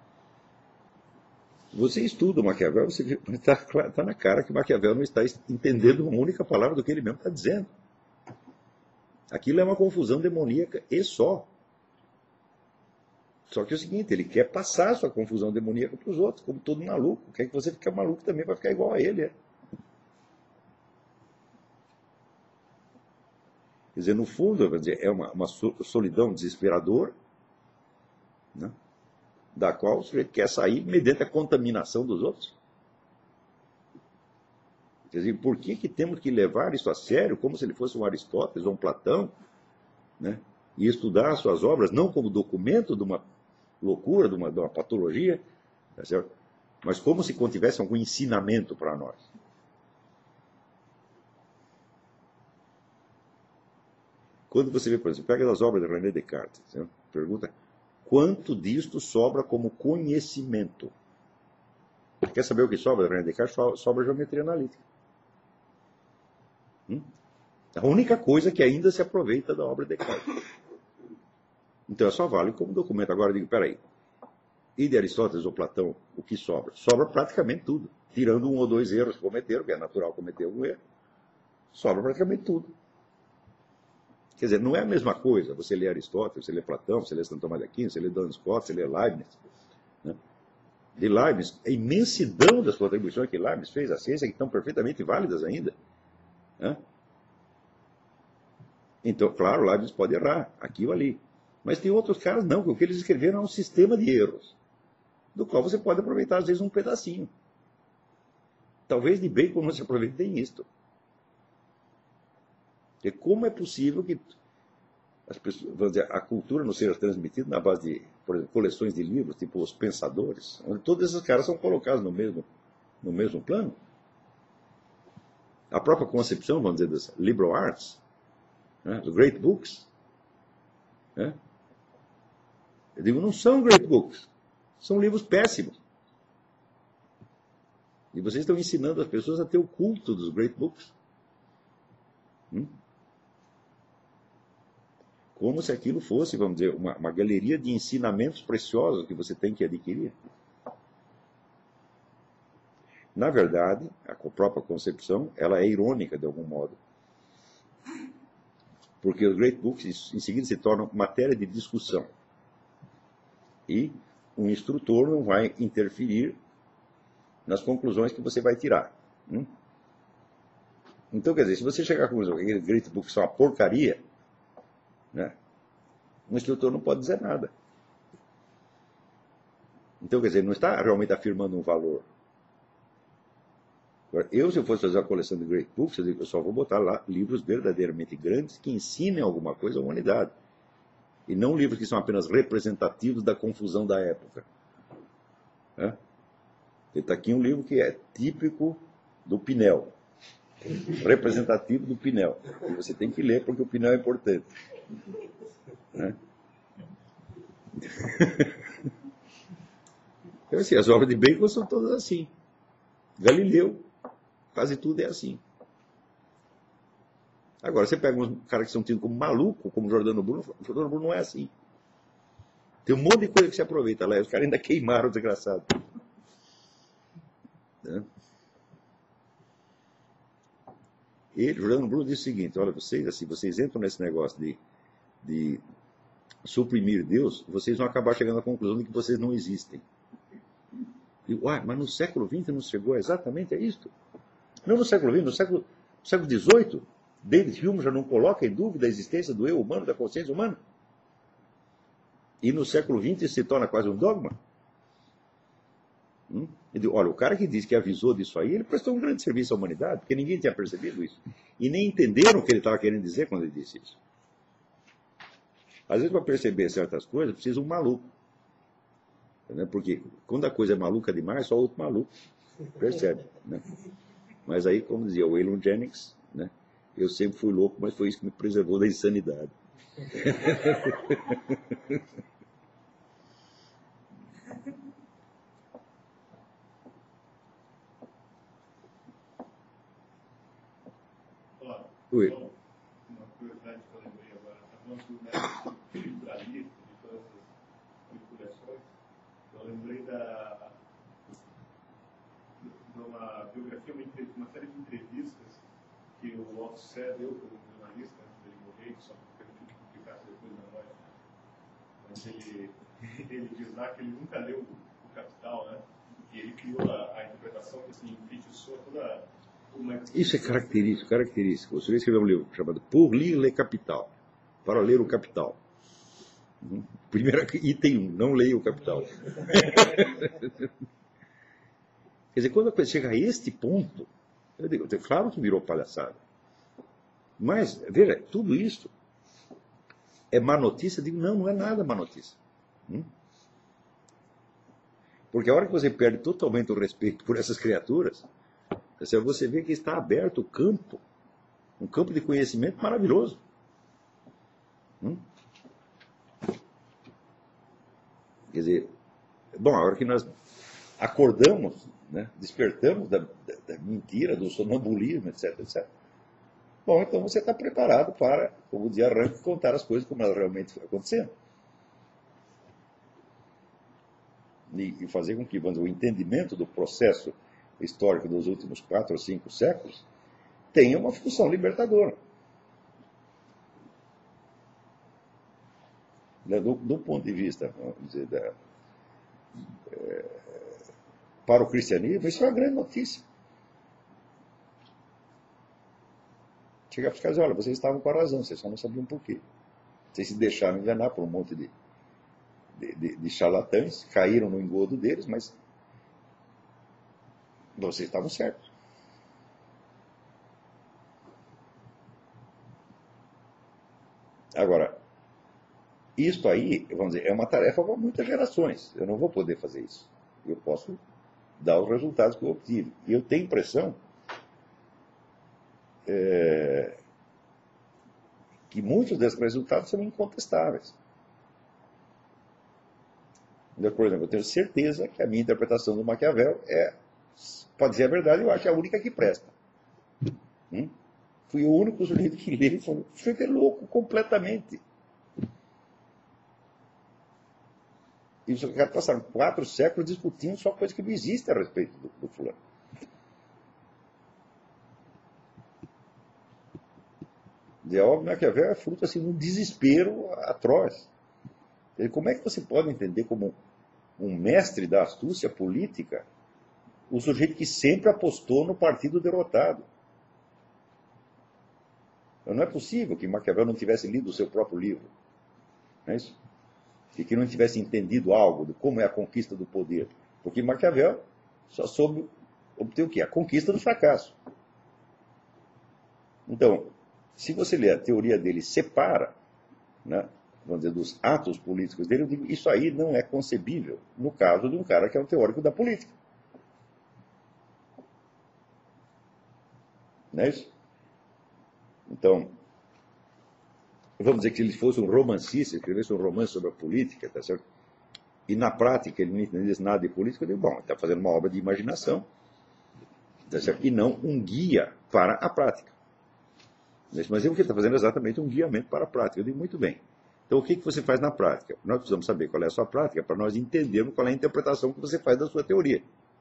Você estuda o Maquiavel, você está na cara que Maquiavel não está entendendo uma única palavra do que ele mesmo está dizendo. Aquilo é uma confusão demoníaca e só. Só que é o seguinte, ele quer passar a sua confusão demoníaca para os outros, como todo maluco. Quer que você fique maluco também para ficar igual a ele. Quer dizer, no fundo, é uma solidão desesperadora, né, da qual o sujeito quer sair mediante a contaminação dos outros. Quer dizer, por que temos que levar isso a sério, como se ele fosse um Aristóteles ou um Platão, né, e estudar as suas obras não como documento de uma loucura, de uma patologia, tá certo? Mas como se contivesse algum ensinamento para nós. Quando você vê, por exemplo, pega as obras de René Descartes, certo? Pergunta, quanto disto sobra como conhecimento? Quer saber o que sobra de René Descartes? Sobra geometria analítica. A única coisa que ainda se aproveita da obra de Descartes. Então, só vale como documento. Agora eu digo, peraí, e de Aristóteles ou Platão, o que sobra? Sobra praticamente tudo. Tirando um ou dois erros que cometeram, que é natural cometer algum erro, sobra praticamente tudo. Quer dizer, não é a mesma coisa você lê Aristóteles, você lê Platão, você lê Santo Tomás de Aquino, você lê Duns Scotus, você lê Leibniz. Né? De Leibniz, a imensidão das contribuições que Leibniz fez à ciência, que estão perfeitamente válidas ainda. Né? Então, claro, lá eles podem errar, aqui ou ali. Mas tem outros caras não, que o que eles escreveram é um sistema de erros, do qual você pode aproveitar, às vezes, um pedacinho. Talvez de bem como você aproveite isto. Porque como é possível que as pessoas, vamos dizer, a cultura não seja transmitida na base de, por exemplo, coleções de livros, tipo Os Pensadores, onde todos esses caras são colocados no mesmo plano? A própria concepção, vamos dizer, das liberal arts, né, dos great books, né? Eu digo, não são great books, são livros péssimos. E vocês estão ensinando as pessoas a ter o culto dos great books. Como se aquilo fosse, vamos dizer, uma galeria de ensinamentos preciosos que você tem que adquirir. Na verdade, a própria concepção, ela é irônica de algum modo. Porque os great books, em seguida, se tornam matéria de discussão. E um instrutor não vai interferir nas conclusões que você vai tirar. Então, quer dizer, se você chegar à conclusão que aqueles great books são uma porcaria, né, o instrutor não pode dizer nada. Então, quer dizer, ele não está realmente afirmando um valor. Agora, se eu fosse fazer uma coleção de great books, eu só vou botar lá livros verdadeiramente grandes que ensinem alguma coisa à humanidade. E não livros que são apenas representativos da confusão da época. Está aqui um livro que é típico do Pinel. Representativo do Pinel. E você tem que ler porque o Pinel é importante. Então, assim, as obras de Bacon são todas assim. Galileu, quase tudo é assim. Agora, você pega uns caras que são tidos como maluco, como Giordano Bruno, o Giordano Bruno não é assim. Tem um monte de coisa que se aproveita lá, e os caras ainda queimaram o desgraçado. Giordano Bruno diz o seguinte, olha, vocês entram nesse negócio de suprimir Deus, vocês vão acabar chegando à conclusão de que vocês não existem. E, mas no século XX não chegou exatamente a isto? Não no século XX, no século XVIII, David Hume já não coloca em dúvida a existência do eu humano, da consciência humana. E no século XX isso se torna quase um dogma. Ele, olha, o cara que diz que avisou disso aí, ele prestou um grande serviço à humanidade, porque ninguém tinha percebido isso. E nem entenderam o que ele estava querendo dizer quando ele disse isso. Às vezes, para perceber certas coisas, precisa um maluco. Porque quando a coisa é maluca demais, só outro maluco percebe. Né? Mas aí, como dizia o Waylon Jennings, né? Eu sempre fui louco, mas foi isso que me preservou da insanidade. Oi. Uma curiosidade que eu lembrei agora, está falando do método libralista, de todas essas manipulações. Eu lembrei de uma biografia, uma série de entrevistas que o Althusser deu para um jornalista antes dele morrer, só para que publicasse depois na morte. Mas ele diz lá que ele nunca leu o Capital, né? E ele criou a interpretação que assim, enfeitiçou toda uma... Isso é característico. Você escreveu um livro chamado Pour lire le Capital, para ler o Capital. Primeiro item 1, não leia o Capital. Quer dizer, quando a coisa chega a este ponto, eu digo, claro que virou palhaçada. Mas, veja, tudo isso é má notícia? Eu digo, não é nada má notícia. Porque a hora que você perde totalmente o respeito por essas criaturas, você vê que está aberto o campo, um campo de conhecimento maravilhoso. Quer dizer, bom, a hora que nós acordamos, né, despertamos da mentira, do sonambulismo, etc, etc. Bom, então você está preparado para, como dizia Rank, contar as coisas como elas realmente foram acontecendo. E fazer com que, o entendimento do processo histórico dos últimos 4 ou 5 séculos tenha uma função libertadora. Do ponto de vista, vamos dizer, para o cristianismo, isso é uma grande notícia. chegar para os caras e dizer, olha, vocês estavam com a razão, vocês só não sabiam por quê. Vocês se deixaram enganar por um monte de charlatães, caíram no engodo deles, mas vocês estavam certos. Agora, isto aí, vamos dizer, é uma tarefa para muitas gerações. Eu não vou poder fazer isso. Eu posso dar os resultados que eu obtive. E eu tenho impressão que muitos desses resultados são incontestáveis. Por exemplo, eu tenho certeza que a minha interpretação do Maquiavel pode ser a verdade, eu acho que é a única que presta. Fui o único sujeito que lê e falou, o sujeito é louco completamente. E os caras passaram 4 séculos discutindo só coisa que não existe a respeito do fulano. E a obra do Maquiavel é fruto assim, de um desespero atroz. Como é que você pode entender como um mestre da astúcia política o sujeito que sempre apostou no partido derrotado? Não é possível que Maquiavel não tivesse lido o seu próprio livro. Não é isso? E que não tivesse entendido algo de como é a conquista do poder. Porque Maquiavel só soube obter o quê? A conquista do fracasso. Então, se você lê a teoria dele, separa, né, vamos dizer, dos atos políticos dele, eu digo, isso aí não é concebível no caso de um cara que é um teórico da política. Não é isso? Então, vamos dizer que se ele fosse um romancista, escrevesse um romance sobre a política, tá certo? E na prática ele não entendesse nada de política, eu digo, bom, ele está fazendo uma obra de imaginação, tá certo? E não um guia para a prática. Mas o que ele está fazendo é exatamente um guiamento para a prática. Eu digo, muito bem. Então, o que você faz na prática? Nós precisamos saber qual é a sua prática para nós entendermos qual é a interpretação que você faz da sua teoria.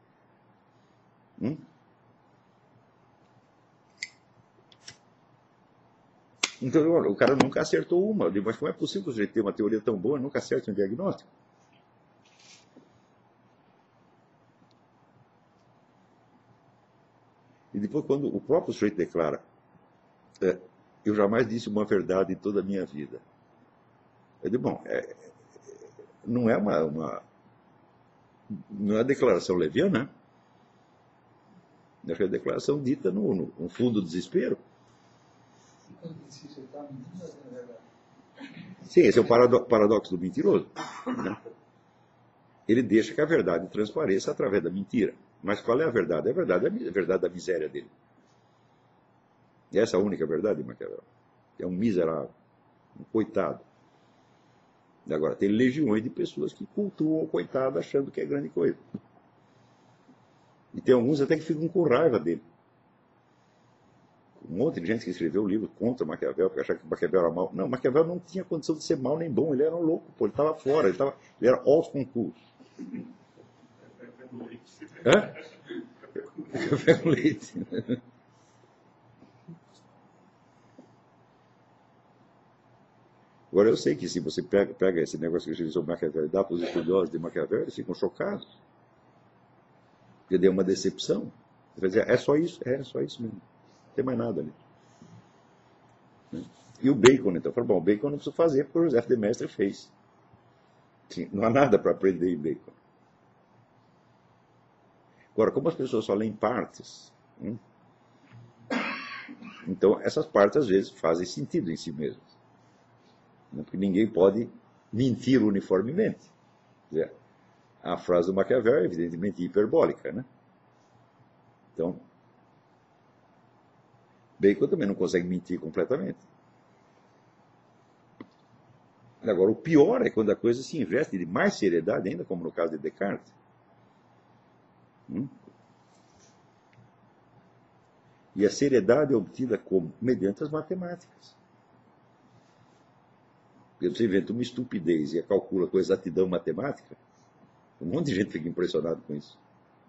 Então, o cara nunca acertou uma. Eu digo, mas como é possível que o sujeito tenha uma teoria tão boa e nunca acerte um diagnóstico? E depois, quando o próprio sujeito declara, eu jamais disse uma verdade em toda a minha vida. Eu digo, bom, não é não é declaração leviana, né? É a declaração dita no fundo do desespero. Sim, esse é o paradoxo do mentiroso. Né? Ele deixa que a verdade transpareça através da mentira. Mas qual é a verdade? A verdade da miséria dele. E essa é a única verdade de Maquiavel. É um miserável, um coitado. E agora, tem legiões de pessoas que cultuam o coitado achando que é grande coisa. E tem alguns até que ficam com raiva dele. Um monte de gente que escreveu um livro contra Maquiavel, porque achava que Maquiavel era mau. Não, Maquiavel não tinha condição de ser mau nem bom, ele era um louco, pô, ele estava fora, ele era aos concursos. Hã? Café com leite. Agora, eu sei que se você pega esse negócio que eu escrevi sobre Maquiavel e dá para os estudiosos de Maquiavel, eles ficam chocados. Porque deu uma decepção. Você vai dizer, é só isso mesmo. Não tem mais nada ali. E o Bacon, então, falou, bom, o Bacon não precisa fazer porque o Joseph de Maistre fez. Sim, não há nada para aprender em Bacon. Agora, como as pessoas só leem partes, então essas partes às vezes fazem sentido em si mesmas. Porque ninguém pode mentir uniformemente. Quer dizer, a frase do Maquiavel é evidentemente hiperbólica, né? Então, Bacon também não consegue mentir completamente. Agora, o pior é quando a coisa se investe de mais seriedade, ainda como no caso de Descartes. E a seriedade é obtida como? Mediante as matemáticas. Porque você inventa uma estupidez e calcula com exatidão matemática, um monte de gente fica impressionado com isso.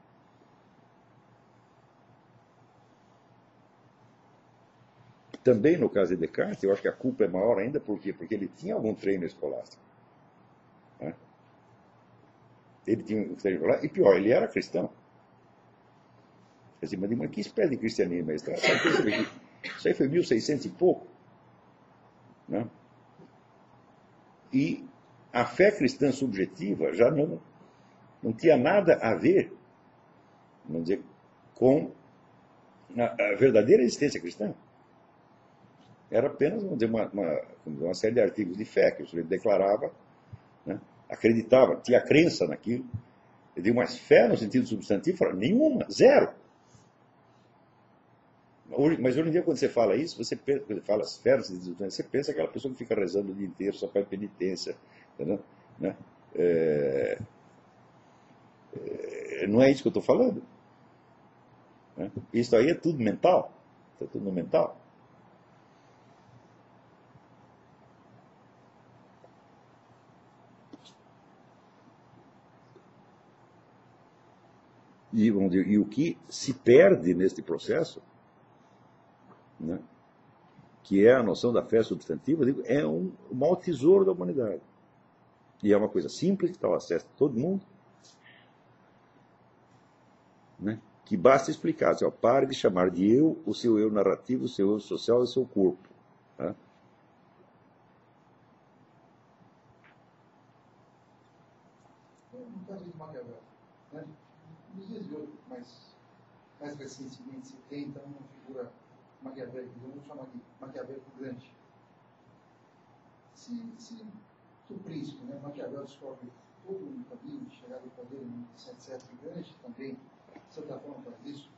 Também no caso de Descartes, eu acho que a culpa é maior ainda, por quê? Porque ele tinha algum treino escolástico. Né? Ele tinha um treino escolástico, e pior, ele era cristão. Quer dizer, mas que espécie de cristianismo é esse? Isso aí foi 1600 e pouco. Né? E a fé cristã subjetiva já não tinha nada a ver, vamos dizer, com a verdadeira existência cristã. Era apenas, vamos dizer, uma série de artigos de fé que o sujeito declarava, né? Acreditava, tinha crença naquilo. Eu digo, mas fé no sentido substantivo? Nenhuma, zero. Mas hoje em dia, quando você fala isso, você pensa, quando você fala fé no sentido substantivo, você pensa aquela pessoa que fica rezando o dia inteiro, só faz penitência. Entendeu? Né? Não é isso que eu estou falando. Né? Isso aí é tudo mental. Está tudo no mental. E, vamos dizer, e o que se perde neste processo, né, que é a noção da fé substantiva, digo, é o maior tesouro da humanidade. E é uma coisa simples, que está ao acesso de todo mundo, né, que basta explicar. Assim, ó, pare de chamar de eu o seu eu narrativo, o seu eu social e o seu corpo. Tá? No caso de Maquiavel, né? Nos dias de hoje, mais recentemente, se tem então uma figura maquiavélica, vamos chamar de maquiavélico grande. Se o príncipe, né, Maquiavel descobre todo o caminho de chegar ao poder em 1707, grande também, de certa forma, faz isso,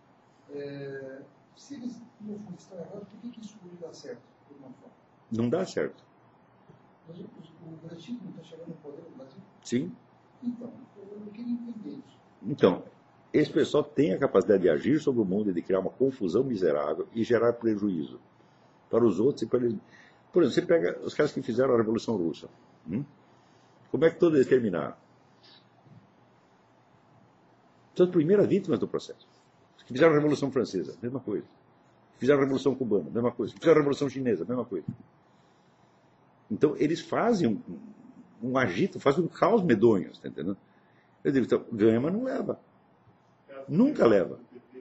se eles, no fundo, estão errados, por que isso não dá certo, de alguma forma? Não dá certo. Mas o Brasil não está chegando ao poder no Brasil? Sim. Então, eu não queria entender isso. Então, esse pessoal tem a capacidade de agir sobre o mundo e de criar uma confusão miserável e gerar prejuízo para os outros e para eles. Por exemplo, você pega os caras que fizeram a Revolução Russa. Como é que todos eles terminaram? São as primeiras vítimas do processo. Os que fizeram a Revolução Francesa, mesma coisa. Os que fizeram a Revolução Cubana, mesma coisa. Os que fizeram a Revolução Chinesa, mesma coisa. Então, eles fazem um agito, fazem um caos medonho, está entendendo? Eu digo, então, ganha, mas não leva. Nunca leva.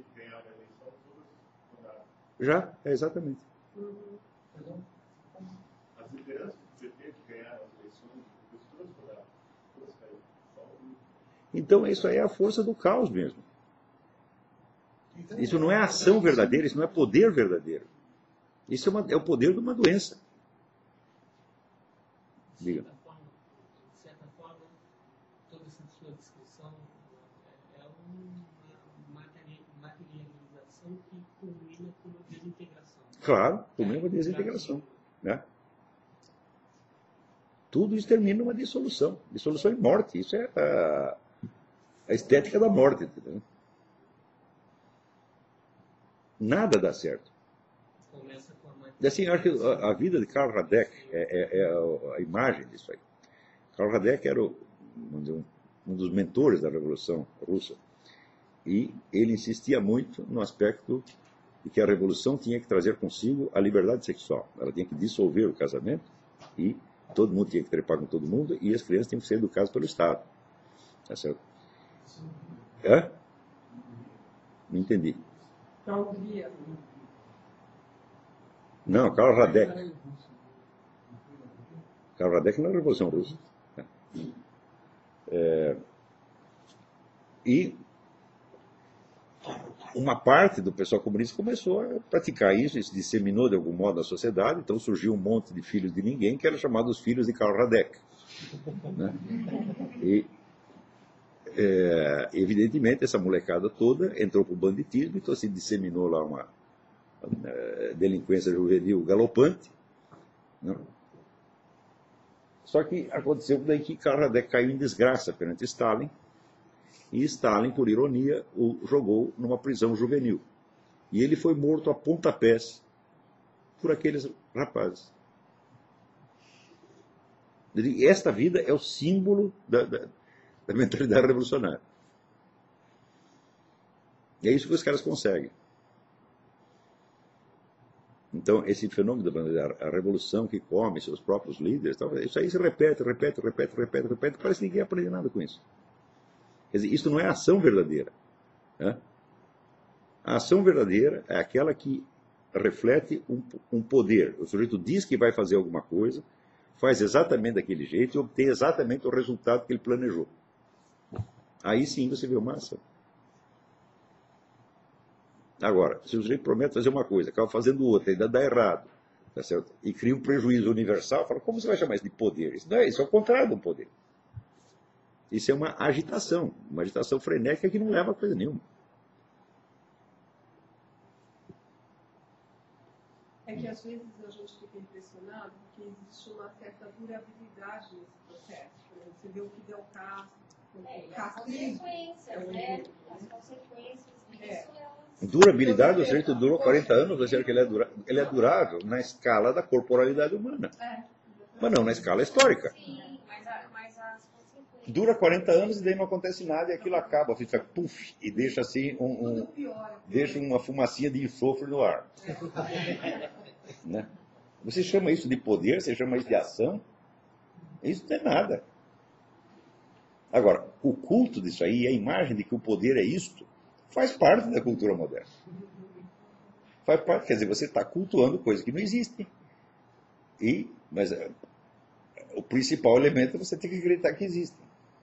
Já, exatamente. As lideranças do PT que ganharam as eleições, todas caíram. Então, isso aí é a força do caos mesmo. Isso não é ação verdadeira, isso não é poder verdadeiro. Isso é o poder de uma doença. Diga. De certa forma, toda essa sua descrição é uma materialização que culmina com uma desintegração. Claro, culmina com uma desintegração. Né? Tudo isso termina numa dissolução. Dissolução e morte. Isso é a estética da morte. Entendeu? Nada dá certo. Começa com a Assim, acho que a vida de Karl Radek é a imagem disso aí. Karl Radek era vamos dizer, um dos mentores da Revolução Russa. E ele insistia muito no aspecto de que a Revolução tinha que trazer consigo a liberdade sexual. Ela tinha que dissolver o casamento e todo mundo tinha que trepar com todo mundo e as crianças tinham que ser educadas pelo Estado. Tá certo? Hã? Não entendi. Na Hungria. Não, Karl Radek. Karl Radek não é a Revolução Russa. E uma parte do pessoal comunista começou a praticar isso, se disseminou de algum modo na sociedade, então surgiu um monte de filhos de ninguém que eram chamados filhos de Karl Radek. Né? E, evidentemente, essa molecada toda entrou para o banditismo, então se disseminou lá uma delinquência juvenil galopante. Né? Só que aconteceu daí que Karl Radek caiu em desgraça perante Stalin, e Stalin, por ironia, o jogou numa prisão juvenil. E ele foi morto a pontapés por aqueles rapazes. Esta vida é o símbolo da mentalidade revolucionária. E é isso que os caras conseguem. Então, esse fenômeno da revolução que come seus próprios líderes, isso aí se repete, parece que ninguém aprende nada com isso. Quer dizer, isso não é ação verdadeira. Né? A ação verdadeira é aquela que reflete um poder. O sujeito diz que vai fazer alguma coisa, faz exatamente daquele jeito e obtém exatamente o resultado que ele planejou. Aí sim você vê uma ação. Agora, se o sujeito promete fazer uma coisa, acaba fazendo outra, ainda dá errado, tá certo? E cria um prejuízo universal, fala, como você vai chamar isso de poder? Isso não é, isso é o contrário de um poder. Isso é uma agitação frenética que não leva a coisa nenhuma. É que às vezes a gente fica impressionado porque existe uma certa durabilidade nesse processo. Por exemplo, você vê o Fidel Castro, As consequências, né? As consequências disso, elas... Durabilidade, o sujeito durou 40 anos, você que ele é durável na escala da corporalidade humana. Mas não na escala histórica. Sim, mas as consequências... Dura 40 anos e daí não acontece nada e aquilo acaba, fica puff, e deixa assim deixa uma fumacinha de enxofre no ar. Né? Você chama isso de poder, você chama isso de ação? Isso não é nada. Agora, o culto disso aí, a imagem de que o poder é isto, faz parte da cultura moderna. Faz parte, quer dizer, você está cultuando coisas que não existem. Mas o principal elemento é você ter que acreditar que existem.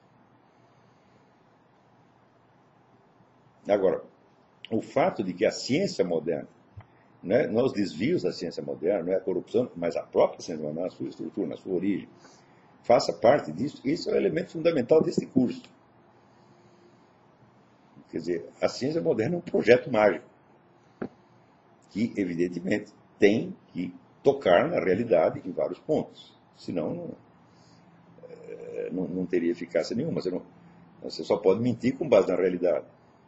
Agora, o fato de que a ciência moderna, né, não os desvios da ciência moderna, não é a corrupção, mas a própria ciência moderna, na sua estrutura, na sua origem, faça parte disso, isso é o elemento fundamental desse curso. Quer dizer, a ciência moderna é um projeto mágico, que, evidentemente, tem que tocar na realidade em vários pontos. Senão, não teria eficácia nenhuma. Você só pode mentir com base na realidade.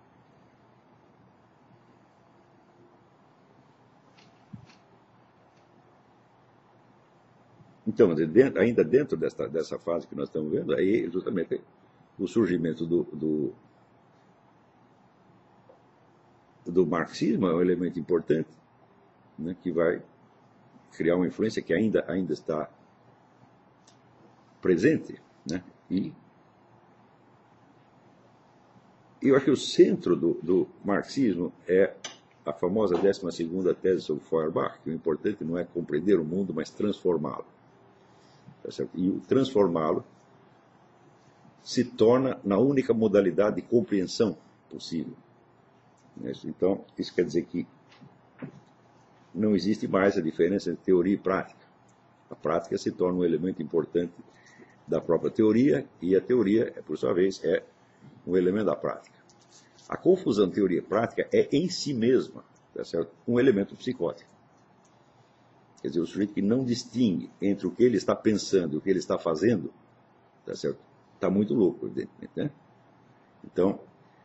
Então, ainda dentro dessa fase que nós estamos vendo, aí justamente o surgimento do marxismo é um elemento importante, né, que vai criar uma influência que ainda está presente. Né, e eu acho que o centro do marxismo é a famosa 12ª tese sobre Feuerbach, que o importante não é compreender o mundo, mas transformá-lo. Tá certo? E o transformá-lo se torna na única modalidade de compreensão possível. Então, isso quer dizer que não existe mais a diferença entre teoria e prática. A prática se torna um elemento importante da própria teoria, e a teoria, por sua vez, é um elemento da prática. A confusão teoria e prática é, em si mesma, tá certo? Um elemento psicótico. Quer dizer, o sujeito que não distingue entre o que ele está pensando e o que ele está fazendo, tá certo? Está muito louco, evidentemente, né? Então,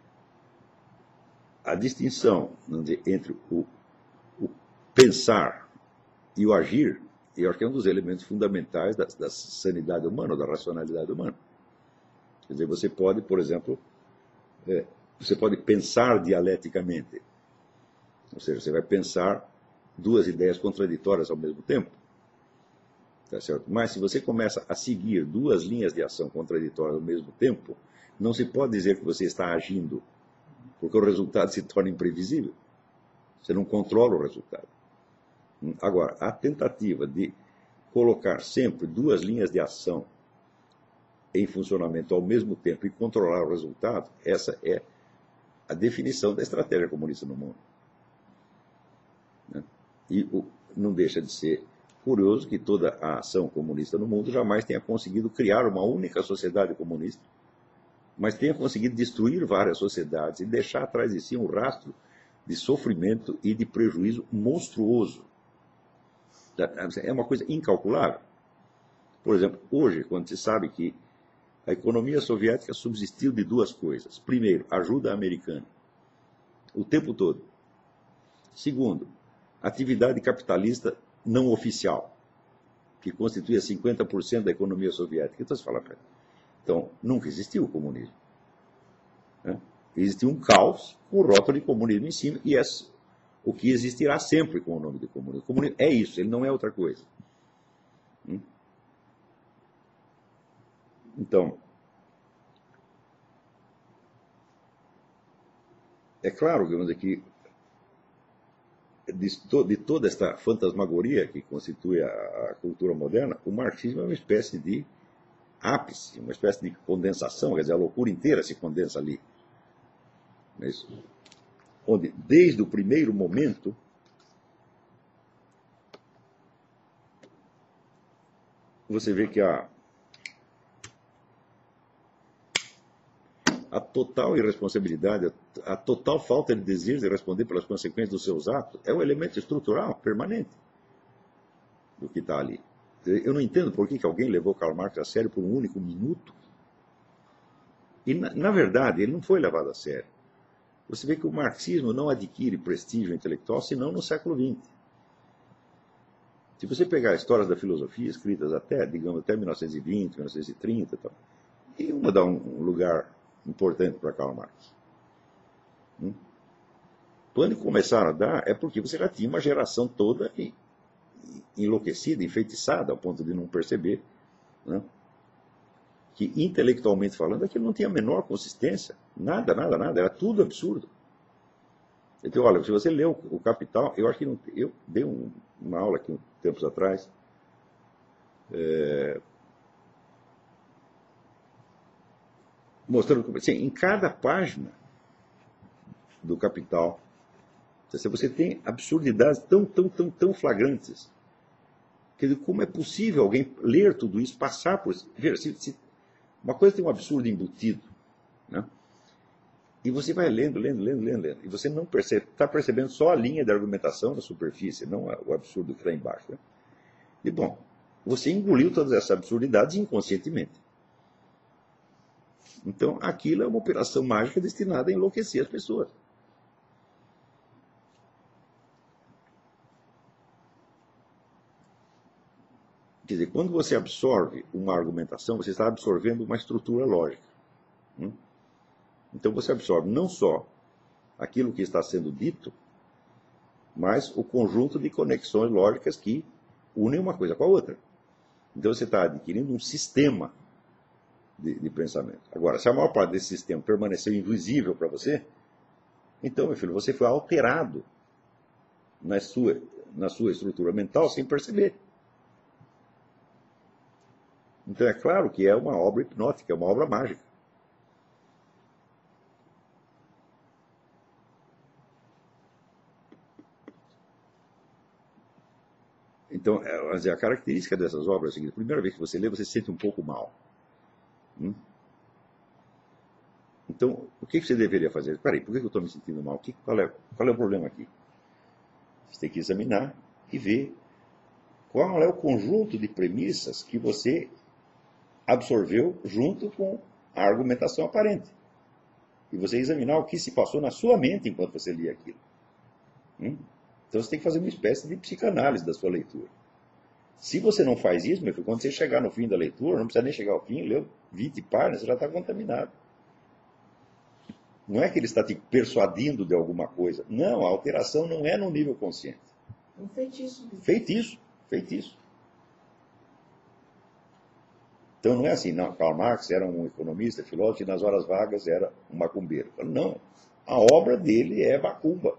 a distinção entre o pensar e o agir, eu acho que é um dos elementos fundamentais da sanidade humana, da racionalidade humana. Quer dizer, você pode, por exemplo, você pode pensar dialeticamente. Ou seja, você vai pensar duas ideias contraditórias ao mesmo tempo. Tá certo? Mas se você começa a seguir duas linhas de ação contraditórias ao mesmo tempo, não se pode dizer que você está agindo, porque o resultado se torna imprevisível. Você não controla o resultado. Agora, a tentativa de colocar sempre duas linhas de ação em funcionamento ao mesmo tempo e controlar o resultado, essa é a definição da estratégia comunista no mundo. E não deixa de ser curioso que toda a ação comunista no mundo jamais tenha conseguido criar uma única sociedade comunista, mas tenha conseguido destruir várias sociedades e deixar atrás de si um rastro de sofrimento e de prejuízo monstruoso. É uma coisa incalculável. Por exemplo, hoje, quando se sabe que a economia soviética subsistiu de duas coisas. Primeiro, ajuda americana, o tempo todo. Segundo, atividade capitalista não oficial, que constituía 50% da economia soviética. Então, você fala, então, nunca existiu o comunismo. Né? Existiu um caos com o rótulo de comunismo em cima, e é o que existirá sempre com o nome de comunismo. O comunismo é isso, ele não é outra coisa. Então, é claro que de toda esta fantasmagoria que constitui a cultura moderna, o marxismo é uma espécie de ápice, uma espécie de condensação, quer dizer, a loucura inteira se condensa ali. Não é isso? Onde, desde o primeiro momento, você vê que a total irresponsabilidade, a total falta de desejo de responder pelas consequências dos seus atos é um elemento estrutural, permanente, do que está ali. Eu não entendo por que alguém levou Karl Marx a sério por um único minuto. E, na verdade, ele não foi levado a sério. Você vê que o marxismo não adquire prestígio intelectual senão no século XX. Se você pegar histórias da filosofia escritas até, digamos, até 1920, 1930 e tal, e uma dá um lugar importante para Karl Marx. Quando começaram a dar, é porque você já tinha uma geração toda enlouquecida, enfeitiçada, ao ponto de não perceber, né, que, intelectualmente falando, aquilo não tinha a menor consistência. Nada, nada, nada. Era tudo absurdo. Então, olha, se você leu o Capital, eu acho que eu dei uma aula aqui tempos atrás, mostrando assim, em cada página do Capital, você tem absurdidades tão flagrantes. Quer dizer, como é possível alguém ler tudo isso, passar por isso? Veja, uma coisa tem um absurdo embutido, né? E você vai lendo, e você não percebe, está percebendo só a linha de argumentação da superfície, não o absurdo que está embaixo. Né? E, bom, você engoliu todas essas absurdidades inconscientemente. Então, aquilo é uma operação mágica destinada a enlouquecer as pessoas. Quer dizer, quando você absorve uma argumentação, você está absorvendo uma estrutura lógica. Então você absorve não só aquilo que está sendo dito, mas o conjunto de conexões lógicas que unem uma coisa com a outra. Então você está adquirindo um sistema de pensamento. Agora, se a maior parte desse sistema permaneceu invisível para você, então, meu filho, você foi alterado na sua estrutura mental sem perceber. Então é claro que é uma obra hipnótica, é uma obra mágica. Então, a característica dessas obras é a seguinte: a primeira vez que você lê, você se sente um pouco mal. Então, o que você deveria fazer? Peraí, por que eu estou me sentindo mal? Qual é o problema aqui? Você tem que examinar e ver qual é o conjunto de premissas que você absorveu junto com a argumentação aparente. E você examinar o que se passou na sua mente enquanto você lia aquilo. Então você tem que fazer uma espécie de psicanálise da sua leitura. Se você não faz isso, meu filho, quando você chegar no fim da leitura, não precisa nem chegar ao fim, leu 20 páginas, você já está contaminado. Não é que ele está te persuadindo de alguma coisa. Não, a alteração não é no nível consciente. É um feitiço. Feitiço. Então não é assim, não, Karl Marx era um economista, filósofo, e nas horas vagas era um macumbeiro. Não, a obra dele é macumba.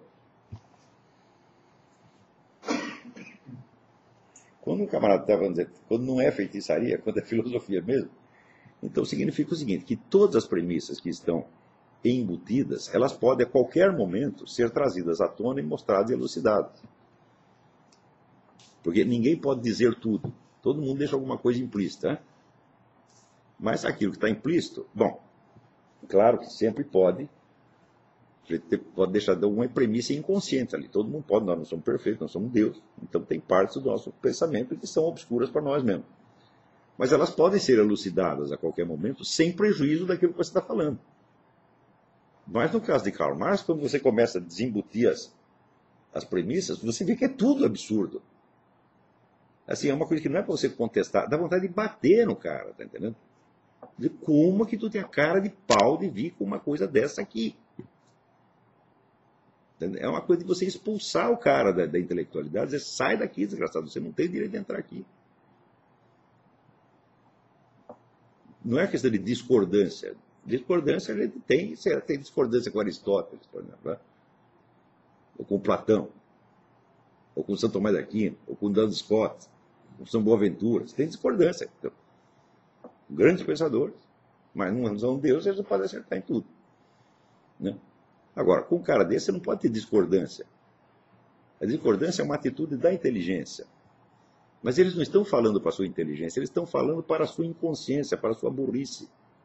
Quando um camarada estava dizendo, quando não é feitiçaria, quando é filosofia mesmo, então significa o seguinte, que todas as premissas que estão embutidas, elas podem a qualquer momento ser trazidas à tona e mostradas e elucidadas. Porque ninguém pode dizer tudo. Todo mundo deixa alguma coisa implícita. Né? Mas aquilo que está implícito, bom, claro que sempre pode deixar de alguma premissa inconsciente ali. Todo mundo pode, nós não somos perfeitos, nós somos Deus. Então tem partes do nosso pensamento que são obscuras para nós mesmos. Mas elas podem ser elucidadas a qualquer momento, sem prejuízo daquilo que você está falando. Mas no caso de Karl Marx, quando você começa a desembutir as premissas, você vê que é tudo absurdo. Assim, é uma coisa que não é para você contestar, dá vontade de bater no cara, tá entendendo? De como que tu tem a cara de pau de vir com uma coisa dessa aqui? É uma coisa de você expulsar o cara da intelectualidade, dizer, sai daqui, desgraçado, você não tem direito de entrar aqui. Não é questão de discordância. Discordância a gente tem discordância com Aristóteles, por exemplo, né? Ou com Platão. ou com São Tomás de Aquino, ou com Duns Scott, com São Boaventura. Você tem discordância. Então, grandes pensadores, mas numa visão de Deus, eles não podem acertar em tudo. Né? Agora, com um cara desse, você não pode ter discordância. A discordância é uma atitude da inteligência. Mas eles não estão falando para a sua inteligência, eles estão falando para a sua inconsciência, para a sua burrice.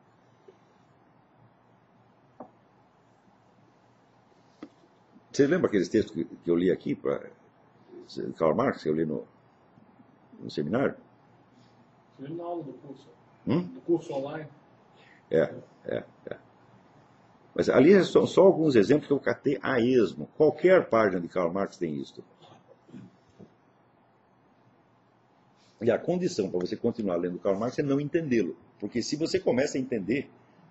Você lembra aqueles textos que eu li aqui, para Karl Marx, que eu li no seminário? Você viu na aula do curso? Do curso online? É. Mas ali são só alguns exemplos que eu catei a esmo. Qualquer página de Karl Marx tem isso. E a condição para você continuar lendo Karl Marx é não entendê-lo. Porque se você começa a entender...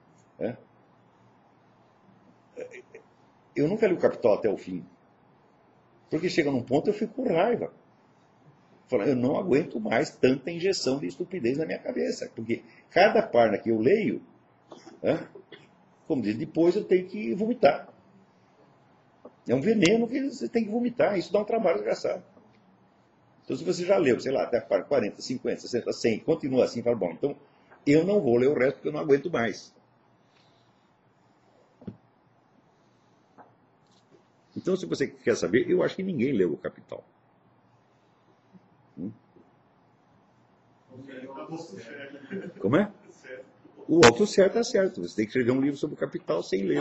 Eu nunca li o Capital até o fim. Porque chega num ponto eu fico com raiva. Eu não aguento mais tanta injeção de estupidez na minha cabeça. Porque cada página que eu leio, como diz, depois eu tenho que vomitar. É um veneno que você tem que vomitar. Isso dá um trabalho desgraçado. Então, se você já leu, sei lá, até a página 40, 50, 60, 100, continua assim, fala, bom, então eu não vou ler o resto porque eu não aguento mais. Então, se você quer saber, eu acho que ninguém leu o Capital. Como é? O auto certo está certo. Você tem que escrever um livro sobre o Capital sem ler.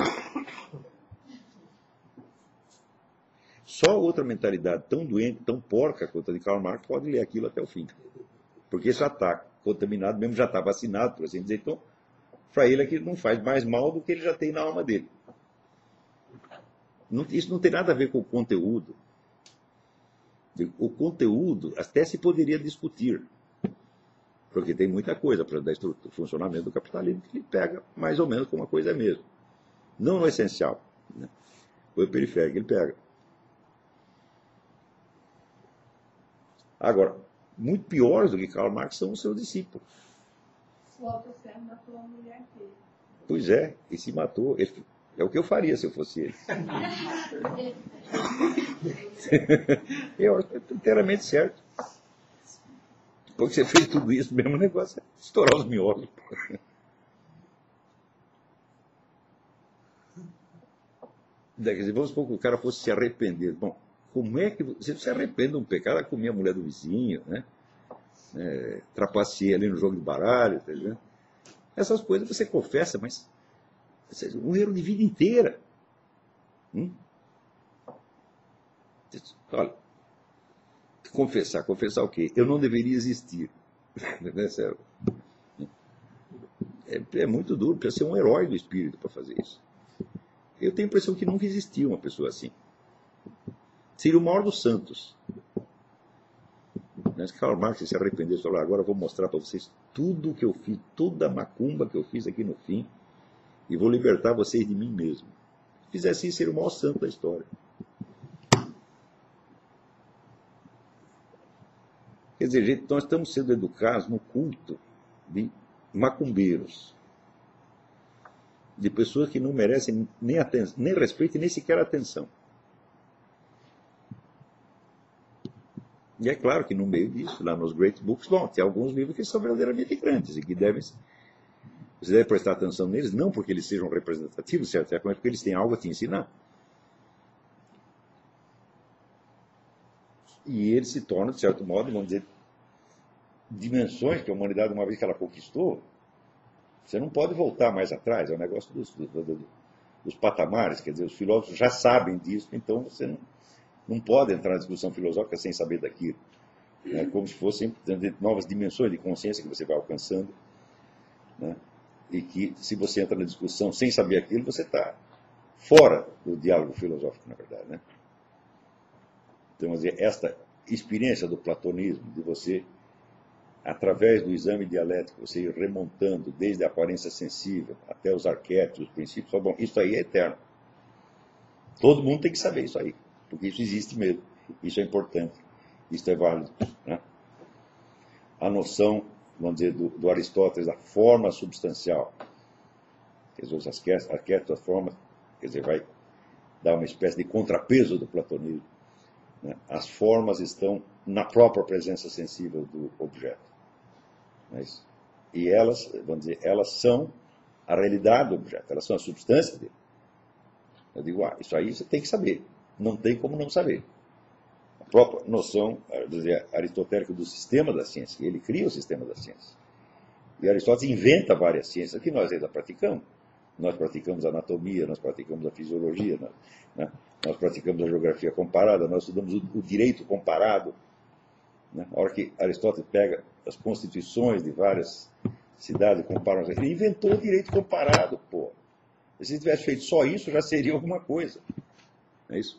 Só outra mentalidade tão doente, tão porca quanto a de Karl Marx pode ler aquilo até o fim. Porque já está contaminado, mesmo já está vacinado, por assim dizer. Então, para ele aquilo não faz mais mal do que ele já tem na alma dele. Isso não tem nada a ver com o conteúdo. O conteúdo até se poderia discutir. Porque tem muita coisa para dar o funcionamento do capitalismo que ele pega mais ou menos como uma coisa mesmo. Não no essencial. Né? O periférico ele pega. Agora, muito piores do que Karl Marx são os seus discípulos. O Althusser matou a mulher dele. Pois é, e se matou. É o que eu faria se eu fosse ele. Eu acho inteiramente certo. Depois que você fez tudo isso, o mesmo negócio é estourar os miolos. Quer dizer, vamos supor que o cara fosse se arrepender. Bom, como é que você se arrepende de um pecado? Ela comia a mulher do vizinho, né? Trapaceia ali no jogo de baralho, tá vendo? Essas coisas você confessa, mas um erro de vida inteira. Olha, confessar o quê? Eu não deveria existir. É muito duro, precisa ser um herói do espírito para fazer isso. Eu tenho a impressão que nunca existiu uma pessoa assim. Seria o maior dos santos. Mas Karl Marx se arrependeu e falou, agora eu vou mostrar para vocês tudo o que eu fiz, toda a macumba que eu fiz aqui no fim, e vou libertar vocês de mim mesmo. Se fizesse isso, seria o maior santo da história. Quer dizer, gente, nós estamos sendo educados no culto de macumbeiros, de pessoas que não merecem nem atenção, nem respeito e nem sequer atenção. E é claro que no meio disso, lá nos Great Books, bom, tem alguns livros que são verdadeiramente grandes e que você deve prestar atenção neles, não porque eles sejam representativos, certamente, mas porque eles têm algo a te ensinar. E eles se tornam, de certo modo, vamos dizer, dimensões que a humanidade, uma vez que ela conquistou, você não pode voltar mais atrás, é o negócio dos patamares, quer dizer, os filósofos já sabem disso, então você não pode entrar na discussão filosófica sem saber daquilo. É como se fossem novas dimensões de consciência que você vai alcançando, né? E que, se você entra na discussão sem saber aquilo, você está fora do diálogo filosófico, na verdade. Né? Então, quer dizer, esta experiência do platonismo, de você, através do exame dialético, você ir remontando desde a aparência sensível até os arquétipos, os princípios, bom, isso aí é eterno. Todo mundo tem que saber isso aí. Porque isso existe mesmo, isso é importante, isso é válido. Né? A noção, vamos dizer, do Aristóteles, da forma substancial, quer dizer, os arquétipos, a forma, quer dizer, vai dar uma espécie de contrapeso do platonismo. né? As formas estão na própria presença sensível do objeto. Não é isso? E elas, vamos dizer, elas são a realidade do objeto, elas são a substância dele. Eu digo, isso aí você tem que saber. Não tem como não saber. A própria noção aristotélica do sistema da ciência. Ele cria o sistema da ciência. E Aristóteles inventa várias ciências que nós ainda praticamos. Nós praticamos a anatomia, nós praticamos a fisiologia, né? Nós praticamos a geografia comparada, nós estudamos o direito comparado. Né? A hora que Aristóteles pega as constituições de várias cidades e compara, ele inventou o direito comparado, pô. Se ele tivesse feito só isso, já seria alguma coisa. É isso?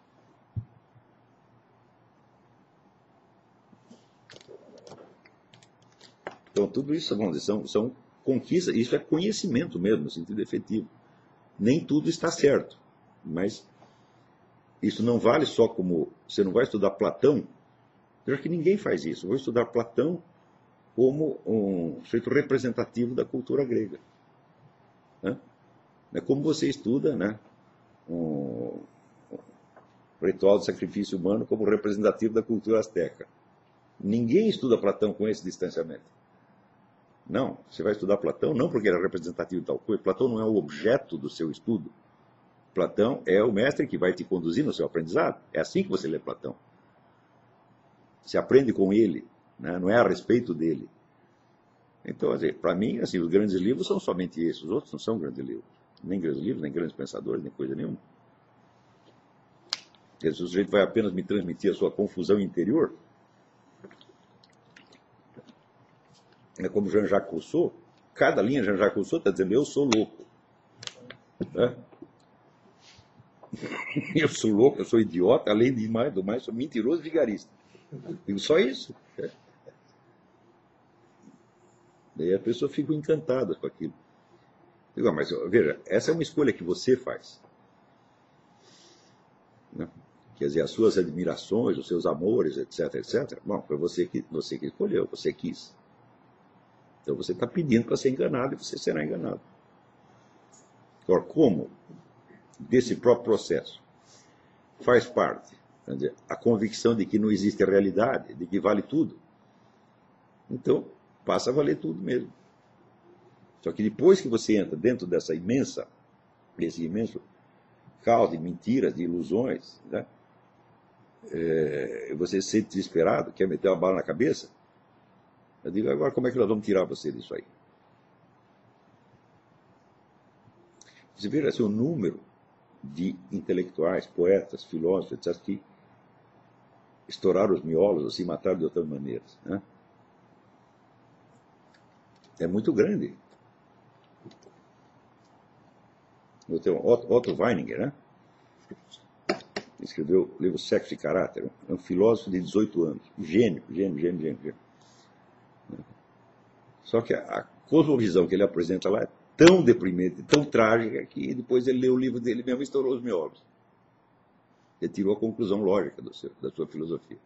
Então, tudo isso, vamos dizer, são conquistas, isso é conhecimento mesmo, no sentido efetivo. Nem tudo está certo, mas isso não vale só como... Você não vai estudar Platão, eu acho que ninguém faz isso. Eu vou estudar Platão como um sujeito representativo da cultura grega. Né? É como você estuda, né, um ritual de sacrifício humano como representativo da cultura azteca. Ninguém estuda Platão com esse distanciamento. Não, você vai estudar Platão não porque ele é representativo de tal coisa. Platão não é o objeto do seu estudo. Platão é o mestre que vai te conduzir no seu aprendizado. É assim que você lê Platão. Você aprende com ele, né? Não é a respeito dele. Então, para mim, assim, os grandes livros são somente esses. Os outros não são grandes livros. Nem grandes livros, nem grandes pensadores, nem coisa nenhuma. Se o sujeito vai apenas me transmitir a sua confusão interior, é como Jean-Jacques Rousseau. Cada linha de Jean-Jacques Rousseau está dizendo, eu sou louco. Né? Eu sou louco, eu sou idiota, além de mais do mais, sou mentiroso e vigarista. Digo só isso. Daí a pessoa fica encantada com aquilo. Digo, mas veja, essa é uma escolha que você faz. Né? Quer dizer, as suas admirações, os seus amores, etc, etc. Bom, foi você que escolheu, você quis. Então você está pedindo para ser enganado e você será enganado. Agora, como desse próprio processo faz parte, quer dizer, a convicção de que não existe realidade, de que vale tudo, então passa a valer tudo mesmo. Só que depois que você entra dentro desse imenso caos de mentiras, de ilusões, né, você se sente desesperado, quer meter uma bala na cabeça, eu digo, agora como é que nós vamos tirar você disso aí? Você vê assim, o número de intelectuais, poetas, filósofos, etc., que estouraram os miolos ou se mataram de outras maneiras. Né? É muito grande. Eu tenho Otto Weininger, né? Escreveu o livro Sexo e Caráter. É um filósofo de 18 anos. Gênio. Só que a cosmovisão que ele apresenta lá é tão deprimente, tão trágica, que depois ele leu o livro dele mesmo e estourou os miolos. Ele tirou a conclusão lógica da sua filosofia.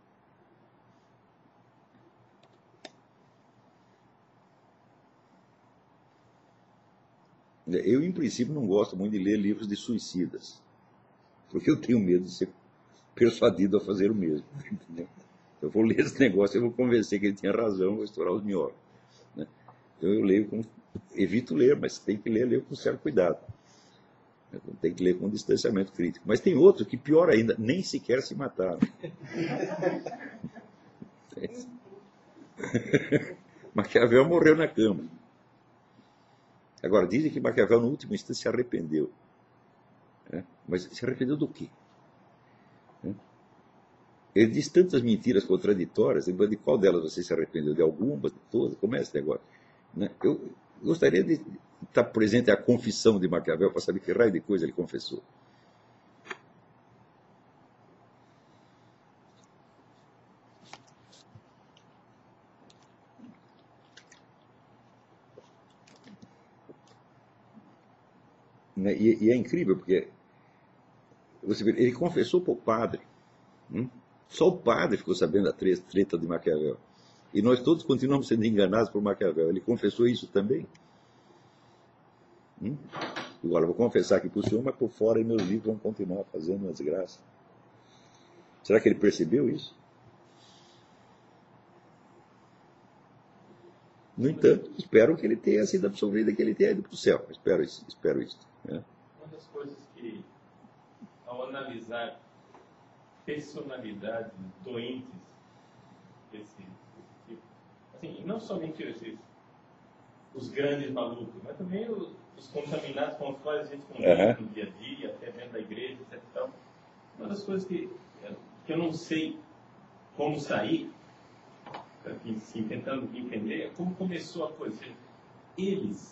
Eu, em princípio, não gosto muito de ler livros de suicidas, porque eu tenho medo de ser persuadido a fazer o mesmo. Entendeu? Eu vou ler esse negócio, eu vou convencer que ele tinha razão, vou estourar os miolos. Né? Então eu leio evito ler, mas tem que ler com certo cuidado. Tem que ler com distanciamento crítico. Mas tem outro que, pior ainda, nem sequer se mataram. Maquiavel morreu na cama. Agora, dizem que Maquiavel, no último instante, se arrependeu. Mas se arrependeu do quê? Ele diz tantas mentiras contraditórias, de qual delas você se arrependeu? De algumas, de todas? Como é esse negócio? Eu gostaria de estar presente à confissão de Maquiavel para saber que raio de coisa ele confessou. E é incrível, porque você vê, ele confessou para o padre. Só o padre ficou sabendo da treta de Maquiavel. E nós todos continuamos sendo enganados por Maquiavel. Ele confessou isso também. Agora, vou confessar aqui para o senhor, mas por fora meus livros vão continuar fazendo uma desgraça. Será que ele percebeu isso? No entanto, espero que ele tenha sido absolvido e que ele tenha ido para o céu. Espero isso. Né? Uma das coisas que, ao analisar personalidades doentes desse tipo, assim, não somente os grandes malucos, mas também os contaminados com os quais a gente convive no dia a dia, até dentro da igreja, etc. Então, uma das coisas que eu não sei como sair, assim, tentando entender, é como começou a coisa. Eles,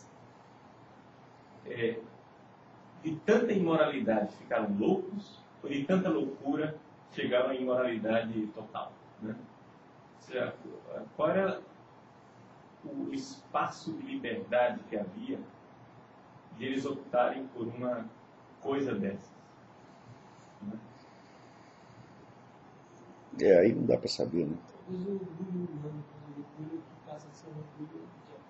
de tanta imoralidade, ficaram loucos, ou de tanta loucura, chegaram à imoralidade total. Né? Ou seja, qual era o espaço de liberdade que havia de eles optarem por uma coisa dessas? Né? Aí não dá para saber, né? Talvez o orgulho humano, o orgulho que passa a ser um orgulho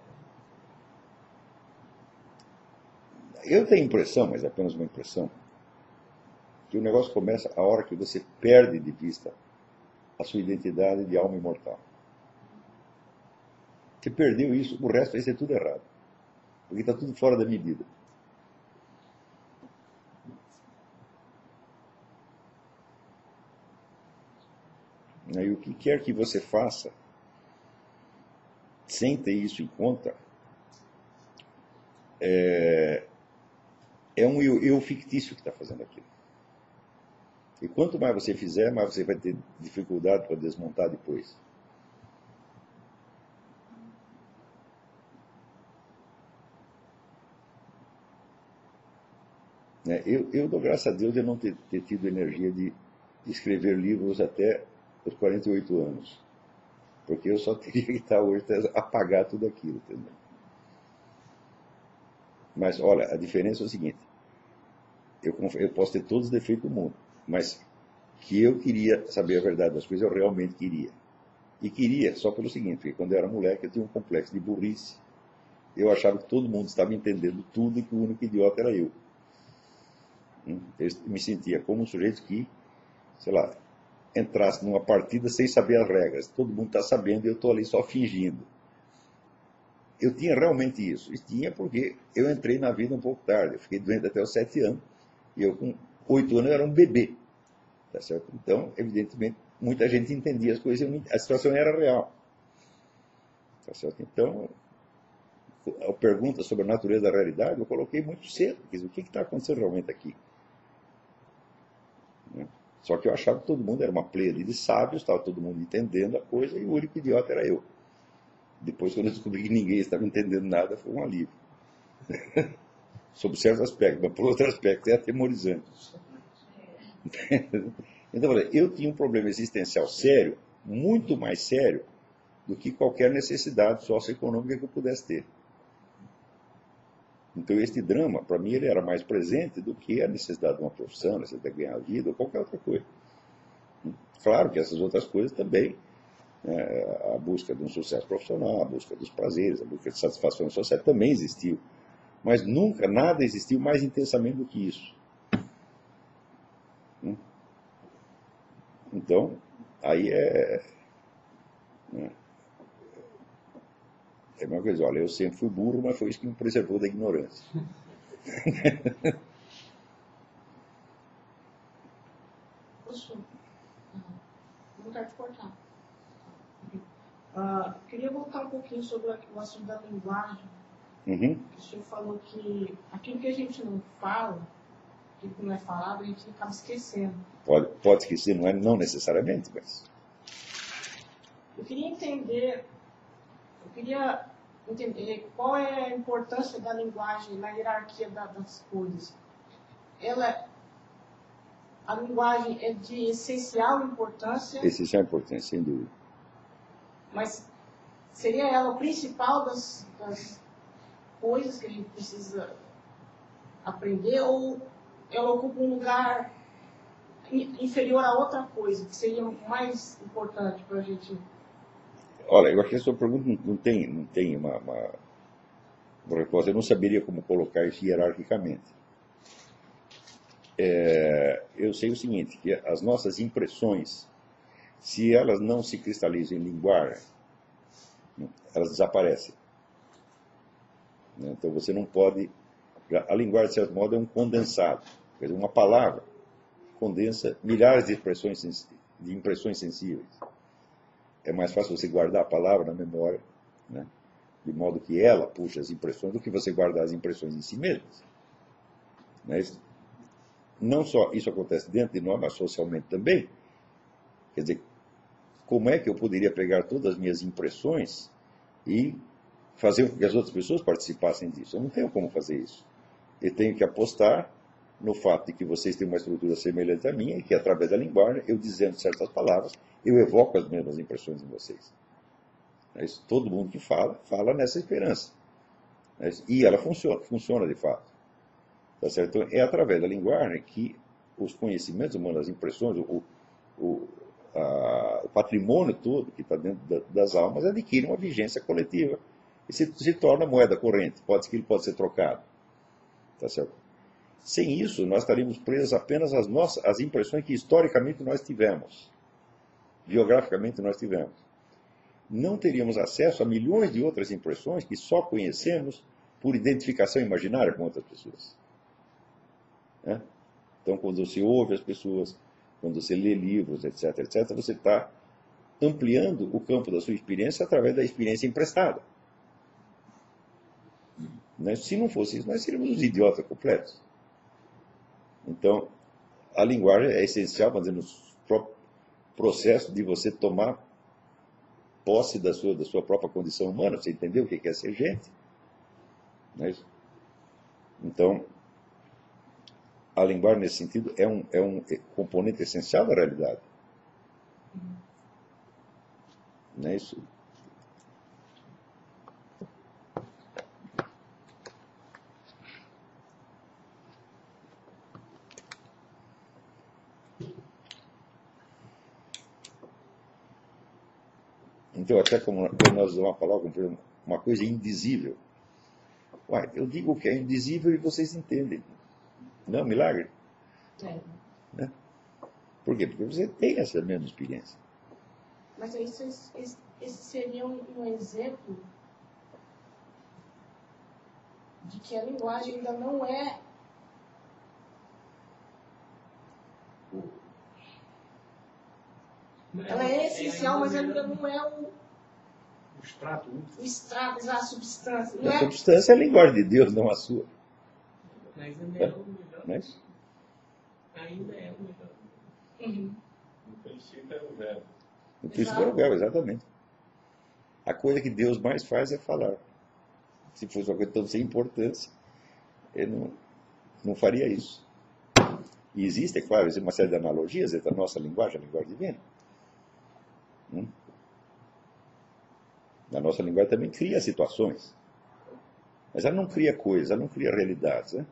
de Eu tenho a impressão, mas é apenas uma impressão, que o negócio começa a hora que você perde de vista a sua identidade de alma imortal. Você perdeu isso, o resto vai ser tudo errado. Porque está tudo fora da medida. E o que quer que você faça, sem ter isso em conta, é um eu fictício que está fazendo aquilo. E quanto mais você fizer, mais você vai ter dificuldade para desmontar depois. Eu dou graças a Deus de não ter tido energia de escrever livros até os 48 anos. Porque eu só teria que estar hoje a apagar tudo aquilo. Entendeu? Mas, olha, a diferença é o seguinte. Eu posso ter todos os defeitos do mundo, mas que eu queria saber a verdade das coisas, eu realmente queria. E queria só pelo seguinte, porque quando eu era moleque eu tinha um complexo de burrice. Eu achava que todo mundo estava entendendo tudo e que o único idiota era eu. Eu me sentia como um sujeito que, sei lá, entrasse numa partida sem saber as regras. Todo mundo está sabendo e eu estou ali só fingindo. Eu tinha realmente isso. E tinha porque eu entrei na vida um pouco tarde. Eu fiquei doente até os 7 anos. E eu, com 8 anos, eu era um bebê. Tá certo? Então, evidentemente, muita gente entendia as coisas. A situação era real. Tá certo? Então, a pergunta sobre a natureza da realidade eu coloquei muito cedo. Quer dizer, o que está acontecendo realmente aqui? Só que eu achava que todo mundo era uma pleiade de sábios, estava todo mundo entendendo a coisa e o único idiota era eu. Depois, quando eu descobri que ninguém estava entendendo nada, foi um alívio. Sob certos aspectos, mas por outro aspecto é atemorizante. Então, eu tinha um problema existencial sério, muito mais sério, do que qualquer necessidade socioeconômica que eu pudesse ter. Então, este drama, para mim, ele era mais presente do que a necessidade de uma profissão, a necessidade de ganhar a vida ou qualquer outra coisa. Claro que essas outras coisas também, a busca de um sucesso profissional, a busca dos prazeres, a busca de satisfação social também existiu. Mas nunca, nada existiu mais intensamente do que isso. Então, aí é uma coisa, olha, eu sempre fui burro, mas foi isso que me preservou da ignorância. Posso? Não vontade de cortar. Queria voltar um pouquinho sobre o assunto da linguagem. Uhum. O senhor falou que aquilo que a gente não fala, aquilo que não é falado, a gente acaba esquecendo. Pode esquecer, não necessariamente, mas... Eu queria entender qual é a importância da linguagem na hierarquia das coisas. A linguagem é de essencial importância. Essencial importância, sem dúvida. Mas seria ela o principal das coisas que a gente precisa aprender, ou ela ocupa um lugar inferior a outra coisa, que seria mais importante para a gente? Olha, eu acho que a sua pergunta não tem uma resposta. Eu não saberia como colocar isso hierarquicamente. eu sei o seguinte, que as nossas impressões, se elas não se cristalizam em linguagem, elas desaparecem. Então você não pode... A linguagem, de certo modo, é um condensado. Quer dizer, uma palavra condensa milhares de impressões sensíveis. É mais fácil você guardar a palavra na memória, né, de modo que ela puxa as impressões, do que você guardar as impressões em si mesmas. Mas não só isso acontece dentro de nós, mas socialmente também. Quer dizer, como é que eu poderia pegar todas as minhas impressões e fazer com que as outras pessoas participassem disso? Eu não tenho como fazer isso. Eu tenho que apostar no fato de que vocês têm uma estrutura semelhante à minha e que, através da linguagem, eu dizendo certas palavras, eu evoco as mesmas impressões em vocês. Todo mundo que fala, fala nessa esperança. E ela funciona de fato. Tá certo? Então, é através da linguagem que os conhecimentos humanos, as impressões, o patrimônio todo que está dentro das almas adquire uma vigência coletiva e se torna moeda corrente. Ele pode ser trocado. Tá certo? Sem isso, nós estaríamos presos apenas às impressões que historicamente nós tivemos, biograficamente nós tivemos. Não teríamos acesso a milhões de outras impressões que só conhecemos por identificação imaginária com outras pessoas. Né? Então, quando você ouve as pessoas, quando você lê livros, etc., etc., você está ampliando o campo da sua experiência através da experiência emprestada. Né? Se não fosse isso, nós seríamos os idiotas completos. Então, a linguagem é essencial, mas no próprio processo de você tomar posse da sua própria condição humana, você entender o que é ser gente. Não é isso? Então, a linguagem, nesse sentido, é um componente essencial da realidade. Não é isso? Então, até como quando nós usamos uma palavra, por exemplo, uma coisa indizível. Uai, eu digo o que é indizível e vocês entendem. Não é um milagre? É. Né? Por quê? Porque você tem essa mesma experiência. Mas esse seria um exemplo de que a linguagem ainda não é ela é essencial, mas ainda não é o extrato, a substância. A substância é a linguagem de Deus, não a sua. Mas ainda é o melhor. Não é isso? Ainda é o melhor. Uhum. No princípio era o verbo. No princípio era o verbo, exatamente. A coisa que Deus mais faz é falar. Se fosse uma coisa tão sem importância, ele não faria isso. E existe, é claro, uma série de analogias entre a nossa linguagem e a linguagem divina. A nossa linguagem também cria situações. Mas ela não cria coisas, ela não cria realidades. Né?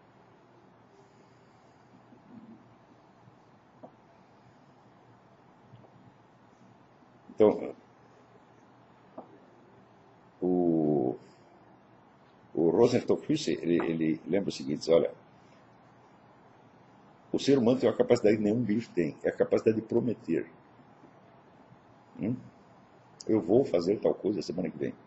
Então, o Rosenstock Husse, ele lembra o seguinte, diz, olha, o ser humano tem uma capacidade que nenhum bicho tem, é a capacidade de prometer. Eu vou fazer tal coisa semana que vem.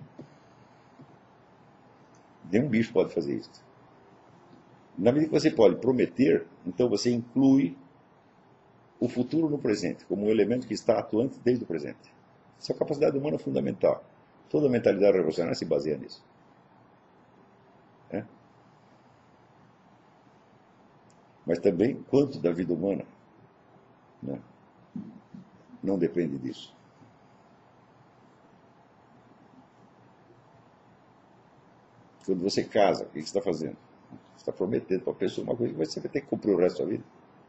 Nenhum bicho pode fazer isso. Na medida que você pode prometer, então você inclui o futuro no presente, como um elemento que está atuante desde o presente. Essa é a capacidade humana fundamental. Toda a mentalidade revolucionária se baseia nisso. Mas também, quanto da vida humana, né, não depende disso. Quando você casa, o que você está fazendo? Você está prometendo para a pessoa uma coisa que você vai ter que cumprir o resto da sua vida.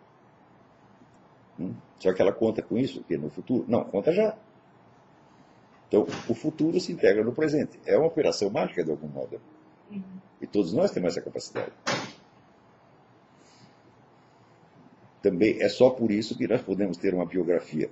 Só que ela conta com isso, que no futuro? Não, conta já. Então, o futuro se integra no presente. É uma operação mágica, de algum modo. E todos nós temos essa capacidade. Também é só por isso que nós podemos ter uma biografia.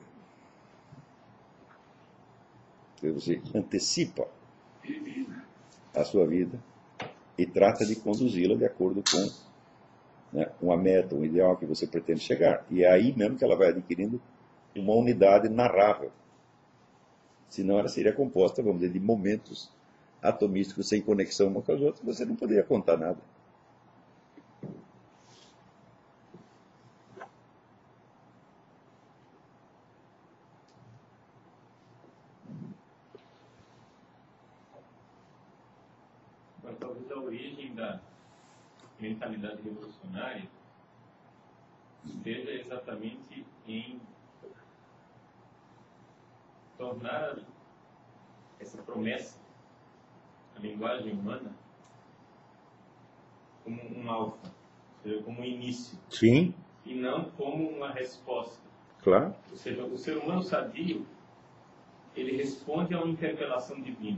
Você antecipa a sua vida e trata de conduzi-la de acordo com né, uma meta, um ideal que você pretende chegar. E é aí mesmo que ela vai adquirindo uma unidade narrável. Senão ela seria composta, vamos dizer, de momentos atomísticos sem conexão uma com as outras, você não poderia contar nada. Mas talvez a origem da mentalidade revolucionária esteja exatamente em tornar essa promessa, a linguagem humana, como um alfa, ou seja, como um início, Sim, e não como uma resposta. claro. Ou seja, o ser humano sadio, ele responde a uma interpelação divina.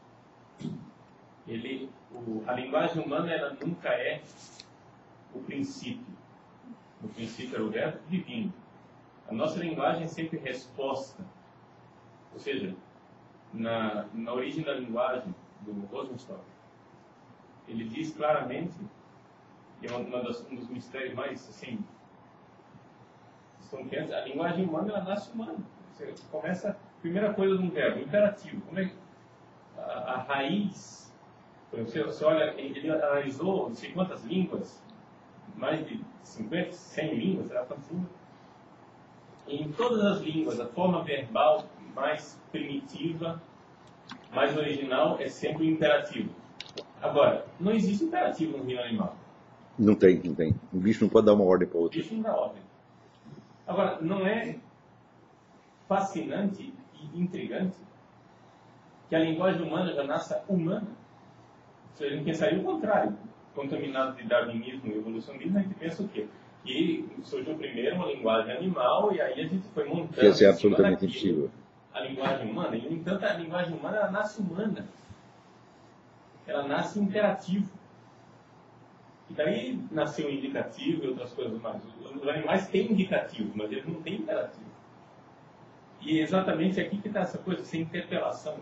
A linguagem humana, ela nunca é o princípio. O princípio era o verbo divino. A nossa linguagem é sempre resposta. Ou seja, na origem da linguagem do Rosenstock, ele diz claramente, que é um dos mistérios mais assim, estonteantes, a linguagem humana, ela nasce humana. Você começa, a primeira coisa de um verbo, imperativo. Como é que a raiz, você olha, ele analisou não sei quantas línguas, mais de 50, 100 línguas, era quantas línguas? Em todas as línguas, a forma verbal mais primitiva, mais original, é sempre o imperativo. Agora, não existe imperativo no reino animal. Não tem, não tem. Um bicho não pode dar uma ordem para o O outro. bicho não dá ordem. Agora, não é fascinante e intrigante que a linguagem humana já nasça humana? Ou seja, a gente pensaria o contrário. Contaminado de darwinismo e evolucionismo, a gente pensa o quê? Que surgiu primeiro uma linguagem animal e aí a gente foi montando... Que isso é absolutamente impossível. A linguagem humana. E, no entanto, a linguagem humana, ela nasce humana. Ela nasce imperativo. E daí nasceu o indicativo e outras coisas mais. Os animais têm indicativo, mas eles não têm imperativo. E é exatamente aqui que está essa coisa, essa interpelação.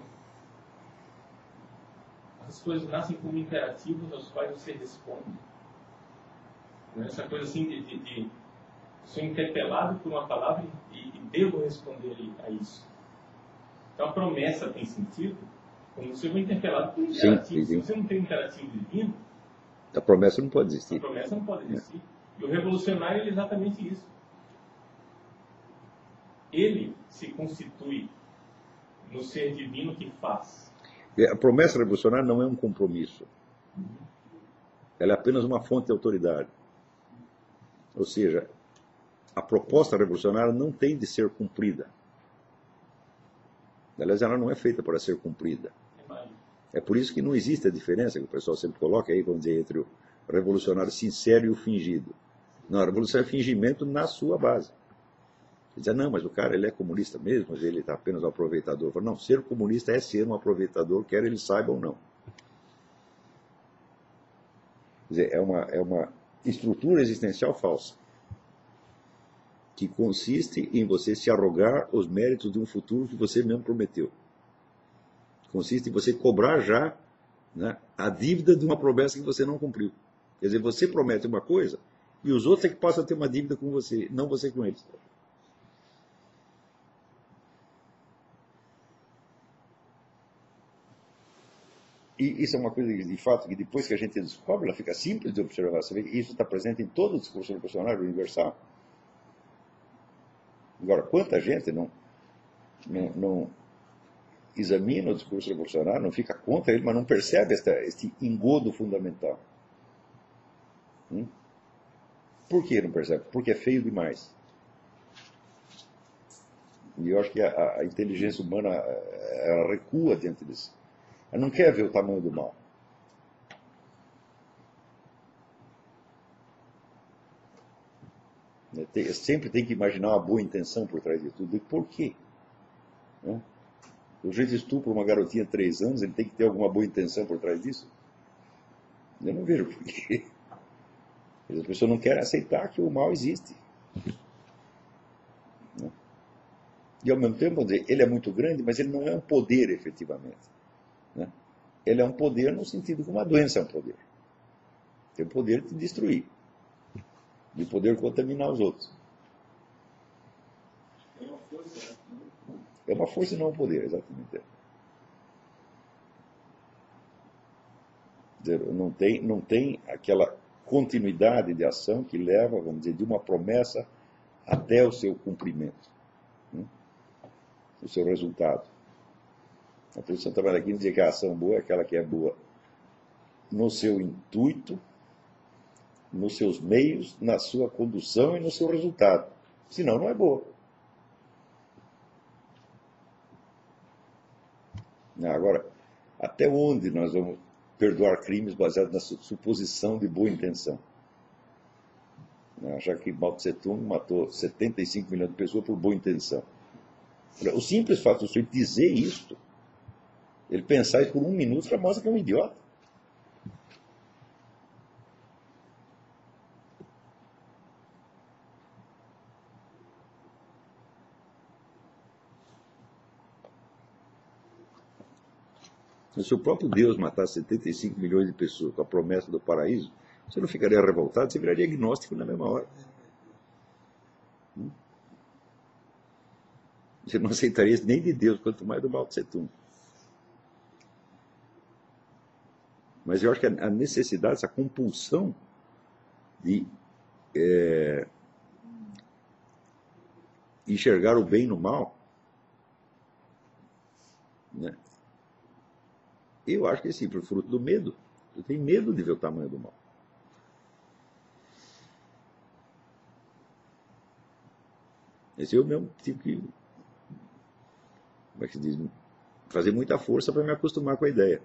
As coisas nascem como imperativos aos quais você responde. Essa coisa assim de sou interpelado por uma palavra e devo responder a isso. Então a promessa tem sentido quando você foi interpelado por um imperativo. Se você não tem um imperativo divino, a promessa não pode a existir. promessa não pode existir. E o revolucionário é exatamente isso. Ele se constitui no ser divino que faz. A promessa revolucionária não é um compromisso. Ela é apenas uma fonte de autoridade. Ou seja, a proposta revolucionária não tem de ser cumprida. Aliás, ela não é feita para ser cumprida. É por isso que não existe a diferença que o pessoal sempre coloca aí, vamos dizer, entre o revolucionário sincero e o fingido. Não, a revolução é fingimento na sua base. Você diz, não, mas o cara ele é comunista mesmo, mas ele está apenas um aproveitador. Falo, não, ser comunista é ser um aproveitador, quer ele saiba ou não. Quer dizer, é uma estrutura existencial falsa, que consiste em você se arrogar os méritos de um futuro que você mesmo prometeu. Consiste em você cobrar já, né, a dívida de uma promessa que você não cumpriu. Quer dizer, você promete uma coisa e os outros é que passam a ter uma dívida com você, não você com eles. E isso é uma coisa, de fato, que depois que a gente descobre, ela fica simples de observar. Você vê que isso está presente em todo o discurso revolucionário universal. Agora, quanta gente não examina o discurso revolucionário, não fica contra ele, mas não percebe este engodo fundamental. Por que não percebe? Porque é feio demais. E eu acho que a inteligência humana ela recua diante disso. Ela não quer ver o tamanho do mal. Sempre tem que imaginar uma boa intenção por trás de tudo. E por quê? O jeito estupra uma garotinha de 3 anos, ele tem que ter alguma boa intenção por trás disso? Eu não vejo por quê. As pessoas não querem aceitar que o mal existe. E ao mesmo tempo, vamos dizer, ele é muito grande, mas ele não é um poder efetivamente. Ele é um poder no sentido que uma doença é um poder. Tem o poder de destruir. de poder contaminar os outros. É uma força, né? É uma força e não um poder, exatamente. Quer dizer, não tem aquela continuidade de ação que leva, vamos dizer, de uma promessa até o seu cumprimento, né? O seu resultado. A professora trabalha aqui dizer que a ação boa é aquela que é boa no seu intuito, nos seus meios, na sua condução e no seu resultado. Senão, não é boa. Agora, até onde nós vamos perdoar crimes baseados na suposição de boa intenção? Já que Mao Tse Tung matou 75 milhões de pessoas por boa intenção. O simples fato do sujeito dizer isto, ele pensar isso por um minuto, já mostra que é um idiota. Se o próprio Deus matasse 75 milhões de pessoas com a promessa do paraíso, você não ficaria revoltado, você viraria agnóstico na mesma hora. Você não aceitaria isso nem de Deus, quanto mais do Mao Tse Tung. Mas eu acho que a necessidade, essa compulsão de enxergar o bem no mal, né? Eu acho que é simples, fruto do medo. Eu tenho medo de ver o tamanho do mal. Esse eu mesmo tive que, como é que se diz, fazer muita força para me acostumar com a ideia.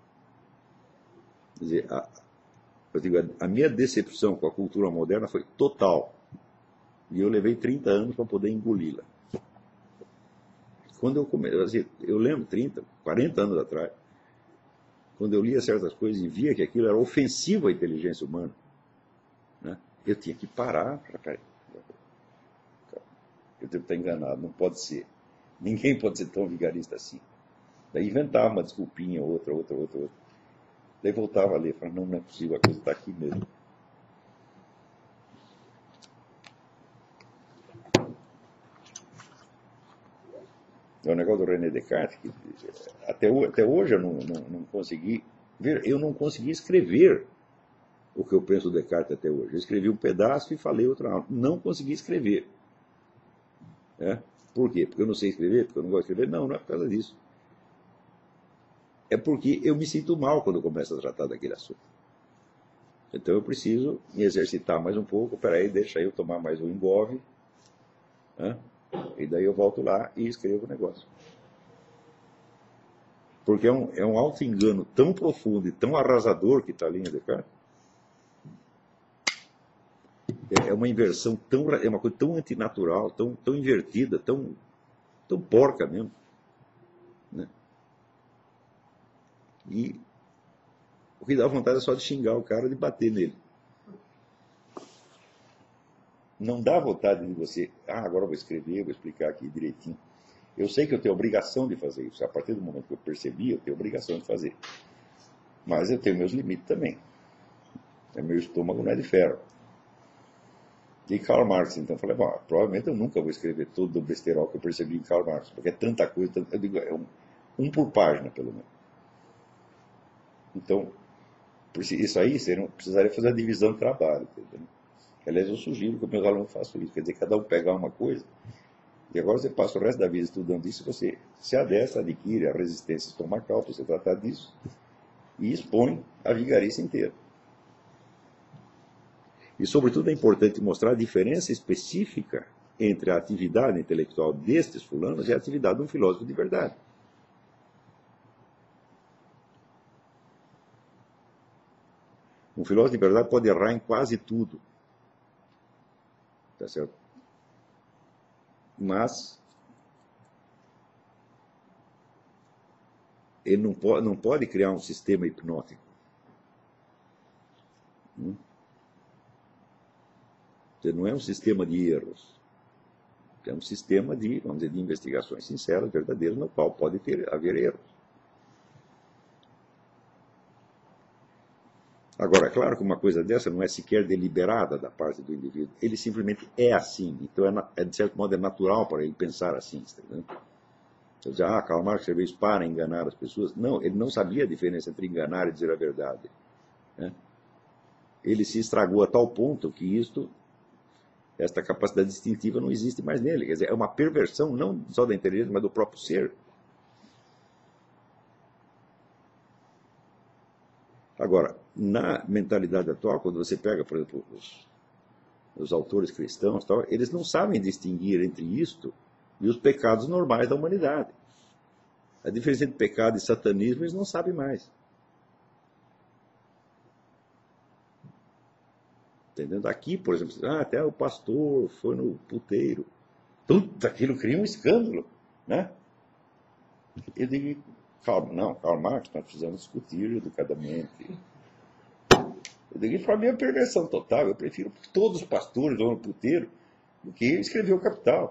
Quer dizer, a minha decepção com a cultura moderna foi total. E eu levei 30 anos para poder engoli-la. Quando eu comecei, assim, eu lembro 30, 40 anos atrás, quando eu lia certas coisas e via que aquilo era ofensivo à inteligência humana, né, eu tinha que parar. Peraí, eu devo estar enganado, não pode ser. Ninguém pode ser tão vigarista assim. Daí inventava uma desculpinha, outra. Daí voltava a ler, falava, não é possível, a coisa está aqui mesmo. É o negócio do René Descartes, que até hoje eu não consegui ver, eu não consegui escrever o que eu penso do Descartes até hoje. Eu escrevi um pedaço e falei outra aula. Não consegui escrever. Por quê? Porque eu não sei escrever? Porque eu não gosto de escrever? Não é por causa disso. É porque eu me sinto mal quando eu começo a tratar daquele assunto. Então eu preciso me exercitar mais um pouco. Peraí, deixa eu tomar mais um engove. E daí eu volto lá e escrevo o negócio. Porque é um auto-engano tão profundo e tão arrasador que está ali em Descartes. É uma inversão é uma coisa tão antinatural, tão invertida, tão porca mesmo. Né? E o que dá vontade é só de xingar o cara, de bater nele. Não dá vontade de você, agora eu vou escrever, vou explicar aqui direitinho. Eu sei que eu tenho obrigação de fazer isso. A partir do momento que eu percebi, eu tenho obrigação de fazer. Mas eu tenho meus limites também. Meu estômago não é de ferro. E Karl Marx, então, eu falei, provavelmente eu nunca vou escrever todo o besterol que eu percebi em Karl Marx, porque é tanta coisa, eu digo, é um por página, pelo menos. Então, isso aí, você não precisaria fazer a divisão de trabalho, entendeu? Aliás, eu sugiro que os meus alunos façam isso. Quer dizer, cada um pegar uma coisa, e agora você passa o resto da vida estudando isso, você se adestra, adquire a resistência estomacal para você tratar disso, e expõe a vigarice inteira. E, sobretudo, é importante mostrar a diferença específica entre a atividade intelectual destes fulanos e a atividade de um filósofo de verdade. Um filósofo de verdade pode errar em quase tudo. Tá certo? Mas ele não pode criar um sistema hipnótico. Não é um sistema de erros. É um sistema de, vamos dizer, de investigações sinceras, verdadeiras, no qual pode haver erros. Agora, é claro que uma coisa dessa não é sequer deliberada da parte do indivíduo. Ele simplesmente é assim. Então, de certo modo, é natural para ele pensar assim. Tá entendendo? Você diz, Karl Marx escreveu isso para enganar as pessoas. Não, ele não sabia a diferença entre enganar e dizer a verdade. Né? Ele se estragou a tal ponto que esta capacidade distintiva não existe mais nele. Quer dizer, é uma perversão não só da inteligência, mas do próprio ser. Agora, na mentalidade atual, quando você pega, por exemplo, os autores cristãos, eles não sabem distinguir entre isto e os pecados normais da humanidade. A diferença entre pecado e satanismo eles não sabem mais. Entendendo? Aqui, por exemplo, até o pastor foi no puteiro. Tudo aquilo cria um escândalo. Né? Eu digo, Karl Marx, nós precisamos discutir educadamente. Eu digo, para mim é perversão total. Eu prefiro que todos os pastores vão no puteiro do que escrever o Capital.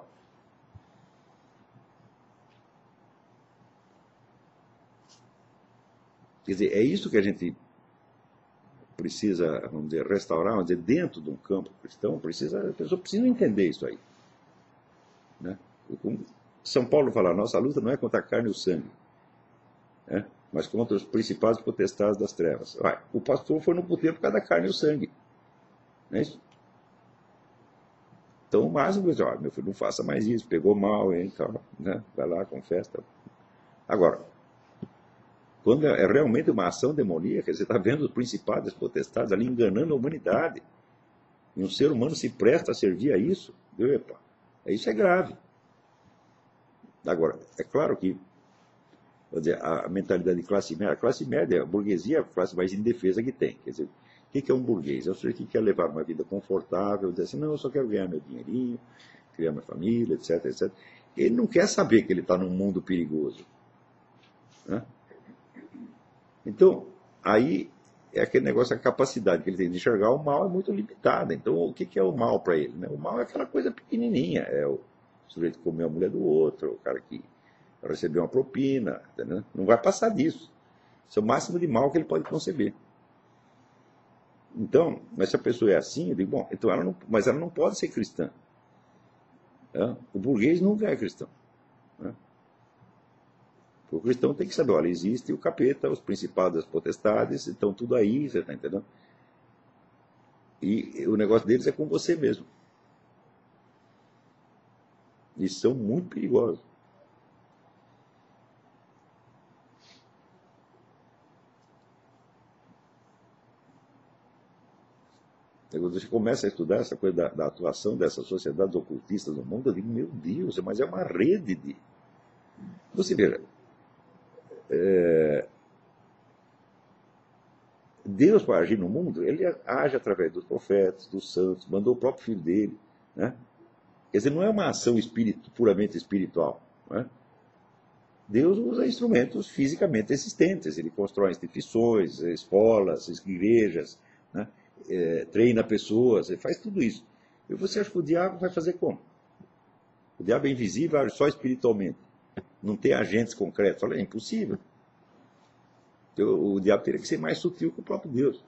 Quer dizer, é isso que a gente precisa, vamos dizer, restaurar, vamos dizer, dentro de um campo cristão, a pessoa precisa entender isso aí. Né? Como São Paulo fala, nossa luta não é contra a carne e o sangue, né? Mas contra os principados potestades das trevas. O pastor foi no puteiro por causa da carne e o sangue. Não é isso? Então, o máximo, meu filho, não faça mais isso, pegou mal, então, né? Vai lá, confessa. Agora, quando é realmente uma ação demoníaca, você está vendo os principados, as potestades ali enganando a humanidade. E um ser humano se presta a servir a isso. Epa, isso é grave. Agora, é claro que vou dizer, a mentalidade de classe média, a burguesia é a classe mais indefesa que tem. Quer dizer, o que é um burguês? É o sujeito que quer levar uma vida confortável, dizer assim, não, eu só quero ganhar meu dinheirinho, criar minha família, etc, etc. Ele não quer saber que ele está num mundo perigoso. Né? Então, aí é aquele negócio, a capacidade que ele tem de enxergar o mal é muito limitada. Então, o que é o mal para ele? Né? O mal é aquela coisa pequenininha. É o sujeito que comeu a mulher do outro, o cara que recebeu uma propina. Entendeu? Não vai passar disso. Isso é o máximo de mal que ele pode conceber. Então, mas se a pessoa é assim, eu digo, bom, então mas ela não pode ser cristã. O burguês nunca é cristão. Né? O cristão tem que saber, olha, existe o capeta, os principados, as potestades, estão tudo aí, você está entendendo? E o negócio deles é com você mesmo. E são muito perigosos. Quando você começa a estudar essa coisa da atuação dessas sociedades ocultistas no mundo, eu digo, meu Deus, mas é uma rede de... Você veja, Deus, para agir no mundo, ele age através dos profetas, dos santos, mandou o próprio filho dele. Né? Quer dizer, não é uma ação puramente espiritual. Né? Deus usa instrumentos fisicamente existentes, ele constrói instituições, escolas, igrejas, né? Treina pessoas, ele faz tudo isso. E você acha que o diabo vai fazer como? O diabo é invisível, age só espiritualmente. Não tem agentes concretos. Olha, é impossível. Então, o diabo teria que ser mais sutil que o próprio Deus.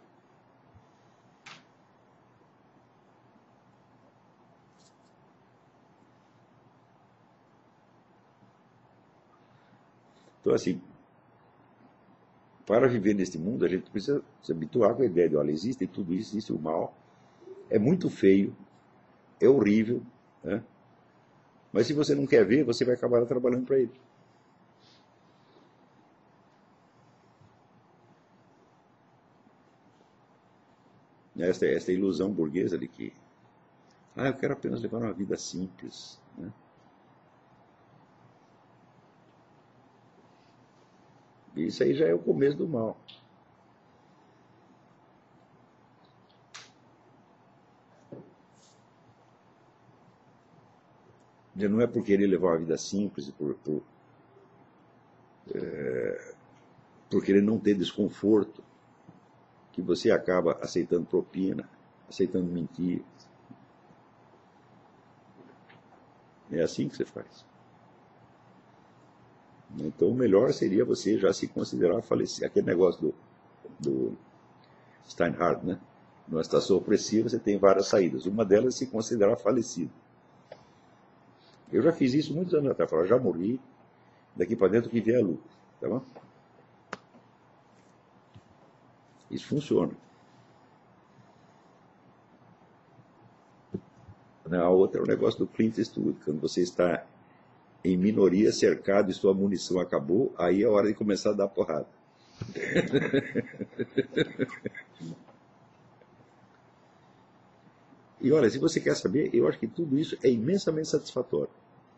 Então, assim, para viver neste mundo, a gente precisa se habituar com a ideia de, olha, existe tudo isso, existe o mal, é muito feio, é horrível, né? Mas se você não quer ver, você vai acabar trabalhando para ele. Esta ilusão burguesa de que, eu quero apenas levar uma vida simples, né? Isso aí já é o começo do mal. Não é por querer levar uma vida simples e por querer não ter desconforto que você acaba aceitando propina, aceitando mentir. É assim que você faz. Então, o melhor seria você já se considerar falecido. Aquele negócio Steinhardt, né? Numa situação opressiva, você tem várias saídas. Uma delas é se considerar falecido. Eu já fiz isso muitos anos atrás. Já morri, daqui para dentro que vier a lucro. Tá bom? Isso funciona. A outra é o negócio do Clint Eastwood. Quando você está em minoria, cercado e sua munição acabou, aí é a hora de começar a dar porrada. E olha, se você quer saber, eu acho que tudo isso é imensamente satisfatório.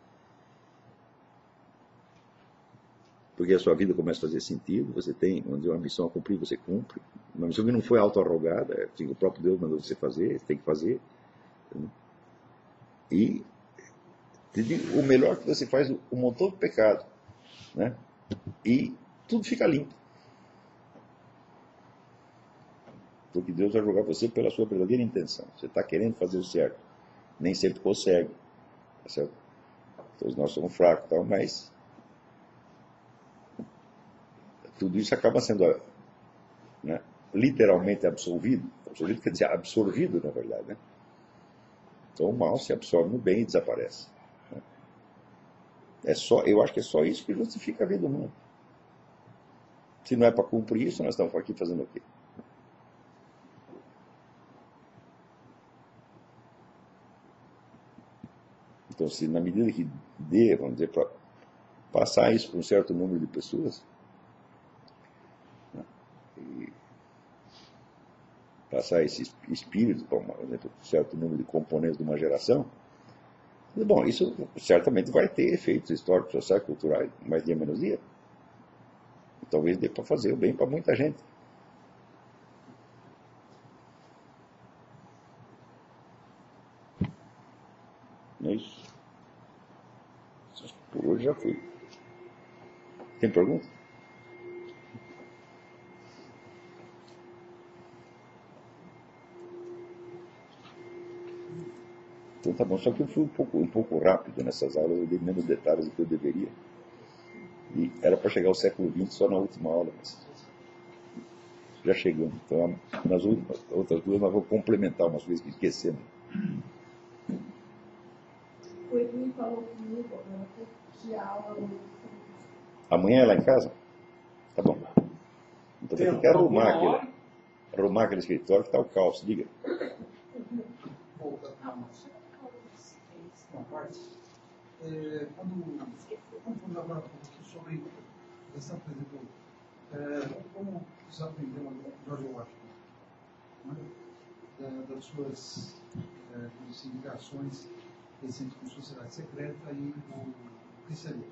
Porque a sua vida começa a fazer sentido, você tem, vamos dizer, uma missão a cumprir, você cumpre. Uma missão que não foi auto-arrogada, assim, o próprio Deus mandou você fazer, você tem que fazer. E te digo, o melhor que você faz um montão de pecado, né? E tudo fica limpo. Porque Deus vai julgar você pela sua verdadeira intenção. Você está querendo fazer o certo. Nem sempre consegue. Tá certo? Todos nós somos fracos, tal, mas tudo isso acaba sendo, né, literalmente absolvido. Absolvido quer dizer absorvido, na verdade. Né? Então o mal se absorve no bem e desaparece. Né? Eu acho que é só isso que justifica a vida humana. Se não é para cumprir isso, nós estamos aqui fazendo o quê? Então, se na medida que dê, vamos dizer, para passar isso para um certo número de pessoas, né, e passar esse espírito para um certo número de componentes de uma geração, bom, isso certamente vai ter efeitos históricos, sociais, culturais, mais dia menos dia. E talvez dê para fazer o bem para muita gente. Não é isso? Por hoje já fui. Tem pergunta? Então tá bom, só que eu fui um pouco rápido nessas aulas, eu dei menos detalhes do que eu deveria. E era para chegar ao século XX só na última aula, mas já chegamos. Então nas outras duas nós vamos complementar umas coisas que esquecemos. O Edwin falou comigo que a aula... Amanhã é lá em casa? Tá bom. Então tem que arrumar aquele escritório que está o caos, diga. Uma parte. Vamos agora um pouquinho sobre essa, por exemplo, como você aprendeu a George Washington, né? Das suas ligações recentes com a sociedade secreta e o cristianismo.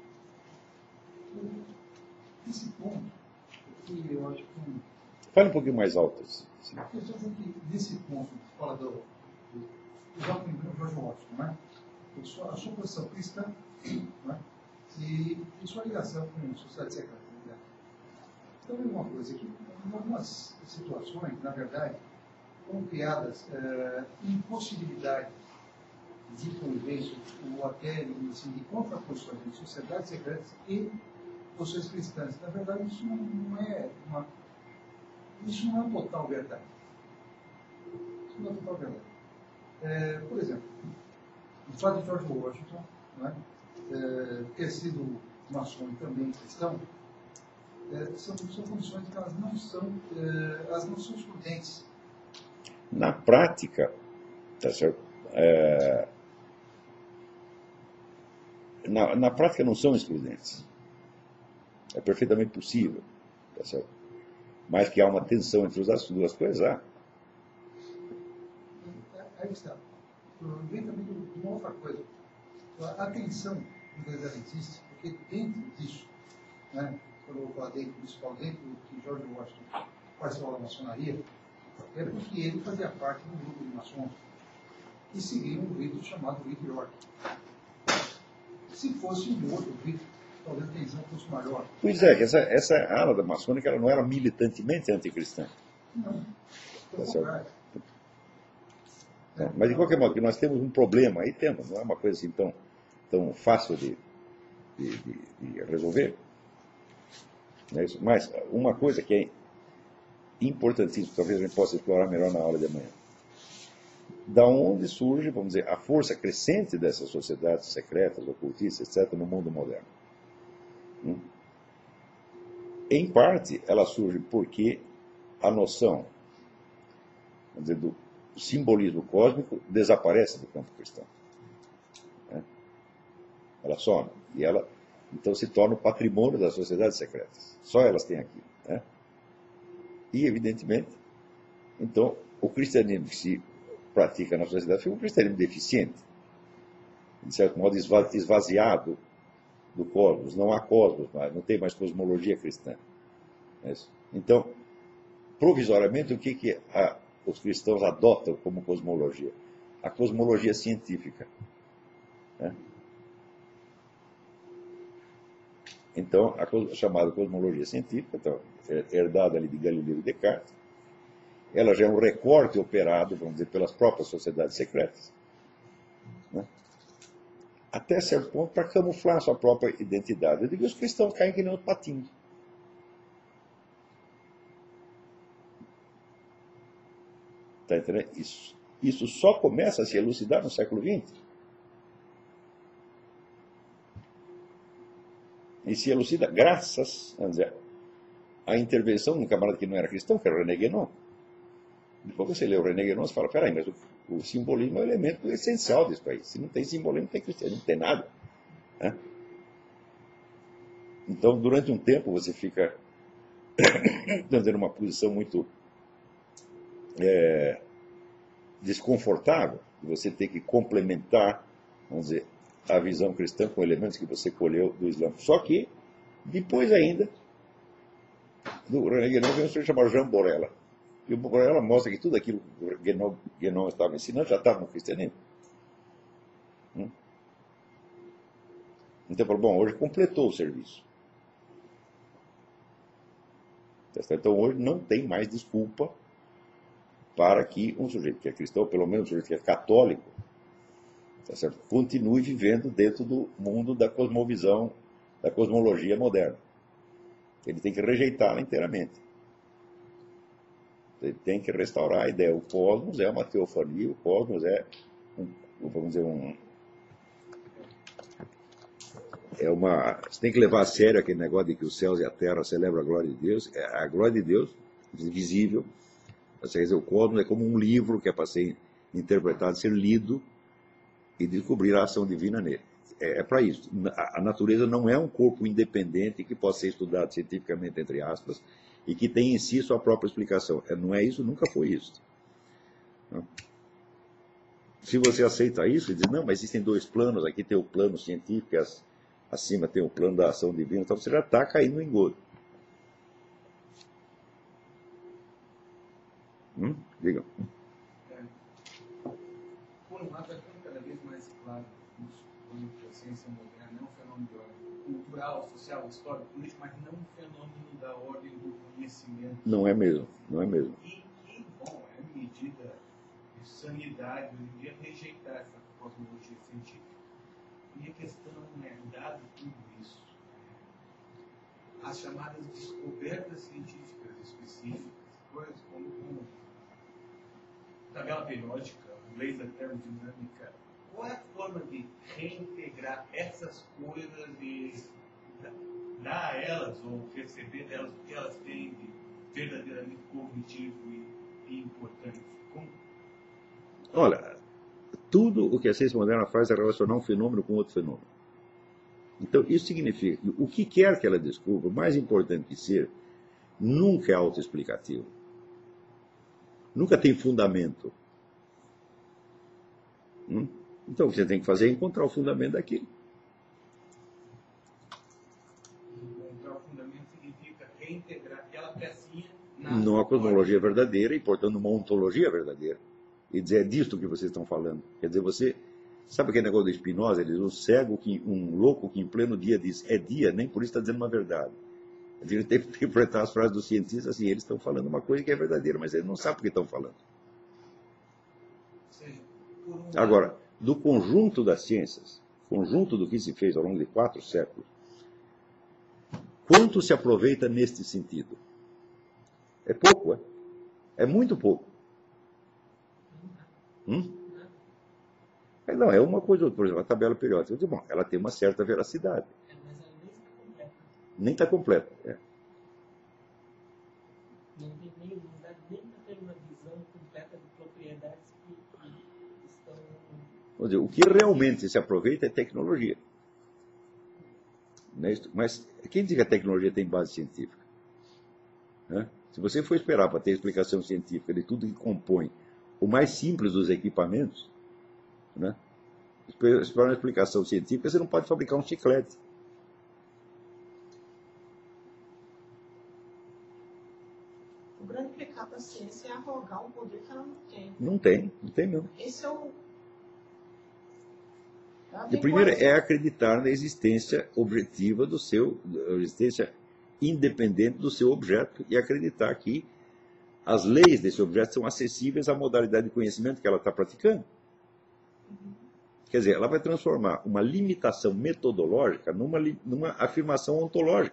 Esse ponto, que eu acho que... Fale um pouquinho mais alto. Eu estou dizendo que nesse ponto, fala do George Washington, né? A sua posição cristã, né? E sua ligação com a sociedade secreta. Né? Então, é uma coisa que, em algumas situações, na verdade, foram criadas impossibilidade de convivência ou até assim, de contraposições de sociedades secretas e posições cristãs. Na verdade, isso não é uma total verdade. Isso não é total verdade. Por exemplo, o fato de George Washington, né, ter sido maçom e também cristão, são condições que elas não são excludentes. Na prática, tá certo? Na prática não são excludentes. É perfeitamente possível, tá certo? Mas que há uma tensão entre as duas coisas, há. Aí está. Vem também de uma outra coisa. A tensão muitas vezes existe, porque dentro disso, né, quando eu falo dentro que George Washington participou da maçonaria, é porque ele fazia parte de um grupo de maçons e seguia um rito chamado Rito York. Se fosse um outro rito, talvez a tensão fosse maior. Pois é, essa ala da maçônica ela não era militantemente anticristã. Não, pelo Tá contrário. Mas de qualquer modo, que nós temos um problema, aí temos, não é uma coisa assim tão fácil de resolver. Não é isso? Mas uma coisa que importantíssimo, talvez a gente possa explorar melhor na aula de amanhã. Da onde surge, vamos dizer, a força crescente dessas sociedades secretas, ocultistas, etc., no mundo moderno? Em parte, ela surge porque a noção, vamos dizer, do simbolismo cósmico desaparece do campo cristão. Ela some. E ela, então, se torna o patrimônio das sociedades secretas. Só elas têm aquilo. E, evidentemente, então, o cristianismo que se pratica na sociedade foi um cristianismo deficiente, de certo modo esvaziado do cosmos. Não há cosmos mais, não tem mais cosmologia cristã. Então, provisoriamente, o que os cristãos adotam como cosmologia? A cosmologia científica. Então, a chamada cosmologia científica, então, herdada ali de Galileu e Descartes, ela já é um recorte operado, vamos dizer, pelas próprias sociedades secretas, até certo ponto para camuflar a sua própria identidade. Eu digo que os cristãos caem que nem os patinhos. Está entendendo? Isso só começa a se elucidar no século XX. E se elucida graças, vamos dizer, à intervenção de um camarada que não era cristão, que era o René Guénon. Depois você lê o René Guénon e fala, peraí, mas o simbolismo é um elemento essencial disso aí. Se não tem simbolismo, não tem cristianismo, não tem nada. Então, durante um tempo, você fica numa posição muito desconfortável, de você ter que complementar, vamos dizer, a visão cristã com elementos que você colheu do Islã. Só que, depois ainda, do René Guénon, vem um senhor chamado Jean Borella. E o Borella mostra que tudo aquilo que Guénon estava ensinando já estava no cristianismo. Então, bom, hoje completou o serviço. Então, hoje não tem mais desculpa para que um sujeito que é cristão, pelo menos um sujeito que é católico, continue vivendo dentro do mundo da cosmovisão, da cosmologia moderna. Ele tem que rejeitá-la inteiramente. Ele tem que restaurar a ideia. O cosmos é uma teofania, o cosmos é, vamos dizer, você tem que levar a sério aquele negócio de que os céus e a terra celebram a glória de Deus. A glória de Deus, visível, quer dizer, o cosmos é como um livro que é para ser interpretado, ser lido e descobrir a ação divina nele. É para isso. A natureza não é um corpo independente que possa ser estudado cientificamente, entre aspas, e que tem em si sua própria explicação. Não é isso, nunca foi isso. Se você aceita isso e diz, não, mas existem dois planos, aqui tem o plano científico, acima tem o plano da ação divina, então você já está caindo no engodo. Diga. Por um lado, está ficando cada vez mais claro que a ciência moderna é um fenômeno de ordem cultural, social, histórico, político, mas não um fenômeno da ordem do conhecimento. Não é mesmo, não é mesmo. E bom, é medida de sanidade hoje em dia rejeitar essa cosmologia científica. E a questão é, dado tudo isso, as chamadas descobertas científicas específicas, coisas como tabela periódica, leis da termodinâmica, qual é a forma de reintegrar essas coisas e dar a elas ou receber delas o que elas têm de verdadeiramente cognitivo e importante? Como? Olha, tudo o que a ciência moderna faz é relacionar um fenômeno com outro fenômeno. Então, isso significa que o que quer que ela descubra, o mais importante que ser, nunca é autoexplicativo. Nunca tem fundamento. Então, o que você tem que fazer é encontrar o fundamento daquilo. Encontrar o fundamento significa reintegrar aquela pecinha numa cosmologia verdadeira e, portanto, numa ontologia verdadeira. E dizer, é disto que vocês estão falando. Quer dizer, você... Sabe aquele negócio do Spinoza? Ele diz, um louco que em pleno dia diz, é dia, nem por isso está dizendo uma verdade. Ele tem que interpretar as frases dos cientistas assim, eles estão falando uma coisa que é verdadeira, mas eles não sabem o que estão falando. Agora, do conjunto das ciências, conjunto do que se fez ao longo de 4 séculos, quanto se aproveita neste sentido? É pouco, é muito pouco. Não, é uma coisa, por exemplo, a tabela periódica. Eu digo, bom, ela tem uma certa veracidade. Mas ela Nem está completa. não dá nem para ter uma visão completa de propriedades que estão. Vamos dizer, o que realmente se aproveita é tecnologia. Mas quem diz que a tecnologia tem base científica? Se você for esperar para ter explicação científica de tudo que compõe o mais simples dos equipamentos, esperar uma explicação científica, você não pode fabricar um chiclete. O grande pecado da ciência é arrogar um poder que ela não tem. Não tem mesmo. Esse é o. E primeiro é acreditar na existência objetiva a existência independente do seu objeto e acreditar que as leis desse objeto são acessíveis à modalidade de conhecimento que ela está praticando. Quer dizer, ela vai transformar uma limitação metodológica numa afirmação ontológica.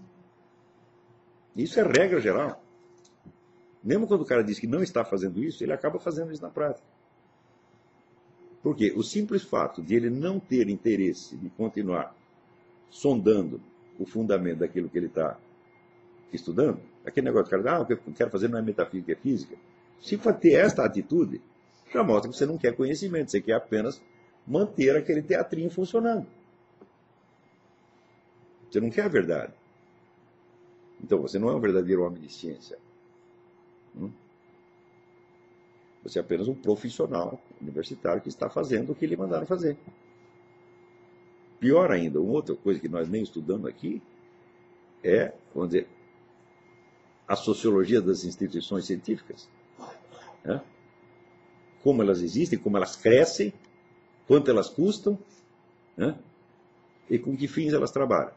Isso é regra geral. Mesmo quando o cara diz que não está fazendo isso, ele acaba fazendo isso na prática. Por quê? O simples fato de ele não ter interesse de continuar sondando o fundamento daquilo que ele está estudando, aquele negócio do cara, o que eu quero fazer não é metafísica, é física. Se for ter esta atitude, já mostra que você não quer conhecimento, você quer apenas manter aquele teatrinho funcionando. Você não quer a verdade. Então, você não é um verdadeiro homem de ciência. Você é apenas um profissional universitário que está fazendo o que lhe mandaram fazer. Pior ainda, uma outra coisa que nós nem estudamos aqui é, vamos dizer, a sociologia das instituições científicas. Como elas existem, como elas crescem, quanto elas custam, e com que fins elas trabalham.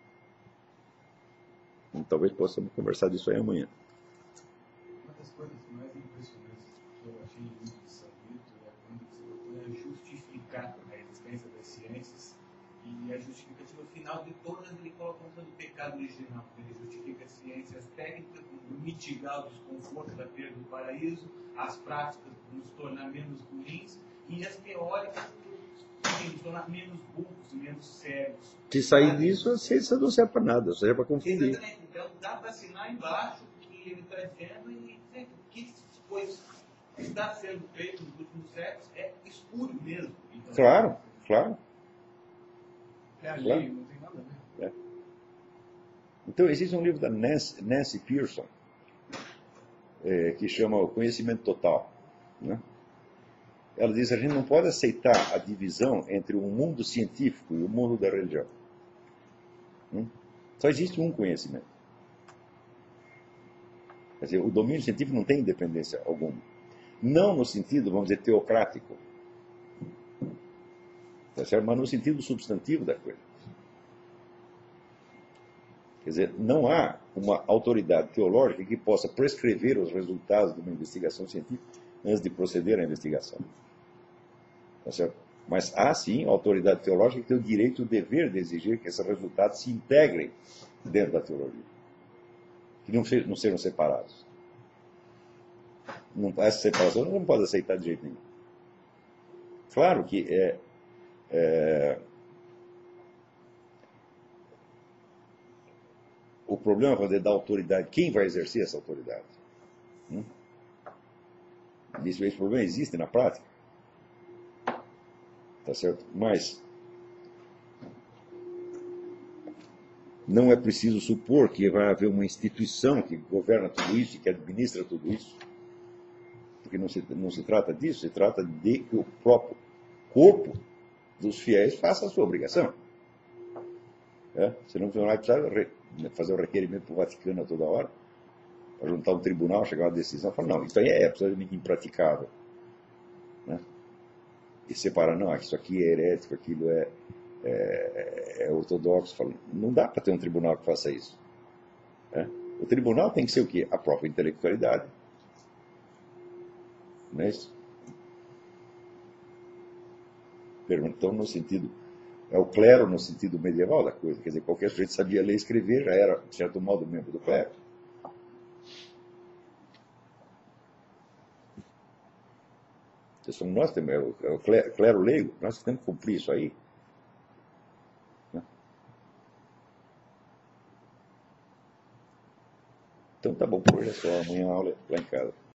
Talvez possamos conversar disso aí amanhã. Uma das coisas mais impressionantes que eu achei muito de São Vito é quando você procura justificar a existência das ciências, e a justificativa final de todas ele coloca como do pecado original. Ele justifica as ciências técnicas, mitigar o desconforto da perda do paraíso, as práticas nos tornar menos ruins, e as teóricas nos tornar menos burros e menos cegos. Se sair disso, a ciência não serve para nada, só serve para confundir. Exatamente. Então dá para assinar embaixo o que ele está dizendo e dizer que coisa está sendo feito nos últimos séculos é escuro mesmo. Então, Claro. É a lei, não tem nada a ver. Então, existe um livro da Nancy Pearson, que chama O Conhecimento Total. Ela diz que a gente não pode aceitar a divisão entre o mundo científico e o mundo da religião. Só existe um conhecimento. Quer dizer, o domínio científico não tem independência alguma. Não no sentido, vamos dizer, teocrático. Tá certo? Mas no sentido substantivo da coisa. Quer dizer, não há uma autoridade teológica que possa prescrever os resultados de uma investigação científica antes de proceder à investigação. Tá certo? Mas há, sim, a autoridade teológica que tem o direito e o dever de exigir que esses resultados se integrem dentro da teologia. Que não sejam separados. Essa separação não pode aceitar de jeito nenhum. Claro que o problema é da autoridade. Quem vai exercer essa autoridade? Esse problema existe na prática. Tá certo? Mas não é preciso supor que vai haver uma instituição que governa tudo isso e que administra tudo isso. Porque não se trata disso, se trata de que o próprio corpo dos fiéis faça a sua obrigação. Senão você não vai precisar fazer o requerimento para o Vaticano a toda hora, para juntar um tribunal, chegar a uma decisão e falar, não, isso aí é absolutamente impraticável. E separar, não, isso aqui é herético, aquilo é ortodoxo. Fala, não dá para ter um tribunal que faça isso. O tribunal tem que ser o quê? A própria intelectualidade. Não é isso? Então, no sentido, é o clero no sentido medieval da coisa. Quer dizer, qualquer sujeito sabia ler e escrever, já era, de certo modo, membro do clero. Nós temos, o clero leigo, nós temos que cumprir isso aí. Né? Então tá bom, por hoje é só. Amanhã a aula é lá em casa.